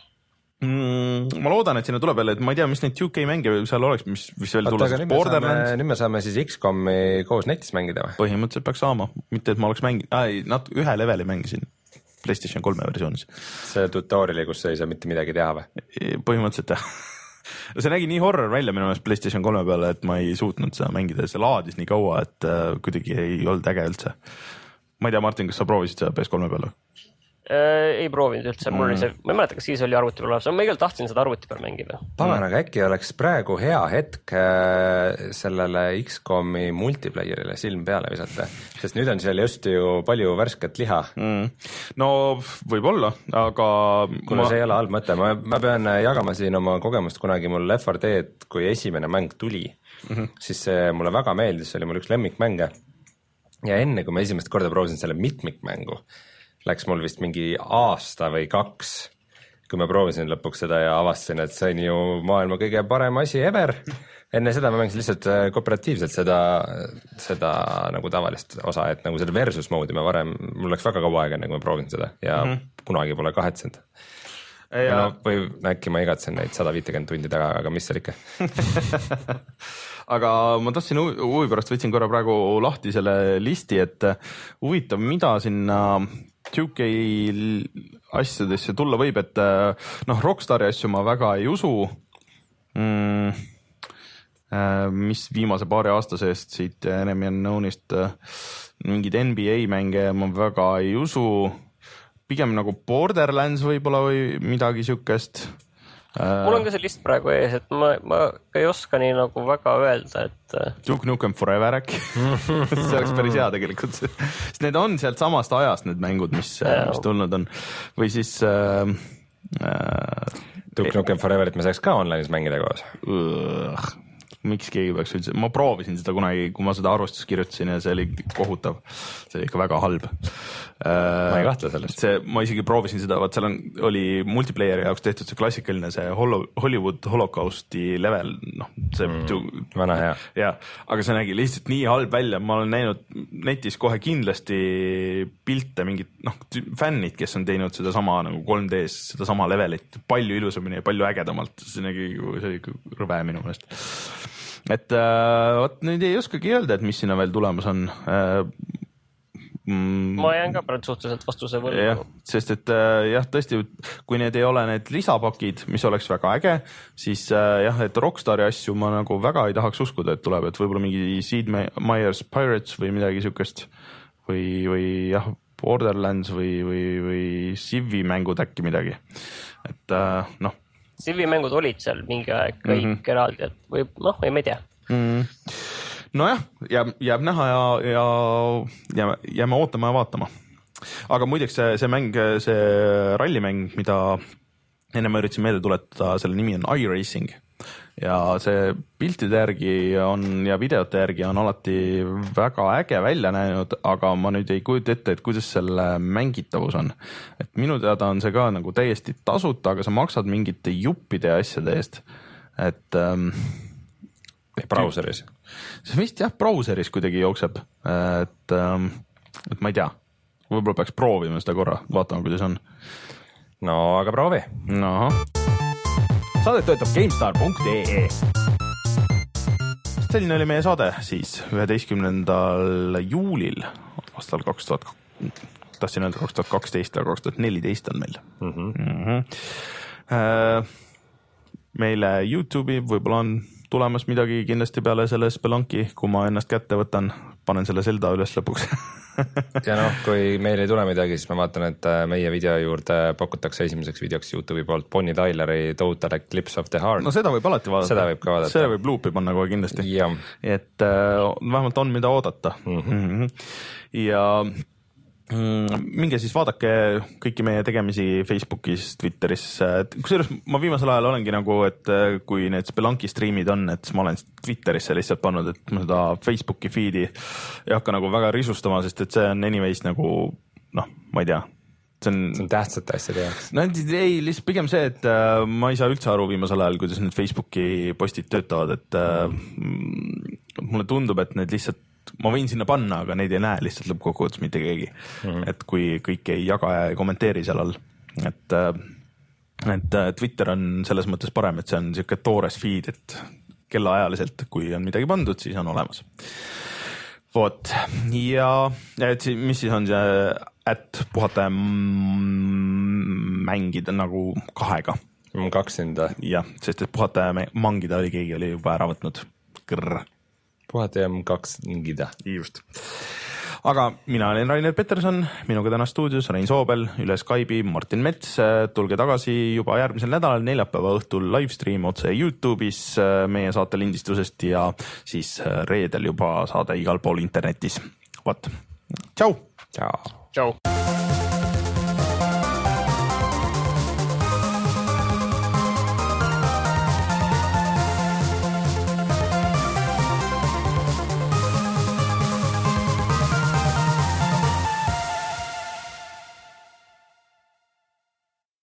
mm, ma loodan, et sinna tuleb jälle, et ma ei tea, mis neid U K mänge seal oleks, mis, mis veel tulla, siis Borderlands. Nüüd me saame siis X COM-i koos netis mängida või? Põhimõtteliselt peaks saama, mitte et ma oleks mänginud, äh, nat- ühe leveli mängisin PlayStation kolme versioonis. See tutoriali, kus sa ei saa mitte midagi teha või? Põhimõtteliselt jah. See nägi nii horror välja minu meelest PlayStation kolme peale, et ma ei suutnud seda mängida ja see laadis nii kaua, et uh, kuidagi ei olnud äge üldse. Ma ei tea, Martin, kas sa proovisid seda P S kolme peale? Äh, ei proovinud üldse, mul mm. see, ma ei mäleta, kas siis oli arvuti peal olemas, ma igal tahtsin seda arvuti peal mängida. Pagan, aga äkki oleks praegu hea hetk sellele X COM-i multiplayerile silm peale visata, sest nüüd on seal just ju palju värsket liha. Mm. No võib-olla, aga... Kuna ma... see ei ole halb mõte, ma, ma pean jagama siin oma kogemust kunagi mul Left four Dead, kui esimene mäng tuli, mm-hmm. siis see mulle väga meeldis, see oli mul üks lemmikmänge ja enne, kui ma esimest korda proovisin selle mitmikmängu, läks mul vist mingi aasta või kaks, kui ma proovisin lõpuks seda ja avastasin, et see on ju maailma kõige parem asi ever. Enne seda ma mängisin lihtsalt kooperatiivselt seda, seda nagu tavalist osa, et nagu seda versus moodi ma varem, mul läks väga kaua aega, enne kui ma proovisin seda ja mm-hmm. kunagi pole kahetsenud. Ja... No, või äkki ma igatsen neid sada viitekümmet tundi taga, aga mis seal ikka? Aga ma tahtsin huvi pärast, võtsin korra praegu lahti selle listi, et huvitav, mida sinna U K asjadesse tulla võib, et noh, Rockstari asju ma väga ei usu, mm, mis viimase paari aasta seest siit Enemy Unknown'ist mingid N B A mänge ma väga ei usu, pigem nagu Borderlands võib-olla või midagi siukest. Mul on ka see list praegu ees, et ma, ma ei oska nii nagu väga öelda, et Duke Nukem Forever äkki. See oleks päris hea tegelikult. Sest need on sealt samast ajast need mängud, mis, mis tulnud on. Või siis äh, äh, Duke Nukem Foreverit me saaks ka online'is mängida koos. Uh, miks keegi peaks üldse, ma proovisin seda kunagi, kui ma seda arvustust kirjutasin ja see oli kohutav, see oli ikka väga halb. Ma ei kahtle sellest. See, ma isegi proovisin seda, vaat seal on, oli multiplayeri jaoks tehtud see klassikaline see Hollywood Holocausti level, noh, see mm, vana hea. Ja, aga see nägi lihtsalt nii halb välja, ma olen näinud netis kohe kindlasti pilte mingid, noh, fännid, kes on teinud seda sama nagu kolm D-s, seda sama levelit palju ilusamini ja palju ägedamalt, see nägi, see oli rõve minu meelest. et äh, vot nüüd ei oskagi öelda, et mis sinna veel tulemas on äh,. Mm, ma jään ka praegu suhteliselt vastuse võrgu. Sest et äh, jah, tõesti, kui need ei ole need lisapakid, mis oleks väga äge, siis äh, jah, et Rockstari asju ma nagu väga ei tahaks uskuda, et tuleb, et võib-olla mingi Sid Meier's Pirates või midagi siukest või, või jah, Borderlands või, või, või Civi mängud äkki midagi, et äh, noh. Civi mängud olid seal mingi aeg kõik mm -hmm. eraldi, et või noh, ei ma ei tea mm. -hmm. nojah, jääb, jääb näha ja, ja jääme, jääme ootama ja vaatama. Aga muideks see, see mäng, see rallimäng, mida enne ma üritasin meelde tuletada, selle nimi on iRacing ja see piltide järgi on ja videote järgi on alati väga äge välja näinud, aga ma nüüd ei kujuta ette, et kuidas selle mängitavus on. Et minu teada on see ka nagu täiesti tasuta, aga sa maksad mingite juppide ja asjade eest. Et ähm, brauseris. See vist jah, brauseris kuidagi jookseb, et, et ma ei tea, võib-olla peaks proovima seda korra, vaatama, kuidas on. No, aga proovi. No. Saadet töötab GameStar punkt ee. Selline oli meie saade siis üheteistkümnendal juulil aastal kaks tuhat, tahtsin öelda kaks tuhat kaksteist, aga kaks tuhat neliteist on meil. Mm-hmm. Mm-hmm. Äh, meile YouTube'i võib-olla on tulemas midagi kindlasti peale selle Spelunki, kui ma ennast kätte võtan, panen selle Zelda üles lõpuks. ja noh, kui meil ei tule midagi, siis ma vaatan, et meie video juurde pakutakse esimeseks videoks YouTube'i poolt Bonnie Tyleri Total Eclipse of the Heart. No seda võib alati vaadata. Seda võib ka vaadata. Seda võib luupi panna kohe kindlasti. Ja. Et äh, vähemalt on mida oodata. Mm-hmm. Mm-hmm. Ja minge siis vaadake kõiki meie tegemisi Facebookis, Twitteris. Kusjuures ma viimasel ajal olengi nagu, et kui need Spelunki streamid on, et ma olen Twitterisse lihtsalt pannud, et ma seda Facebooki feed'i ei hakka nagu väga risustama, sest et see on anyways nagu, noh, ma ei tea. See on, see on tähtsate asjade jaoks. No ei, lihtsalt pigem see, et äh, ma ei saa üldse aru viimasel ajal, kuidas need Facebooki postid töötavad, et äh, mulle tundub, et need lihtsalt ma võin sinna panna, aga neid ei näe lihtsalt lõppkokkuvõttes mitte keegi. Mm-hmm. Et kui kõik ei jaga ja ei kommenteeri seal all. Et, et Twitter on selles mõttes parem, et see on siuke toores feed, et kellaajaliselt, kui on midagi pandud, siis on olemas. Vot. Ja, ja et mis siis on see, et puhata ja mängida nagu kahega. Kaks enda. Jah, sest et puhata ja mangida oli keegi oli juba ära võtnud. Grrr. Puhata ja kaks ngida. Just. Aga mina olen Rainer Peterson, minuga täna stuudios Rein Soobel, üle Skype'i Martin Mets. Tulge tagasi juba järgmisel nädalal, neljapäeva õhtul livestream otse YouTube'is meie saate lindistusest ja siis reedel juba saade igal pool internetis. Vot. Tšau! Tšau! Tšau!